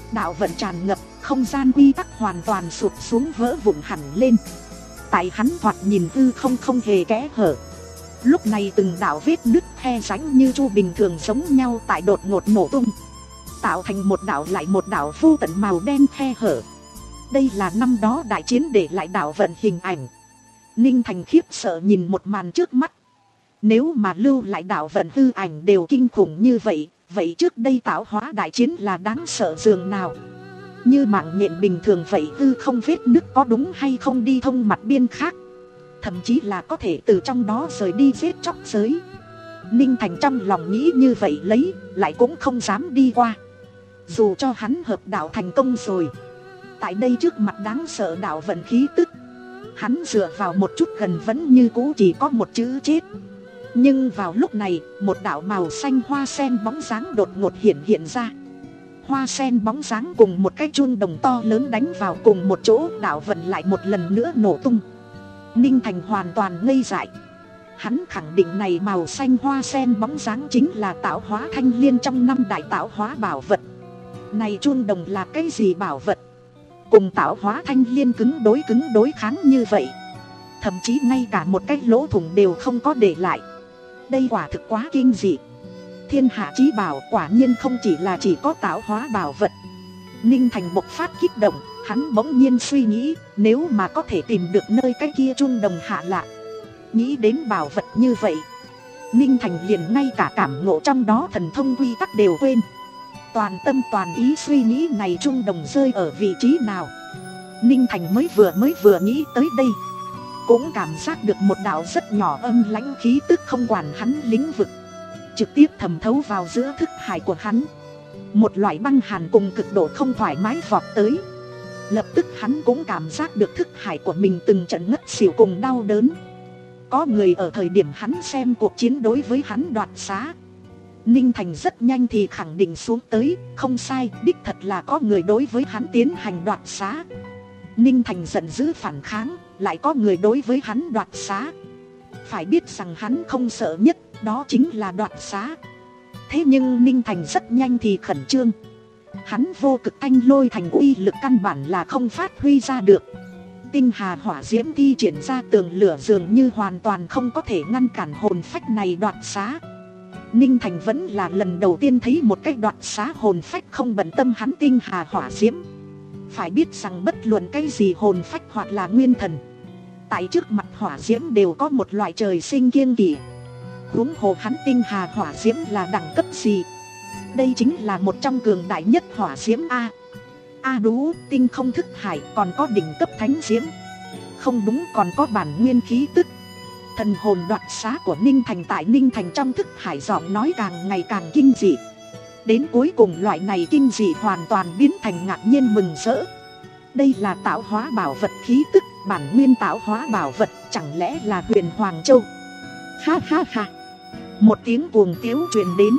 đạo vận tràn ngập, không gian quy tắc hoàn toàn sụp xuống vỡ vụn hẳn lên. Tại hắn thoạt nhìn hư không không hề kẽ hở. Lúc này từng đạo vết nứt khe rãnh như chu bình thường giống nhau tại đột ngột nổ tung, tạo thành một đạo lại một đạo vô tận màu đen khe hở. Đây là năm đó đại chiến để lại đạo vận hình ảnh. Ninh Thành khiếp sợ nhìn một màn trước mắt. Nếu mà lưu lại đạo vận hư ảnh đều kinh khủng như vậy, vậy trước đây tạo hóa đại chiến là đáng sợ dường nào? Như mạng nhện bình thường vậy, hư không vết nứt có đúng hay không đi thông mặt biên khác, thậm chí là có thể từ trong đó rời đi giết chóc giới. Ninh Thành trong lòng nghĩ như vậy lấy, lại cũng không dám đi qua. Dù cho hắn hợp đạo thành công rồi, tại đây trước mặt đáng sợ đạo vận khí tức, hắn dựa vào một chút gần vẫn như cũ chỉ có một chữ chết. Nhưng vào lúc này, một đạo màu xanh hoa sen bóng dáng đột ngột hiện hiện ra. Hoa sen bóng dáng cùng một cái chuông đồng to lớn đánh vào cùng một chỗ, đạo vận lại một lần nữa nổ tung. Ninh Thành hoàn toàn ngây dại. Hắn khẳng định này màu xanh hoa sen bóng dáng chính là tạo hóa thanh liên trong năm đại tạo hóa bảo vật. Này chuông đồng là cái gì bảo vật? Cùng tạo hóa thanh liên cứng đối cứng đối kháng như vậy, thậm chí ngay cả một cái lỗ thủng đều không có để lại. Đây quả thực quá kinh dị. Thiên hạ chí bảo quả nhiên không chỉ là chỉ có tạo hóa bảo vật. Ninh Thành bộc phát kích động, hắn bỗng nhiên suy nghĩ, nếu mà có thể tìm được nơi cái kia chuông đồng hạ lạc. Nghĩ đến bảo vật như vậy, Ninh Thành liền ngay cả cảm ngộ trong đó thần thông quy tắc đều quên. Toàn tâm toàn ý suy nghĩ này chuông đồng rơi ở vị trí nào. Ninh Thành mới vừa mới vừa nghĩ tới đây, cũng cảm giác được một đạo rất nhỏ âm lãnh khí tức không quản hắn lĩnh vực, trực tiếp thẩm thấu vào giữa thức hải của hắn. Một loại băng hàn cùng cực độ không thoải mái vọt tới. Lập tức hắn cũng cảm giác được thức hải của mình từng trận ngất xỉu cùng đau đớn. Có người ở thời điểm hắn xem cuộc chiến đối với hắn đoạt xá. Ninh Thành rất nhanh thì khẳng định xuống tới, không sai, đích thật là có người đối với hắn tiến hành đoạt xá. Ninh Thành giận dữ phản kháng, lại có người đối với hắn đoạt xá. Phải biết rằng hắn không sợ nhất, đó chính là đoạt xá. Thế nhưng Ninh Thành rất nhanh thì khẩn trương. Hắn vô cực thanh lôi thành uy lực căn bản là không phát huy ra được. Tinh hà hỏa diễm thi triển ra tường lửa dường như hoàn toàn không có thể ngăn cản hồn phách này đoạt xá. Ninh Thành vẫn là lần đầu tiên thấy một cái đoạt xá hồn phách không bận tâm hắn tinh hà hỏa diễm. Phải biết rằng bất luận cái gì hồn phách hoặc là nguyên thần, tại trước mặt hỏa diễm đều có một loại trời sinh kiêng kỵ. Huống hồ hắn tinh hà hỏa diễm là đẳng cấp gì? Đây chính là một trong cường đại nhất hỏa diễm A. A đú, tinh không thức hải, còn có đỉnh cấp thánh diễm. Không đúng, còn có bản nguyên khí tức. Thần hồn đoạt xá của Ninh Thành tại Ninh Thành trong thức hải giọng nói càng ngày càng kinh dị. Đến cuối cùng loại này kinh dị hoàn toàn biến thành ngạc nhiên mừng rỡ. Đây là tạo hóa bảo vật khí tức, bản nguyên tạo hóa bảo vật, chẳng lẽ là huyền Hoàng Châu? Ha ha ha. Một tiếng cuồng tiếu truyền đến.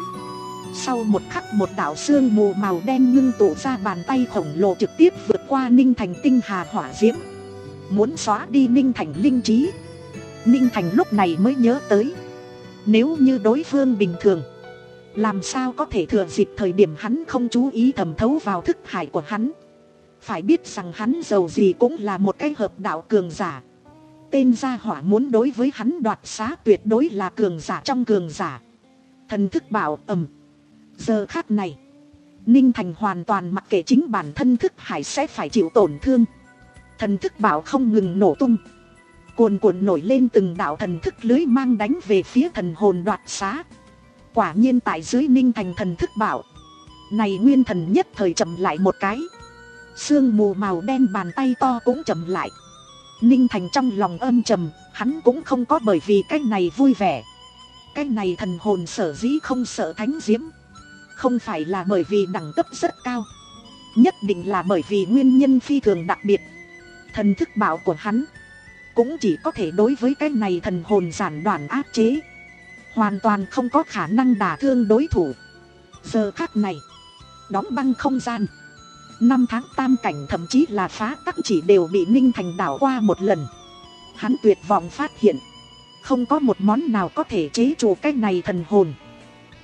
Sau một khắc, một đạo sương mù màu đen ngưng tụ ra, bàn tay khổng lồ trực tiếp vượt qua Ninh Thành tinh hà hỏa diễm, muốn xóa đi Ninh Thành linh trí. Ninh Thành lúc này mới nhớ tới, nếu như đối phương bình thường, làm sao có thể thừa dịp thời điểm hắn không chú ý thẩm thấu vào thức hải của hắn. Phải biết rằng hắn dầu gì cũng là một cái hợp đạo cường giả. Tên gia hỏa muốn đối với hắn đoạt xá tuyệt đối là cường giả trong cường giả. Thần thức bảo ầm. Giờ khắc này, Ninh Thành hoàn toàn mặc kệ chính bản thân thức hải sẽ phải chịu tổn thương. Thần thức bảo không ngừng nổ tung, cuồn cuộn nổi lên từng đạo thần thức lưới mang đánh về phía thần hồn đoạt xá. Quả nhiên tại dưới Ninh Thành thần thức bảo này, nguyên thần nhất thời chậm lại một cái. Sương mù màu đen bàn tay to cũng chậm lại. Ninh Thành trong lòng âm trầm, hắn cũng không có bởi vì cái này vui vẻ. Cái này thần hồn sở dĩ không sợ thánh diễm, không phải là bởi vì đẳng cấp rất cao, nhất định là bởi vì nguyên nhân phi thường đặc biệt. Thần thức bảo của hắn cũng chỉ có thể đối với cái này thần hồn giản đoạn áp chế, hoàn toàn không có khả năng đả thương đối thủ. Giờ khắc này, đóng băng không gian, năm tháng tam cảnh thậm chí là phá tắc chỉ đều bị Ninh Thành đảo qua một lần. Hắn tuyệt vọng phát hiện, không có một món nào có thể chế trụ cái này thần hồn.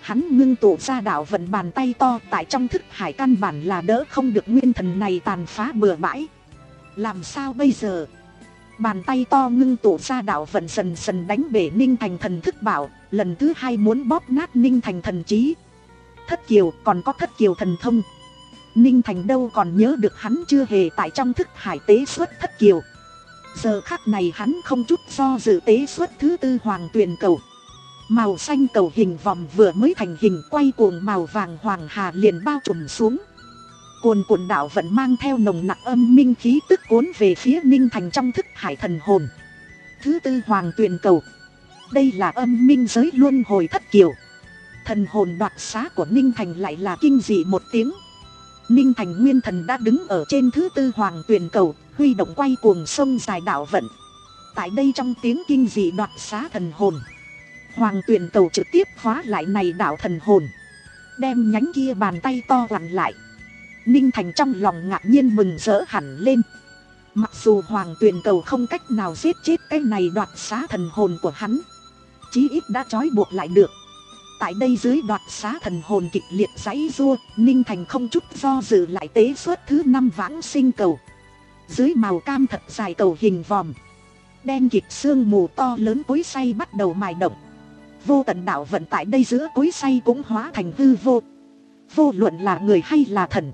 Hắn ngưng tụ ra đạo vận bàn tay to, tại trong thức hải căn bản là đỡ không được nguyên thần này tàn phá bừa bãi. Làm sao bây giờ? Bàn tay to ngưng tụ ra đạo vận dần dần đánh bể Ninh Thành thần thức bảo, lần thứ hai muốn bóp nát Ninh Thành thần trí. Thất kiều, còn có thất kiều thần thông. Ninh Thành đâu còn nhớ được hắn chưa hề tại trong thức hải tế xuất thất kiều. Giờ khắc này hắn không chút do dự tế xuất thứ tư hoàng tuyền cầu. Màu xanh cầu hình vòm vừa mới thành hình, quay cuồng màu vàng hoàng hà liền bao trùm xuống. Cuồn cuộn đạo vận mang theo nồng nặc âm minh khí tức cuốn về phía Ninh Thành trong thức hải thần hồn. Thứ tư hoàng tuyền cầu, đây là âm minh giới luân hồi thất kiều. Thần hồn đoạt xá của Ninh Thành lại là kinh dị một tiếng. Ninh Thành nguyên thần đã đứng ở trên thứ tư hoàng tuyền cầu, huy động quay cuồng sông dài đạo vận. Tại đây trong tiếng kinh dị đoạt xá thần hồn, hoàng tuyền cầu trực tiếp khóa lại này đạo thần hồn, đem nhánh kia bàn tay to vặn lại. Ninh Thành trong lòng ngạc nhiên mừng rỡ hẳn lên. Mặc dù hoàng tuyền cầu không cách nào giết chết cái này đoạt xá thần hồn của hắn, chí ít đã trói buộc lại được. Tại đây dưới đoạt xá thần hồn kịch liệt giãy giụa, Ninh Thành không chút do dự lại tế xuất thứ năm vãng sinh cầu. Dưới màu cam thật dài cầu hình vòm, đen kịt sương mù to lớn cối xay bắt đầu mài động. Vô tận đạo vận tại đây giữa cối xay cũng hóa thành hư vô. Vô luận là người hay là thần,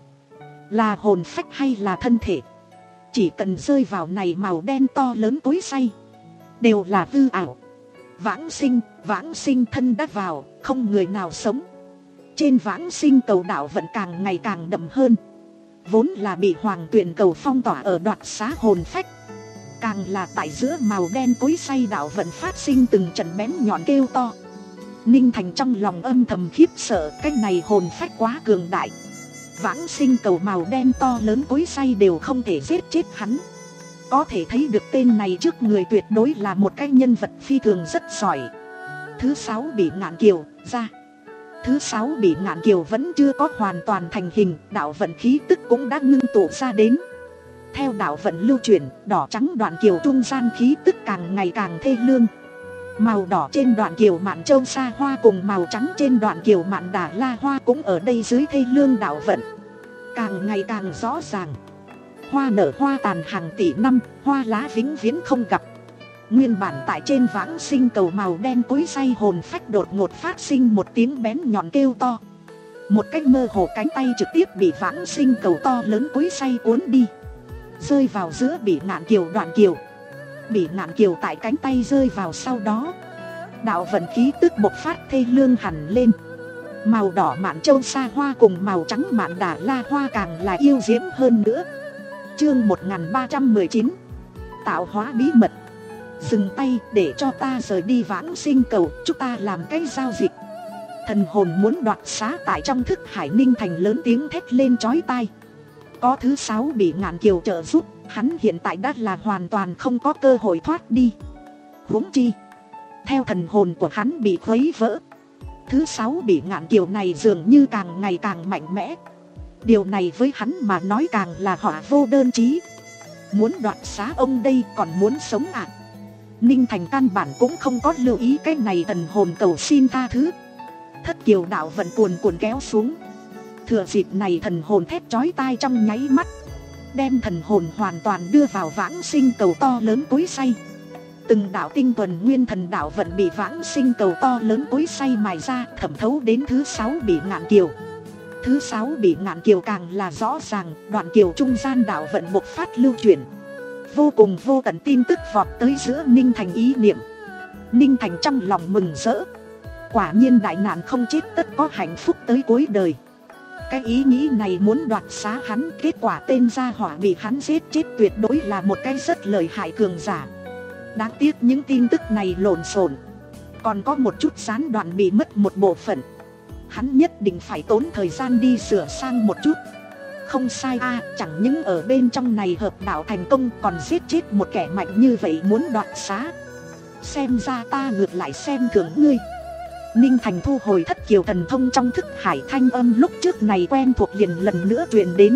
là hồn phách hay là thân thể, chỉ cần rơi vào này màu đen to lớn cối xay, đều là hư ảo. Vãng sinh, vãng sinh thân đã vào, không người nào sống. Trên vãng sinh cầu đạo vận càng ngày càng đậm hơn. Vốn là bị hoàng tuyền cầu phong tỏa ở đoạt xá hồn phách, càng là tại giữa màu đen cối xay đạo vận phát sinh từng trận bén nhọn kêu to. Ninh Thành trong lòng âm thầm khiếp sợ, cái này hồn phách quá cường đại. Vãng sinh cầu màu đen to lớn cối xay đều không thể giết chết hắn. Có thể thấy được tên này trước người tuyệt đối là một cái nhân vật phi thường rất giỏi. Thứ sáu bị ngạn kiều ra. Thứ sáu bị ngạn kiều vẫn chưa có hoàn toàn thành hình, đạo vận khí tức cũng đã ngưng tụ ra đến. Theo đạo vận lưu chuyển, đỏ trắng đoạn kiều trung gian khí tức càng ngày càng thê lương. Màu đỏ trên đoạn kiều Mạn Châu Sa Hoa cùng màu trắng trên đoạn kiều Mạn Đà La Hoa cũng ở đây dưới thê lương đạo vận, càng ngày càng rõ ràng. Hoa nở hoa tàn hàng tỷ năm, hoa lá vĩnh viễn không gặp. Nguyên bản tại trên vãng sinh cầu màu đen cối xay hồn phách đột ngột phát sinh một tiếng bén nhọn kêu to. Một cách mơ hồ cánh tay trực tiếp bị vãng sinh cầu to lớn cối xay cuốn đi, rơi vào giữa bị ngạn kiều đoạn kiều. Bị ngạn kiều tại cánh tay rơi vào sau đó, đạo vận khí tức bộc phát thê lương hẳn lên. Màu đỏ Mạn Châu Sa Hoa cùng màu trắng Mạn Đà La Hoa càng là yêu diễm hơn nữa. Chương một nghìn ba trăm mười chín, tạo hóa bí mật. Dừng tay, để cho ta rời đi vãng sinh cầu, chúng ta làm cái giao dịch. Thần hồn muốn đoạt xá tại trong thức hải. Ninh Thành lớn tiếng thét lên chói tai. Có thứ sáu bị ngạn kiều trợ giúp, hắn hiện tại đã là hoàn toàn không có cơ hội thoát đi. Huống chi, theo thần hồn của hắn bị khuấy vỡ, thứ sáu bị ngạn kiều này dường như càng ngày càng mạnh mẽ. Điều này với hắn mà nói càng là họa vô đơn chí. Muốn đoạt xá ông đây còn muốn sống ạ? À? Ninh Thành căn bản cũng không có lưu ý cái này thần hồn cầu xin tha thứ. Thất kiều đạo vận cuồn cuộn kéo xuống. Thừa dịp này thần hồn thét chói tai trong nháy mắt, đem thần hồn hoàn toàn đưa vào vãng sinh cầu to lớn cối xay. Từng đạo tinh thuần nguyên thần đạo vận bị vãng sinh cầu to lớn cối xay mài ra, thẩm thấu đến thứ sáu bị ngạn kiều. Thứ sáu bị ngạn kiều càng là rõ ràng, đoạn kiều trung gian đạo vận bộc phát lưu chuyển. Vô cùng vô tận tin tức vọt tới giữa Ninh Thành ý niệm. Ninh Thành trong lòng mừng rỡ. Quả nhiên đại nạn không chết tất có hạnh phúc tới cuối đời. Cái ý nghĩ này muốn đoạt xá hắn, kết quả tên gia hỏa bị hắn giết chết tuyệt đối là một cái rất lợi hại cường giả. Đáng tiếc những tin tức này lộn xộn, còn có một chút gián đoạn bị mất một bộ phận. Hắn nhất định phải tốn thời gian đi sửa sang một chút. Không sai a, à, chẳng những ở bên trong này hợp đạo thành công, còn giết chết một kẻ mạnh như vậy muốn đoạt xá. Xem ra ta ngược lại xem thường ngươi. Ninh Thành thu hồi thất kiều thần thông trong thức hải, thanh âm lúc trước này quen thuộc liền lần nữa truyền đến.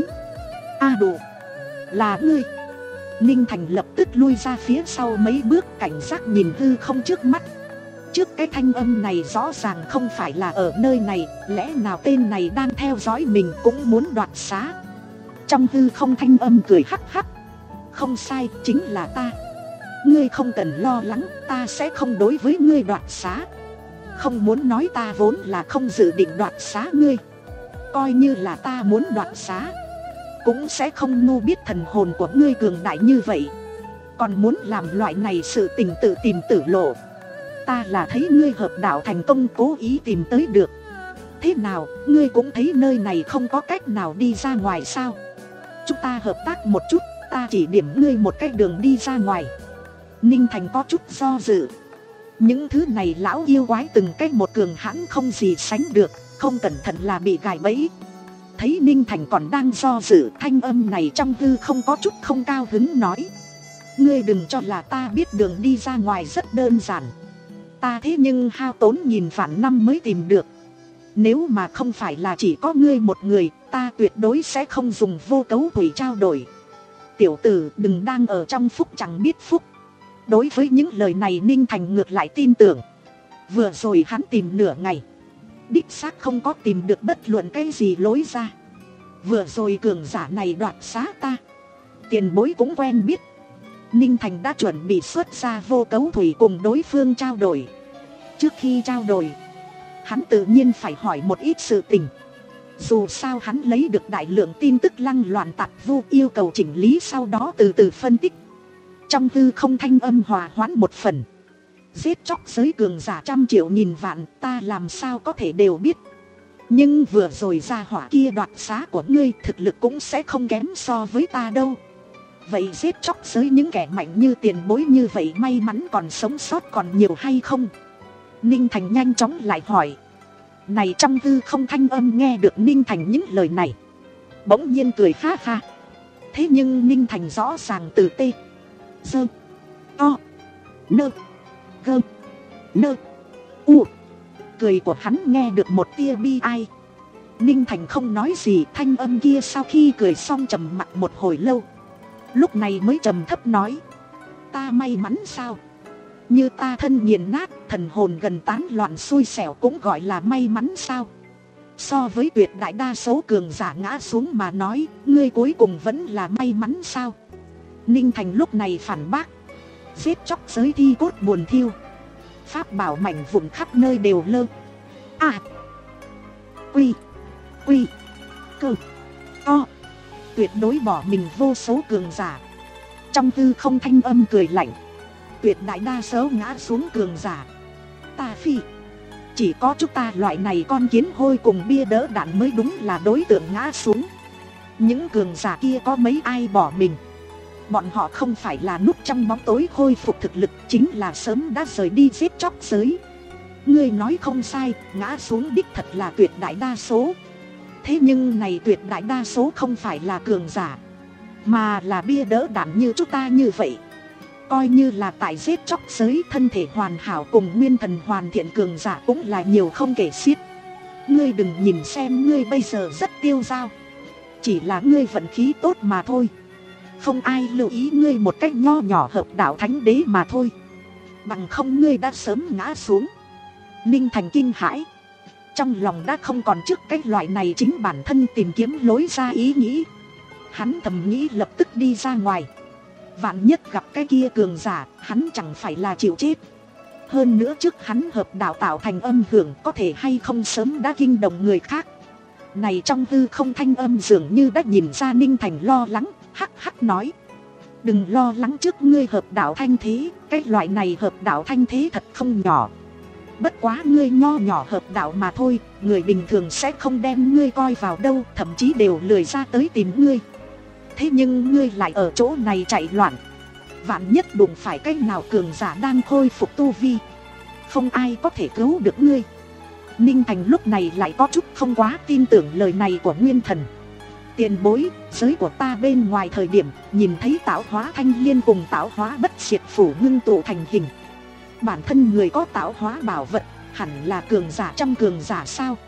A à đủ, là ngươi. Ninh Thành lập tức lui ra phía sau mấy bước, cảnh giác nhìn hư không trước mắt. trước cái thanh âm này rõ ràng không phải là ở nơi này, lẽ nào tên này đang theo dõi mình cũng muốn đoạt xá. Trong hư không thanh âm cười hắc hắc. Không sai, chính là ta. Ngươi không cần lo lắng, ta sẽ không đối với ngươi đoạt xá. Không muốn nói ta vốn là không dự định đoạt xá ngươi. Coi như là ta muốn đoạt xá, cũng sẽ không ngu biết thần hồn của ngươi cường đại như vậy. Còn muốn làm loại này sự tình tự tìm tử lộ. Ta là thấy ngươi hợp đạo thành công cố ý tìm tới được. Thế nào, ngươi cũng thấy nơi này không có cách nào đi ra ngoài sao? Chúng ta hợp tác một chút, ta chỉ điểm ngươi một cách đường đi ra ngoài. Ninh Thành có chút do dự. Những thứ này lão yêu quái từng cách một cường hãn không gì sánh được, không cẩn thận là bị gài bẫy. Thấy Ninh Thành còn đang do dự, thanh âm này trong hư không có chút không cao hứng nói. Ngươi đừng cho là ta biết đường đi ra ngoài rất đơn giản. Ta thế nhưng hao tốn nghìn vạn năm mới tìm được. Nếu mà không phải là chỉ có ngươi một người, ta tuyệt đối sẽ không dùng vô cấu thủy trao đổi. Tiểu tử đừng đang ở trong phúc chẳng biết phúc. Đối với những lời này Ninh Thành ngược lại tin tưởng. Vừa rồi hắn tìm nửa ngày, đích xác không có tìm được bất luận cái gì lối ra. Vừa rồi cường giả này đoạt xá ta, tiền bối cũng quen biết. Ninh Thành đã chuẩn bị xuất ra vô cấu thủy cùng đối phương trao đổi. Trước khi trao đổi, hắn tự nhiên phải hỏi một ít sự tình. Dù sao hắn lấy được đại lượng tin tức lăng loạn tạp vu, yêu cầu chỉnh lý sau đó từ từ phân tích. Trong hư không thanh âm hòa hoãn một phần. Giết chóc giới cường giả trăm triệu nghìn vạn, ta làm sao có thể đều biết. Nhưng vừa rồi ra hỏa kia đoạt xá của ngươi, thực lực cũng sẽ không kém so với ta đâu. Vậy giết chóc giới những kẻ mạnh như tiền bối như vậy may mắn còn sống sót còn nhiều hay không? Ninh Thành nhanh chóng lại hỏi. Này trong hư không thanh âm nghe được Ninh Thành những lời này, bỗng nhiên cười ha ha. Thế nhưng Ninh Thành rõ ràng từ tê dơ to nơ gơ nơ u. Cười của hắn nghe được một tia bi ai. Ninh Thành không nói gì, thanh âm kia sau khi cười xong trầm mặc một hồi lâu, lúc này mới trầm thấp nói. Ta may mắn sao? Như ta thân nghiền nát, thần hồn gần tán loạn xui xẻo cũng gọi là may mắn sao? So với tuyệt đại đa số cường giả ngã xuống mà nói, ngươi cuối cùng vẫn là may mắn sao? Ninh Thành lúc này phản bác. Giết chóc giới thi cốt buồn thiêu, pháp bảo mảnh vụn khắp nơi đều lơ à quy quy cơ to, tuyệt đối bỏ mình vô số cường giả. Trong tư không thanh âm cười lạnh. Tuyệt đại đa số ngã xuống cường giả, ta phi. Chỉ có chúng ta loại này con kiến hôi cùng bia đỡ đạn mới đúng là đối tượng ngã xuống. Những cường giả kia có mấy ai bỏ mình. Bọn họ không phải là núp trong bóng tối khôi phục thực lực, chính là sớm đã rời đi giết chóc giới. Ngươi nói không sai, ngã xuống đích thật là tuyệt đại đa số. Thế nhưng này tuyệt đại đa số không phải là cường giả, mà là bia đỡ đạn như chúng ta như vậy. Coi như là tại giết chóc giới, thân thể hoàn hảo cùng nguyên thần hoàn thiện cường giả cũng là nhiều không kể xiết. Ngươi đừng nhìn xem ngươi bây giờ rất tiêu dao, chỉ là ngươi vận khí tốt mà thôi. Không ai lưu ý ngươi một cách nho nhỏ hợp đạo thánh đế mà thôi. Bằng không ngươi đã sớm ngã xuống. Ninh Thành kinh hãi. Trong lòng đã không còn trước cái loại này chính bản thân tìm kiếm lối ra ý nghĩ. Hắn thầm nghĩ lập tức đi ra ngoài. Vạn nhất gặp cái kia cường giả, hắn chẳng phải là chịu chết. Hơn nữa trước hắn hợp đạo tạo thành âm hưởng, có thể hay không sớm đã kinh động người khác. Này trong hư không thanh âm dường như đã nhìn ra Ninh Thành lo lắng, hắc hắc nói. Đừng lo lắng trước ngươi hợp đạo thanh thế, cái loại này hợp đạo thanh thế thật không nhỏ. Bất quá ngươi nho nhỏ hợp đạo mà thôi, người bình thường sẽ không đem ngươi coi vào đâu, thậm chí đều lười ra tới tìm ngươi. Thế nhưng ngươi lại ở chỗ này chạy loạn, vạn nhất đụng phải cái nào cường giả đang khôi phục tu vi, không ai có thể cứu được ngươi. Ninh Thành lúc này lại có chút không quá tin tưởng lời này của Nguyên Thần. Tiền bối, giới của ta bên ngoài thời điểm nhìn thấy tạo hóa thanh liên cùng tạo hóa bất diệt phủ ngưng tụ thành hình. Bản thân người có tạo hóa bảo vật, hẳn là cường giả trong cường giả sao?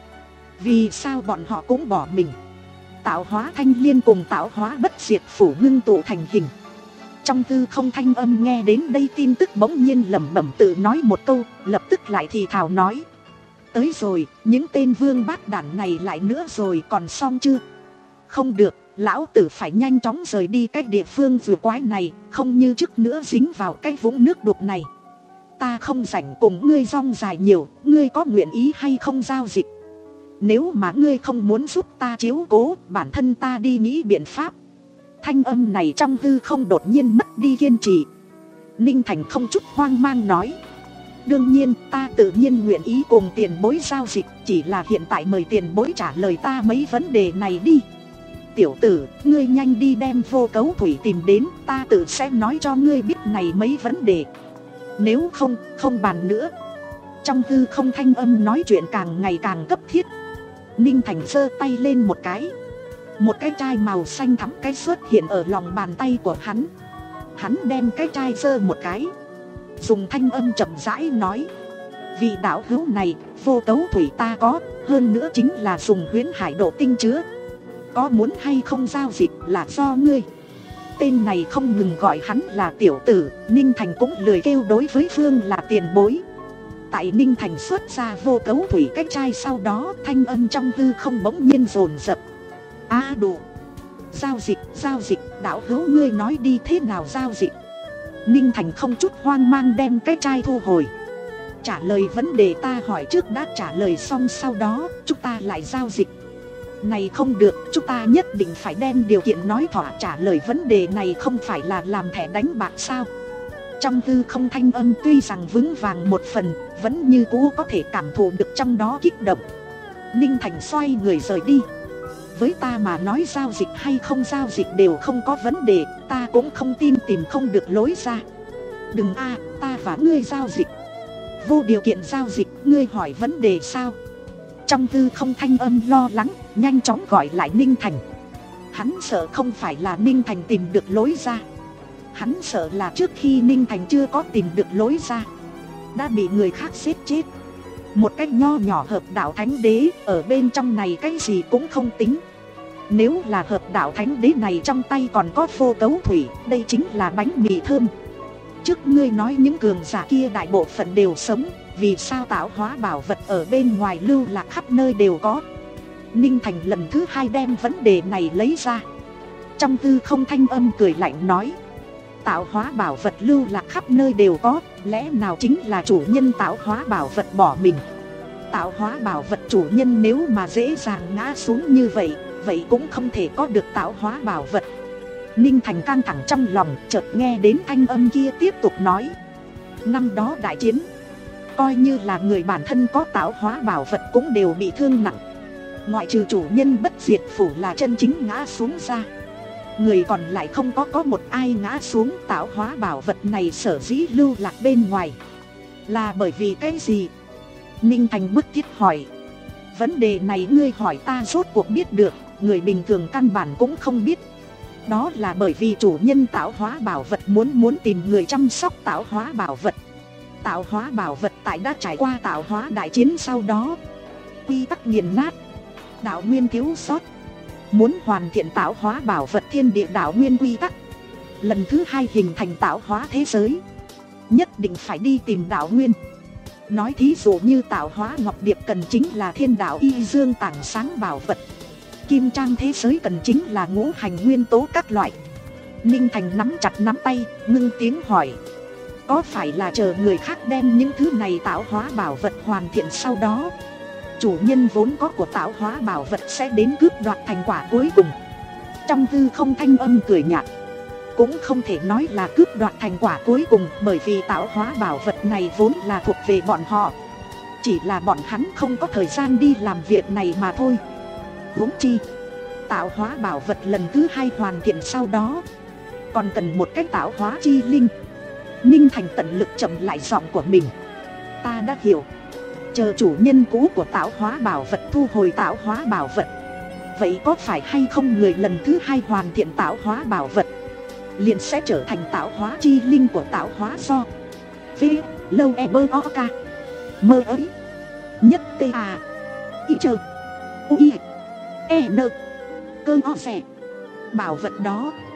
Vì sao bọn họ cũng bỏ mình? Tạo hóa thanh liên cùng tạo hóa bất diệt phủ ngưng tụ thành hình, Trong tư không thanh âm nghe đến đây tin tức bỗng nhiên lẩm bẩm tự nói một câu, lập tức lại thì thào nói. Tới rồi, những tên vương bát đản này lại nữa rồi, còn xong chưa? Không được, lão tử phải nhanh chóng rời đi cái địa phương vừa quái này, không như trước nữa dính vào cái vũng nước đục này. Ta không rảnh cùng ngươi rong dài nhiều, ngươi có nguyện ý hay không giao dịch? Nếu mà ngươi không muốn giúp ta chiếu cố, bản thân ta đi nghĩ biện pháp. Thanh âm này trong hư không đột nhiên mất đi kiên trì. Ninh Thành không chút hoang mang nói. Đương nhiên ta tự nhiên nguyện ý cùng tiền bối giao dịch, chỉ là hiện tại mời tiền bối trả lời ta mấy vấn đề này đi. Tiểu tử, ngươi nhanh đi đem vô cấu thủy tìm đến, ta tự sẽ nói cho ngươi biết này mấy vấn đề. Nếu không, không bàn nữa. Trong hư không thanh âm nói chuyện càng ngày càng cấp thiết. Ninh Thành giơ tay lên một cái. Một cái chai màu xanh thắm cái xuất hiện ở lòng bàn tay của hắn. Hắn đem cái chai giơ một cái, dùng thanh âm chậm rãi nói. Vị đạo hữu này, vô cấu thủy ta có, hơn nữa chính là dùng huyễn hải độ tinh chứa. Có muốn hay không giao dịch là do ngươi. Tên này không ngừng gọi hắn là tiểu tử, Ninh Thành cũng lười kêu đối với Phương là tiền bối. Tại Ninh Thành xuất ra vô cấu thủy cái chai sau đó, thanh âm trong hư không bỗng nhiên dồn dập. A à, đủ. Giao dịch, giao dịch, đạo hữu ngươi nói đi thế nào giao dịch? Ninh Thành không chút hoang mang đem cái chai thu hồi. Trả lời vấn đề ta hỏi trước đã trả lời xong, sau đó chúng ta lại giao dịch. Này không được, chúng ta nhất định phải đem điều kiện nói thỏa. Trả lời vấn đề này không phải là làm thẻ đánh bạc sao? Trong hư không thanh âm tuy rằng vững vàng một phần, vẫn như cũ có thể cảm thụ được trong đó kích động. Ninh Thành xoay người rời đi. Với ta mà nói giao dịch hay không giao dịch đều không có vấn đề, ta cũng không tin tìm không được lối ra. Đừng a, ta và ngươi giao dịch. Vô điều kiện giao dịch, ngươi hỏi vấn đề sao? Trong tư không thanh âm lo lắng, nhanh chóng gọi lại Ninh Thành. Hắn sợ không phải là Ninh Thành tìm được lối ra. Hắn sợ là trước khi Ninh Thành chưa có tìm được lối ra, đã bị người khác giết chết. Một cách nho nhỏ hợp đạo thánh đế, ở bên trong này cái gì cũng không tính. Nếu là hợp đạo thánh đế này trong tay còn có vô cấu thủy, đây chính là bánh mì thơm. Trước ngươi nói những cường giả kia đại bộ phận đều sống, vì sao tạo hóa bảo vật ở bên ngoài lưu lạc khắp nơi đều có? Ninh Thành lần thứ hai đem vấn đề này lấy ra. Trong tư không thanh âm cười lạnh nói. Tạo hóa bảo vật lưu lạc khắp nơi đều có, lẽ nào chính là chủ nhân tạo hóa bảo vật bỏ mình? Tạo hóa bảo vật chủ nhân nếu mà dễ dàng ngã xuống như vậy, vậy cũng không thể có được tạo hóa bảo vật. Ninh Thành căng thẳng trong lòng, chợt nghe đến thanh âm kia tiếp tục nói. Năm đó đại chiến, coi như là người bản thân có tạo hóa bảo vật cũng đều bị thương nặng. Ngoại trừ chủ nhân bất diệt phủ là chân chính ngã xuống ra, người còn lại không có có một ai ngã xuống. Tạo hóa bảo vật này sở dĩ lưu lạc bên ngoài là bởi vì cái gì? Ninh Thành bức thiết hỏi. Vấn đề này ngươi hỏi ta rốt cuộc biết được, người bình thường căn bản cũng không biết. Đó là bởi vì chủ nhân tạo hóa bảo vật muốn muốn tìm người chăm sóc tạo hóa bảo vật. Tạo hóa bảo vật tại đã trải qua tạo hóa đại chiến sau đó, quy tắc nghiền nát, đạo nguyên thiếu sót. Muốn hoàn thiện tạo hóa bảo vật thiên địa đạo nguyên quy tắc, lần thứ hai hình thành tạo hóa thế giới, nhất định phải đi tìm đạo nguyên. Nói thí dụ như tạo hóa ngọc điệp cần chính là thiên đạo y dương tảng sáng bảo vật. Kim trang thế giới cần chính là ngũ hành nguyên tố các loại. Ninh Thành nắm chặt nắm tay, ngưng tiếng hỏi. Có phải là chờ người khác đem những thứ này tạo hóa bảo vật hoàn thiện sau đó, chủ nhân vốn có của tạo hóa bảo vật sẽ đến cướp đoạt thành quả cuối cùng? Trong hư không thanh âm cười nhạt. Cũng không thể nói là cướp đoạt thành quả cuối cùng, bởi vì tạo hóa bảo vật này vốn là thuộc về bọn họ. Chỉ là bọn hắn không có thời gian đi làm việc này mà thôi. Huống chi, tạo hóa bảo vật lần thứ hai hoàn thiện sau đó, còn cần một cách tạo hóa chi linh. Ninh Thành tận lực chậm lại giọng của mình. Ta đã hiểu. Chờ chủ nhân cũ của tạo hóa bảo vật thu hồi tạo hóa bảo vật, vậy có phải hay không người lần thứ hai hoàn thiện tạo hóa bảo vật liền sẽ trở thành tạo hóa chi linh của tạo hóa do V lâu e bơ o ca mơ ấy nhất t à y chơ u i e n cơ o xẻ. Bảo vật đó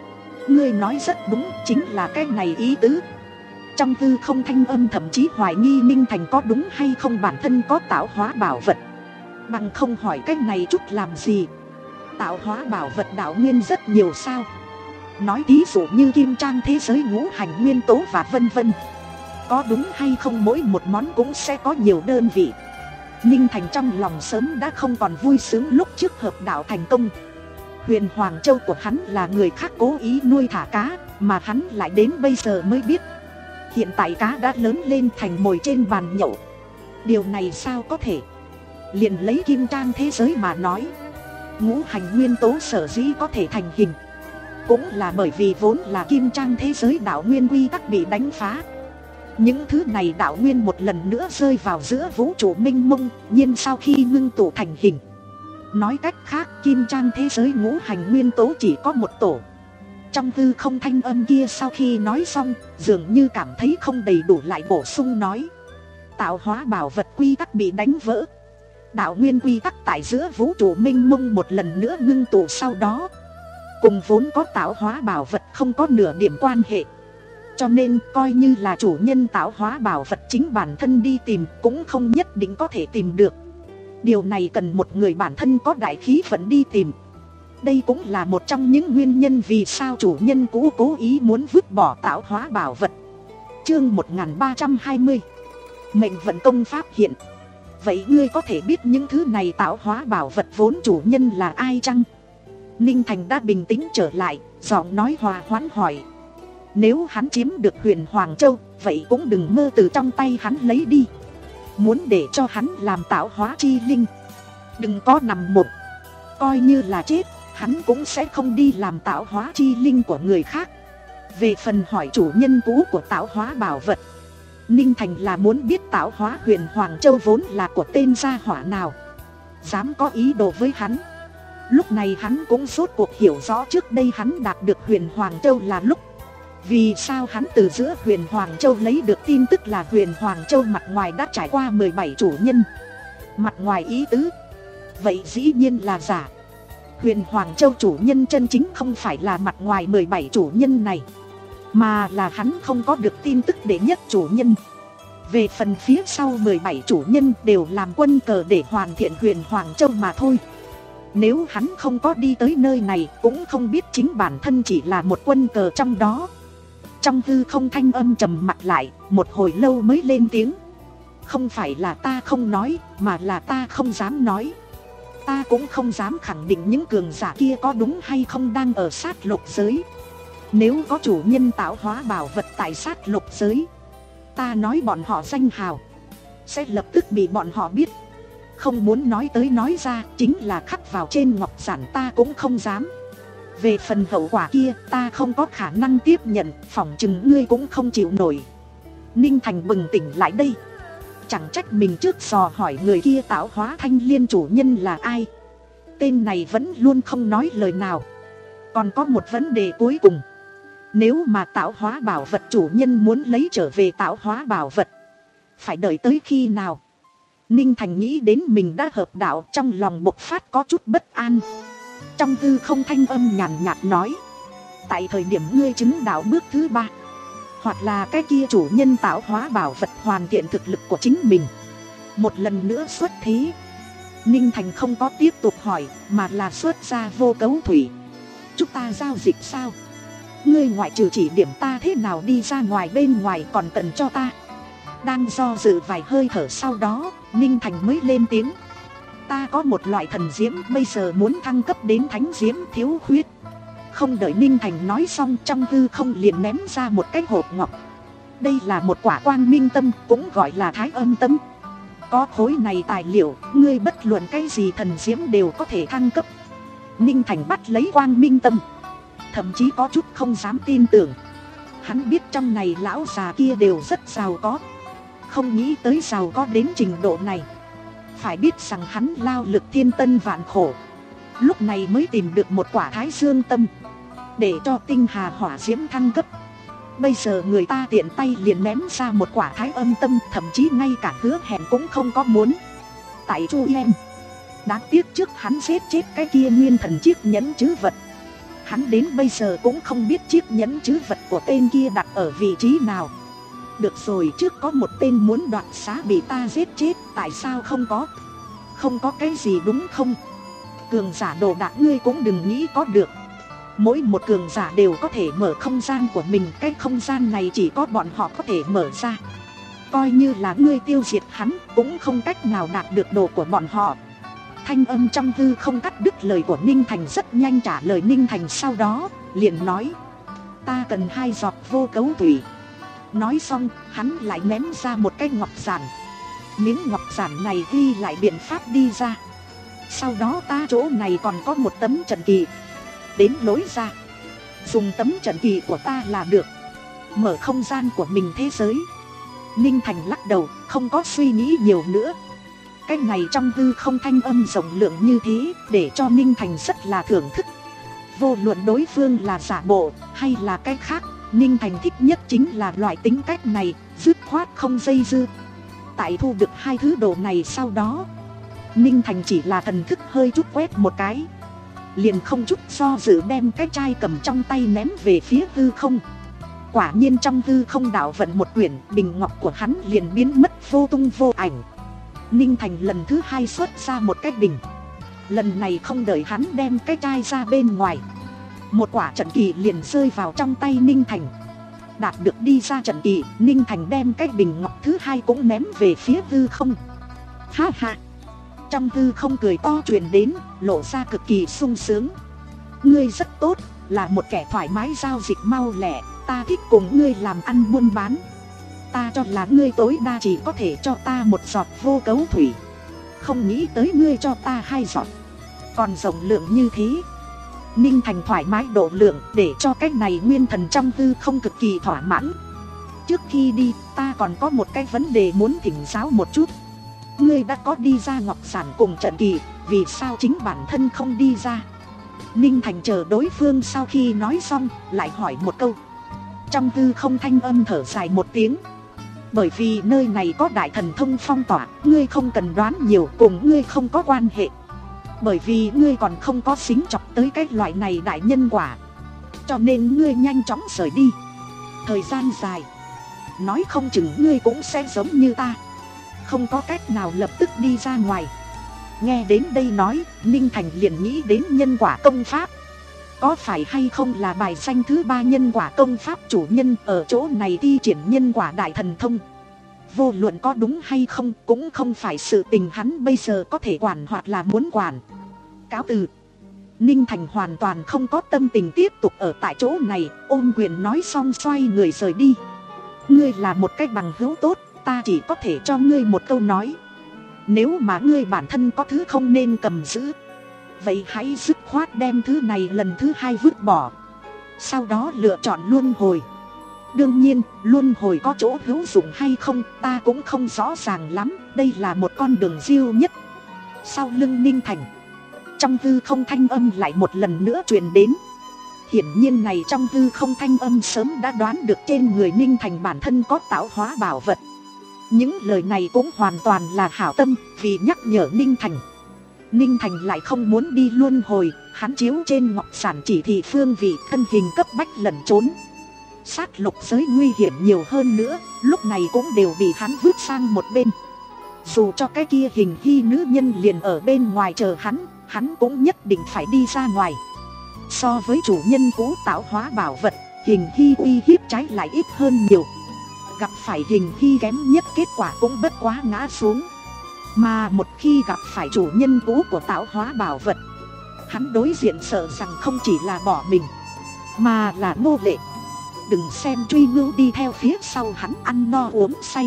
Ngươi nói rất đúng, chính là cái này ý tứ. Trong hư không thanh âm thậm chí hoài nghi Ninh Thành có đúng hay không bản thân có tạo hóa bảo vật. Bằng không hỏi cái này chút làm gì. Tạo hóa bảo vật đạo nguyên rất nhiều sao. Nói ví dụ như kim trang thế giới ngũ hành nguyên tố và vân vân. Có đúng hay không mỗi một món cũng sẽ có nhiều đơn vị. Ninh Thành trong lòng sớm đã không còn vui sướng lúc trước hợp đạo thành công. Huyền Hoàng Châu của hắn là người khác cố ý nuôi thả cá, mà hắn lại đến bây giờ mới biết. Hiện tại cá đã lớn lên thành mồi trên bàn nhậu. Điều này sao có thể. Liền lấy kim trang thế giới mà nói, ngũ hành nguyên tố sở dĩ có thể thành hình, cũng là bởi vì vốn là kim trang thế giới đạo nguyên quy tắc bị đánh phá. Những thứ này đạo nguyên một lần nữa rơi vào giữa vũ trụ mênh mông, nhưng sau khi ngưng tụ thành hình. Nói cách khác, kim trang thế giới ngũ hành nguyên tố chỉ có một tổ. Trong hư không thanh âm kia sau khi nói xong, dường như cảm thấy không đầy đủ lại bổ sung nói, tạo hóa bảo vật quy tắc bị đánh vỡ. Đạo nguyên quy tắc tại giữa vũ trụ mênh mông một lần nữa ngưng tụ sau đó, cùng vốn có tạo hóa bảo vật không có nửa điểm quan hệ. Cho nên coi như là chủ nhân tạo hóa bảo vật chính bản thân đi tìm cũng không nhất định có thể tìm được. Điều này cần một người bản thân có đại khí vận đi tìm. Đây cũng là một trong những nguyên nhân vì sao chủ nhân cũ cố ý muốn vứt bỏ tạo hóa bảo vật. Chương một nghìn ba trăm hai mươi. Mệnh vận công pháp hiện. Vậy ngươi có thể biết những thứ này tạo hóa bảo vật vốn chủ nhân là ai chăng? Ninh Thành đã bình tĩnh trở lại, giọng nói hòa hoãn hỏi. Nếu hắn chiếm được Huyền Hoàng Châu, vậy cũng đừng mơ từ trong tay hắn lấy đi. Muốn để cho hắn làm tạo hóa chi linh, đừng có nằm mộng. Coi như là chết, hắn cũng sẽ không đi làm tạo hóa chi linh của người khác. Về phần hỏi chủ nhân cũ của tạo hóa bảo vật, Ninh Thành là muốn biết tạo hóa Huyền Hoàng Châu vốn là của tên gia hỏa nào, dám có ý đồ với hắn. Lúc này hắn cũng rốt cuộc hiểu rõ trước đây hắn đạt được Huyền Hoàng Châu là lúc. Vì sao hắn từ giữa Huyền Hoàng Châu lấy được tin tức là Huyền Hoàng Châu mặt ngoài đã trải qua mười bảy chủ nhân. Mặt ngoài ý tứ, vậy dĩ nhiên là giả. Huyền Hoàng Châu chủ nhân chân chính không phải là mặt ngoài mười bảy chủ nhân này, mà là hắn không có được tin tức đệ nhất chủ nhân. Về phần phía sau mười bảy chủ nhân đều làm quân cờ để hoàn thiện Huyền Hoàng Châu mà thôi. Nếu hắn không có đi tới nơi này, cũng không biết chính bản thân chỉ là một quân cờ trong đó. Trong hư không thanh âm trầm mặt lại, một hồi lâu mới lên tiếng. Không phải là ta không nói, mà là ta không dám nói. Ta cũng không dám khẳng định những cường giả kia có đúng hay không đang ở sát lục giới. Nếu có chủ nhân tạo hóa bảo vật tại sát lục giới, ta nói bọn họ danh hào, sẽ lập tức bị bọn họ biết. Không muốn nói tới nói ra, chính là khắc vào trên ngọc giản ta cũng không dám. Về phần hậu quả kia, ta không có khả năng tiếp nhận, phỏng chừng ngươi cũng không chịu nổi. Ninh Thành bừng tỉnh lại đây. Chẳng trách mình trước dò hỏi người kia tạo hóa thanh liên chủ nhân là ai, tên này vẫn luôn không nói lời nào. Còn có một vấn đề cuối cùng. Nếu mà tạo hóa bảo vật chủ nhân muốn lấy trở về tạo hóa bảo vật, phải đợi tới khi nào? Ninh Thành nghĩ đến mình đã hợp đạo, trong lòng bộc phát có chút bất an. Trong hư không thanh âm nhàn nhạt nói, tại thời điểm ngươi chứng đạo bước thứ ba, hoặc là cái kia chủ nhân tạo hóa bảo vật hoàn thiện thực lực của chính mình, một lần nữa xuất thế. Ninh Thành không có tiếp tục hỏi, mà là xuất ra vô cấu thủy. Chúng ta giao dịch sao? Ngươi ngoại trừ chỉ điểm ta thế nào đi ra ngoài bên ngoài còn cần cho ta. Đang do dự vài hơi thở sau đó, Ninh Thành mới lên tiếng. Ta có một loại thần diễm, bây giờ muốn thăng cấp đến thánh diễm thiếu khuyết. Không đợi Ninh Thành nói xong, trong hư không liền ném ra một cái hộp ngọc. Đây là một quả quang minh tâm, cũng gọi là thái âm tâm. Có khối này tài liệu, ngươi bất luận cái gì thần diễm đều có thể thăng cấp. Ninh Thành bắt lấy quang minh tâm, thậm chí có chút không dám tin tưởng. Hắn biết trong này lão già kia đều rất giàu có, không nghĩ tới giàu có đến trình độ này. Phải biết rằng hắn lao lực thiên tân vạn khổ, lúc này mới tìm được một quả thái dương tâm, để cho tinh hà hỏa diễm thăng cấp. Bây giờ người ta tiện tay liền ném ra một quả thái âm tâm, thậm chí ngay cả hứa hẹn cũng không có muốn. Tại Chu Em, đáng tiếc trước hắn giết chết cái kia nguyên thần chiếc nhẫn chứ vật, hắn đến bây giờ cũng không biết chiếc nhẫn trữ vật của tên kia đặt ở vị trí nào. Được rồi, trước có một tên muốn đoạt xá bị ta giết chết, tại sao không có? Không có cái gì đúng không? Cường giả đồ đạc ngươi cũng đừng nghĩ có được. Mỗi một cường giả đều có thể mở không gian của mình, cái không gian này chỉ có bọn họ có thể mở ra. Coi như là ngươi tiêu diệt hắn cũng không cách nào đạt được đồ của bọn họ. Thanh âm trong hư không cắt đứt lời của Ninh Thành, rất nhanh trả lời Ninh Thành sau đó, liền nói: ta cần hai giọt vô cấu thủy. Nói xong, hắn lại ném ra một cái ngọc giản. Miếng ngọc giản này ghi lại biện pháp đi ra. Sau đó ta chỗ này còn có một tấm trận kỳ. Đến lối ra, dùng tấm trận kỳ của ta là được. Mở không gian của mình thế giới. Ninh Thành lắc đầu, không có suy nghĩ nhiều nữa. Cái này trong hư không thanh âm rộng lượng như thế, để cho Ninh Thành rất là thưởng thức. Vô luận đối phương là giả bộ hay là cái khác, Ninh Thành thích nhất chính là loại tính cách này, dứt khoát không dây dưa. Tại thu được hai thứ đồ này sau đó, Ninh Thành chỉ là thần thức hơi chút quét một cái, liền không chút do dự đem cái chai cầm trong tay ném về phía hư không. Quả nhiên trong hư không đạo vận một quyển, bình ngọc của hắn liền biến mất vô tung vô ảnh. Ninh Thành lần thứ hai xuất ra một cái bình. Lần này không đợi hắn đem cái chai ra bên ngoài, một quả trận kỳ liền rơi vào trong tay Ninh Thành. Đạt được đi ra trận kỳ, Ninh Thành đem cái bình ngọc thứ hai cũng ném về phía hư không. Ha ha! Trong hư không cười to truyền đến, lộ ra cực kỳ sung sướng. Ngươi rất tốt, là một kẻ thoải mái giao dịch mau lẹ, ta thích cùng ngươi làm ăn buôn bán. Ta cho là ngươi tối đa chỉ có thể cho ta một giọt vô cấu thủy, không nghĩ tới ngươi cho ta hai giọt, còn rộng lượng như thế. Ninh Thành thoải mái độ lượng, để cho cái này nguyên thần trong hư không cực kỳ thỏa mãn. Trước khi đi, ta còn có một cái vấn đề muốn thỉnh giáo một chút. Ngươi đã có đi ra ngọc sản cùng trận kỳ, vì sao chính bản thân không đi ra? Ninh Thành chờ đối phương sau khi nói xong, lại hỏi một câu. Trong hư không thanh âm thở dài một tiếng. Bởi vì nơi này có đại thần thông phong tỏa, ngươi không cần đoán nhiều, cùng ngươi không có quan hệ. Bởi vì ngươi còn không có xính chọc tới cái loại này đại nhân quả, cho nên ngươi nhanh chóng rời đi. Thời gian dài, nói không chừng ngươi cũng sẽ giống như ta, không có cách nào lập tức đi ra ngoài. Nghe đến đây nói, Ninh Thành liền nghĩ đến nhân quả công pháp. Có phải hay không là bài danh thứ ba nhân quả công pháp chủ nhân ở chỗ này thi triển nhân quả đại thần thông? Vô luận có đúng hay không cũng không phải sự tình hắn bây giờ có thể quản hoặc là muốn quản. Cáo từ. Ninh Thành hoàn toàn không có tâm tình tiếp tục ở tại chỗ này, ôm quyền nói xong xoay người rời đi. Ngươi là một cái bằng hữu tốt, ta chỉ có thể cho ngươi một câu nói. Nếu mà ngươi bản thân có thứ không nên cầm giữ, vậy hãy dứt khoát đem thứ này lần thứ hai vứt bỏ, sau đó lựa chọn luân hồi. Đương nhiên, luân hồi có chỗ hữu dụng hay không ta cũng không rõ ràng lắm, đây là một con đường diêu nhất. Sau lưng Ninh Thành, trong hư không thanh âm lại một lần nữa truyền đến. Hiển nhiên này trong hư không thanh âm sớm đã đoán được trên người Ninh Thành bản thân có tạo hóa bảo vật. Những lời này cũng hoàn toàn là hảo tâm, vì nhắc nhở Ninh Thành. Ninh Thành lại không muốn đi luân hồi, hắn chiếu trên ngọc sản chỉ thị phương vị, thân hình cấp bách lẩn trốn. Sát lục giới nguy hiểm nhiều hơn nữa, lúc này cũng đều bị hắn vứt sang một bên. Dù cho cái kia hình hy nữ nhân liền ở bên ngoài chờ hắn, hắn cũng nhất định phải đi ra ngoài. So với chủ nhân cũ tạo hóa bảo vật, hình hy uy hiếp trái lại ít hơn nhiều. Gặp phải hình hy kém nhất kết quả cũng bất quá ngã xuống. Mà một khi gặp phải chủ nhân cũ của tạo hóa bảo vật, hắn đối diện sợ rằng không chỉ là bỏ mình, mà là nô lệ. Đừng xem truy ngưu đi theo phía sau hắn ăn no uống say,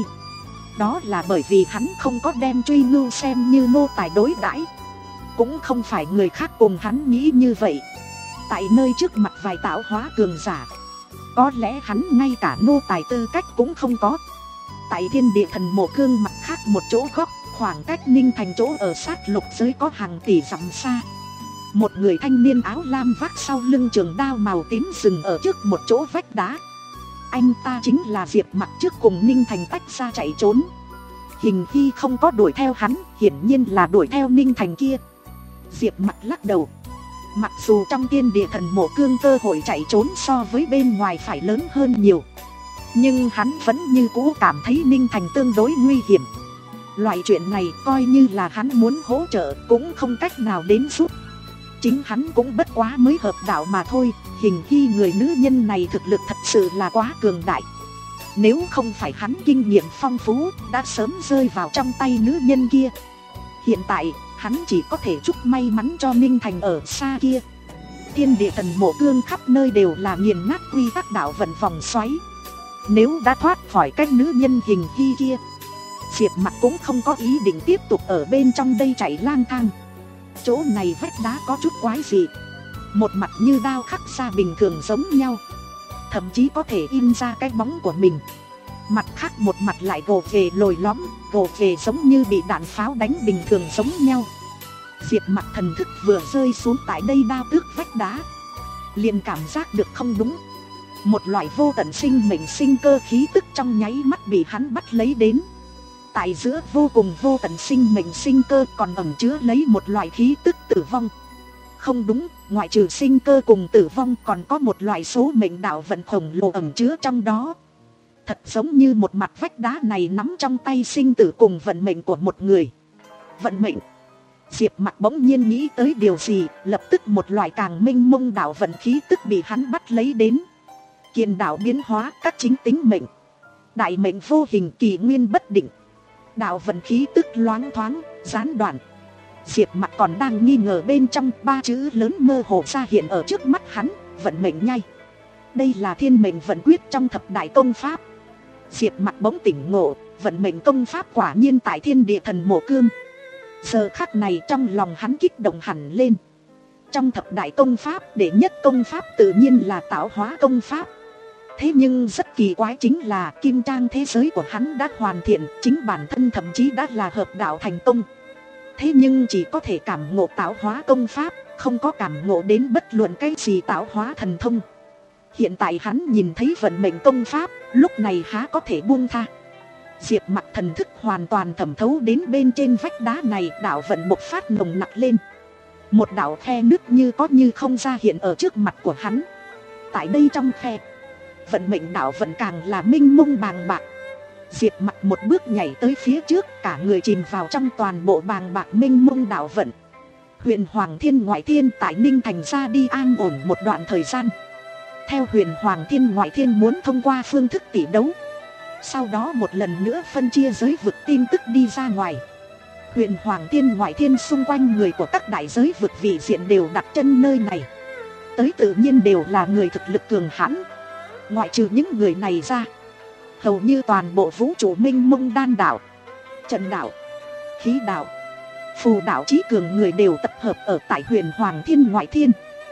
đó là bởi vì hắn không có đem truy ngưu xem như nô tài đối đãi. Cũng không phải người khác cùng hắn nghĩ như vậy. Tại nơi trước mặt vài tạo hóa cường giả, có lẽ hắn ngay cả nô tài tư cách cũng không có. Tại thiên địa thần mộ cương mặt khác một chỗ góc, khoảng cách Ninh Thành chỗ ở sát lục giới có hàng tỷ dặm xa, một người thanh niên áo lam vác sau lưng trường đao màu tím dừng ở trước một chỗ vách đá. Anh ta chính là Diệp Mặc trước cùng Ninh Thành tách ra chạy trốn. Hình Hy không có đuổi theo hắn, hiển nhiên là đuổi theo Ninh Thành kia. Diệp Mặc lắc đầu. Mặc dù trong thiên địa thần mộ cương cơ hội chạy trốn so với bên ngoài phải lớn hơn nhiều, nhưng hắn vẫn như cũ cảm thấy Ninh Thành tương đối nguy hiểm. Loại chuyện này coi như là hắn muốn hỗ trợ cũng không cách nào đến giúp. Chính hắn cũng bất quá mới hợp đạo mà thôi. Hình khi người nữ nhân này thực lực thật sự là quá cường đại. Nếu không phải hắn kinh nghiệm phong phú, đã sớm rơi vào trong tay nữ nhân kia. Hiện tại, hắn chỉ có thể chúc may mắn cho Ninh Thành ở xa kia. Thiên địa thần mộ cương khắp nơi đều là nghiền nát quy tắc đạo vận vòng xoáy. Nếu đã thoát khỏi cách nữ nhân hình khi kia, Diệp Mặc cũng không có ý định tiếp tục ở bên trong đây chạy lang thang. Chỗ này vách đá có chút quái dị, một mặt như đao khắc ra bình thường giống nhau, thậm chí có thể in ra cái bóng của mình. Mặt khác một mặt lại gồ ghề lồi lõm, gồ ghề giống như bị đạn pháo đánh bình thường giống nhau. Diệp Mặc thần thức vừa rơi xuống tại đây đao tước vách đá, liền cảm giác được không đúng. Một loại vô tận sinh mệnh sinh cơ khí tức trong nháy mắt bị hắn bắt lấy đến. Tại giữa vô cùng vô tận sinh mệnh sinh cơ còn ẩn chứa lấy một loại khí tức tử vong. Không đúng, ngoại trừ sinh cơ cùng tử vong còn có một loại số mệnh đạo vận khổng lồ ẩn chứa trong đó. Thật giống như một mặt vách đá này nắm trong tay sinh tử cùng vận mệnh của một người. Vận mệnh. Diệp Mặc bỗng nhiên nghĩ tới điều gì, lập tức một loại càng mênh mông đạo vận khí tức bị hắn bắt lấy đến. Kiền đạo biến hóa các chính tính mệnh, đại mệnh vô hình kỳ nguyên bất định. Đạo vận khí tức loáng thoáng, gián đoạn. Diệp Mặc còn đang nghi ngờ bên trong, ba chữ lớn mơ hồ ra hiện ở trước mắt hắn, vận mệnh nhai. Đây là thiên mệnh vận quyết trong thập đại công pháp. Diệp Mặc bỗng tỉnh ngộ, vận mệnh công pháp quả nhiên tại thiên địa thần mộ cương. Giờ khắc này trong lòng hắn kích động hẳn lên. Trong thập đại công pháp, đệ nhất công pháp tự nhiên là tạo hóa công pháp. Thế nhưng rất kỳ quái chính là kim trang thế giới của hắn đã hoàn thiện, chính bản thân thậm chí đã là hợp đạo thành công. Thế nhưng chỉ có thể cảm ngộ tạo hóa công pháp, không có cảm ngộ đến bất luận cái gì tạo hóa thần thông. Hiện tại hắn nhìn thấy vận mệnh công pháp, lúc này há có thể buông tha. Diệp Mặc thần thức hoàn toàn thẩm thấu đến bên trên vách đá này, đạo vận bộc phát nồng nặc lên. Một đạo khe nước như có như không ra hiện ở trước mặt của hắn. Tại đây trong khe, vận mệnh đạo vận càng là minh mông bàng bạc. Diệp Mặc một bước nhảy tới phía trước, cả người chìm vào trong toàn bộ bàng bạc minh mông đạo vận. Huyền Hoàng Thiên Ngoại Thiên tại Ninh Thành ra đi an ổn một đoạn thời gian. Theo Huyền Hoàng Thiên Ngoại Thiên muốn thông qua phương thức tỷ đấu, sau đó một lần nữa phân chia giới vực tin tức đi ra ngoài. Huyền Hoàng Thiên Ngoại Thiên xung quanh người của các đại giới vực vị diện đều đặt chân nơi này. Tới tự nhiên đều là người thực lực cường hãn. Ngoại trừ những người này ra, hầu như toàn bộ vũ trụ minh mông đan đạo, trận đạo, khí đạo, phù đạo trí cường người đều tập hợp ở tại Huyền Hoàng Thiên Ngoại Thiên.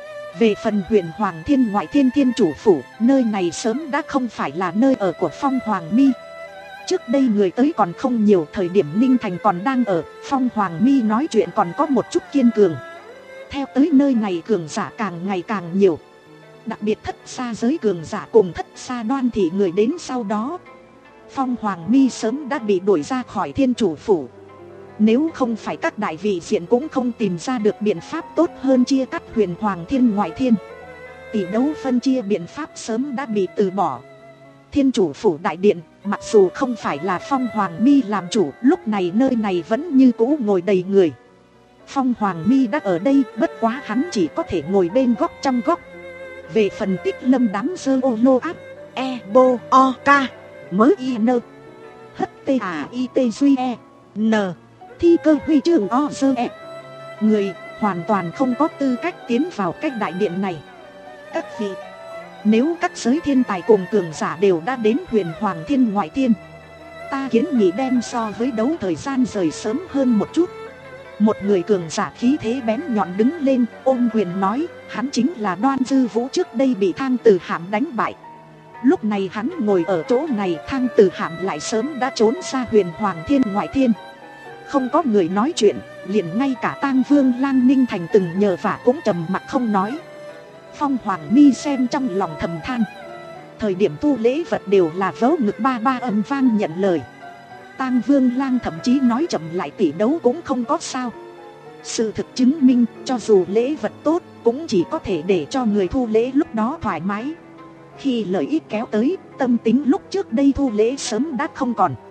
Về phần Huyền Hoàng Thiên Ngoại Thiên Thiên Chủ Phủ, nơi này sớm đã không phải là nơi ở của Phong Hoàng Mi. Trước đây người tới còn không nhiều, thời điểm Ninh Thành còn đang ở, Phong Hoàng Mi nói chuyện còn có một chút kiên cường. Theo tới nơi này cường giả càng ngày càng nhiều. Đặc biệt thất xa giới cường giả cùng thất xa đoan thị người đến sau đó, Phong Hoàng Mi sớm đã bị đuổi ra khỏi Thiên Chủ Phủ. Nếu không phải các đại vị diện cũng không tìm ra được biện pháp tốt hơn chia cắt Huyền Hoàng Thiên Ngoại Thiên, tỷ đấu phân chia biện pháp sớm đã bị từ bỏ. Thiên Chủ Phủ đại điện, mặc dù không phải là Phong Hoàng Mi làm chủ, lúc này nơi này vẫn như cũ ngồi đầy người. Phong Hoàng Mi đã ở đây, bất quá hắn chỉ có thể ngồi bên góc trong góc. Về phần Tích Lâm đám dơ ô lô áp, e, bô, o, ca, mới y nơ, hất tê à y tê duy e, n, thi cơ huy trường o dơ e. Người hoàn toàn không có tư cách tiến vào cách đại điện này. Các vị, nếu các giới thiên tài cùng cường giả đều đã đến Huyền Hoàng Thiên Ngoại Thiên, ta kiến nghị đem so với đấu thời gian rời sớm hơn một chút. Một người cường giả khí thế bén nhọn đứng lên, ôm quyền nói, hắn chính là Đoan Dư Vũ trước đây bị Thang Từ Hạm đánh bại. Lúc này hắn ngồi ở chỗ này, Thang Từ Hạm lại sớm đã trốn ra Huyền Hoàng Thiên Ngoại Thiên. Không có người nói chuyện, liền ngay cả Tang Vương Lang Ninh Thành từng nhờ vả cũng trầm mặc không nói. Phong Hoàng Mi xem trong lòng thầm than. Thời điểm thu lễ vật đều là vớ ngực ba ba âm vang nhận lời. Tang Vương Lang thậm chí nói chậm lại tỷ đấu cũng không có sao. Sự thực chứng minh cho dù lễ vật tốt cũng chỉ có thể để cho người thu lễ lúc đó thoải mái. Khi lợi ích kéo tới, tâm tính lúc trước đây thu lễ sớm đã không còn.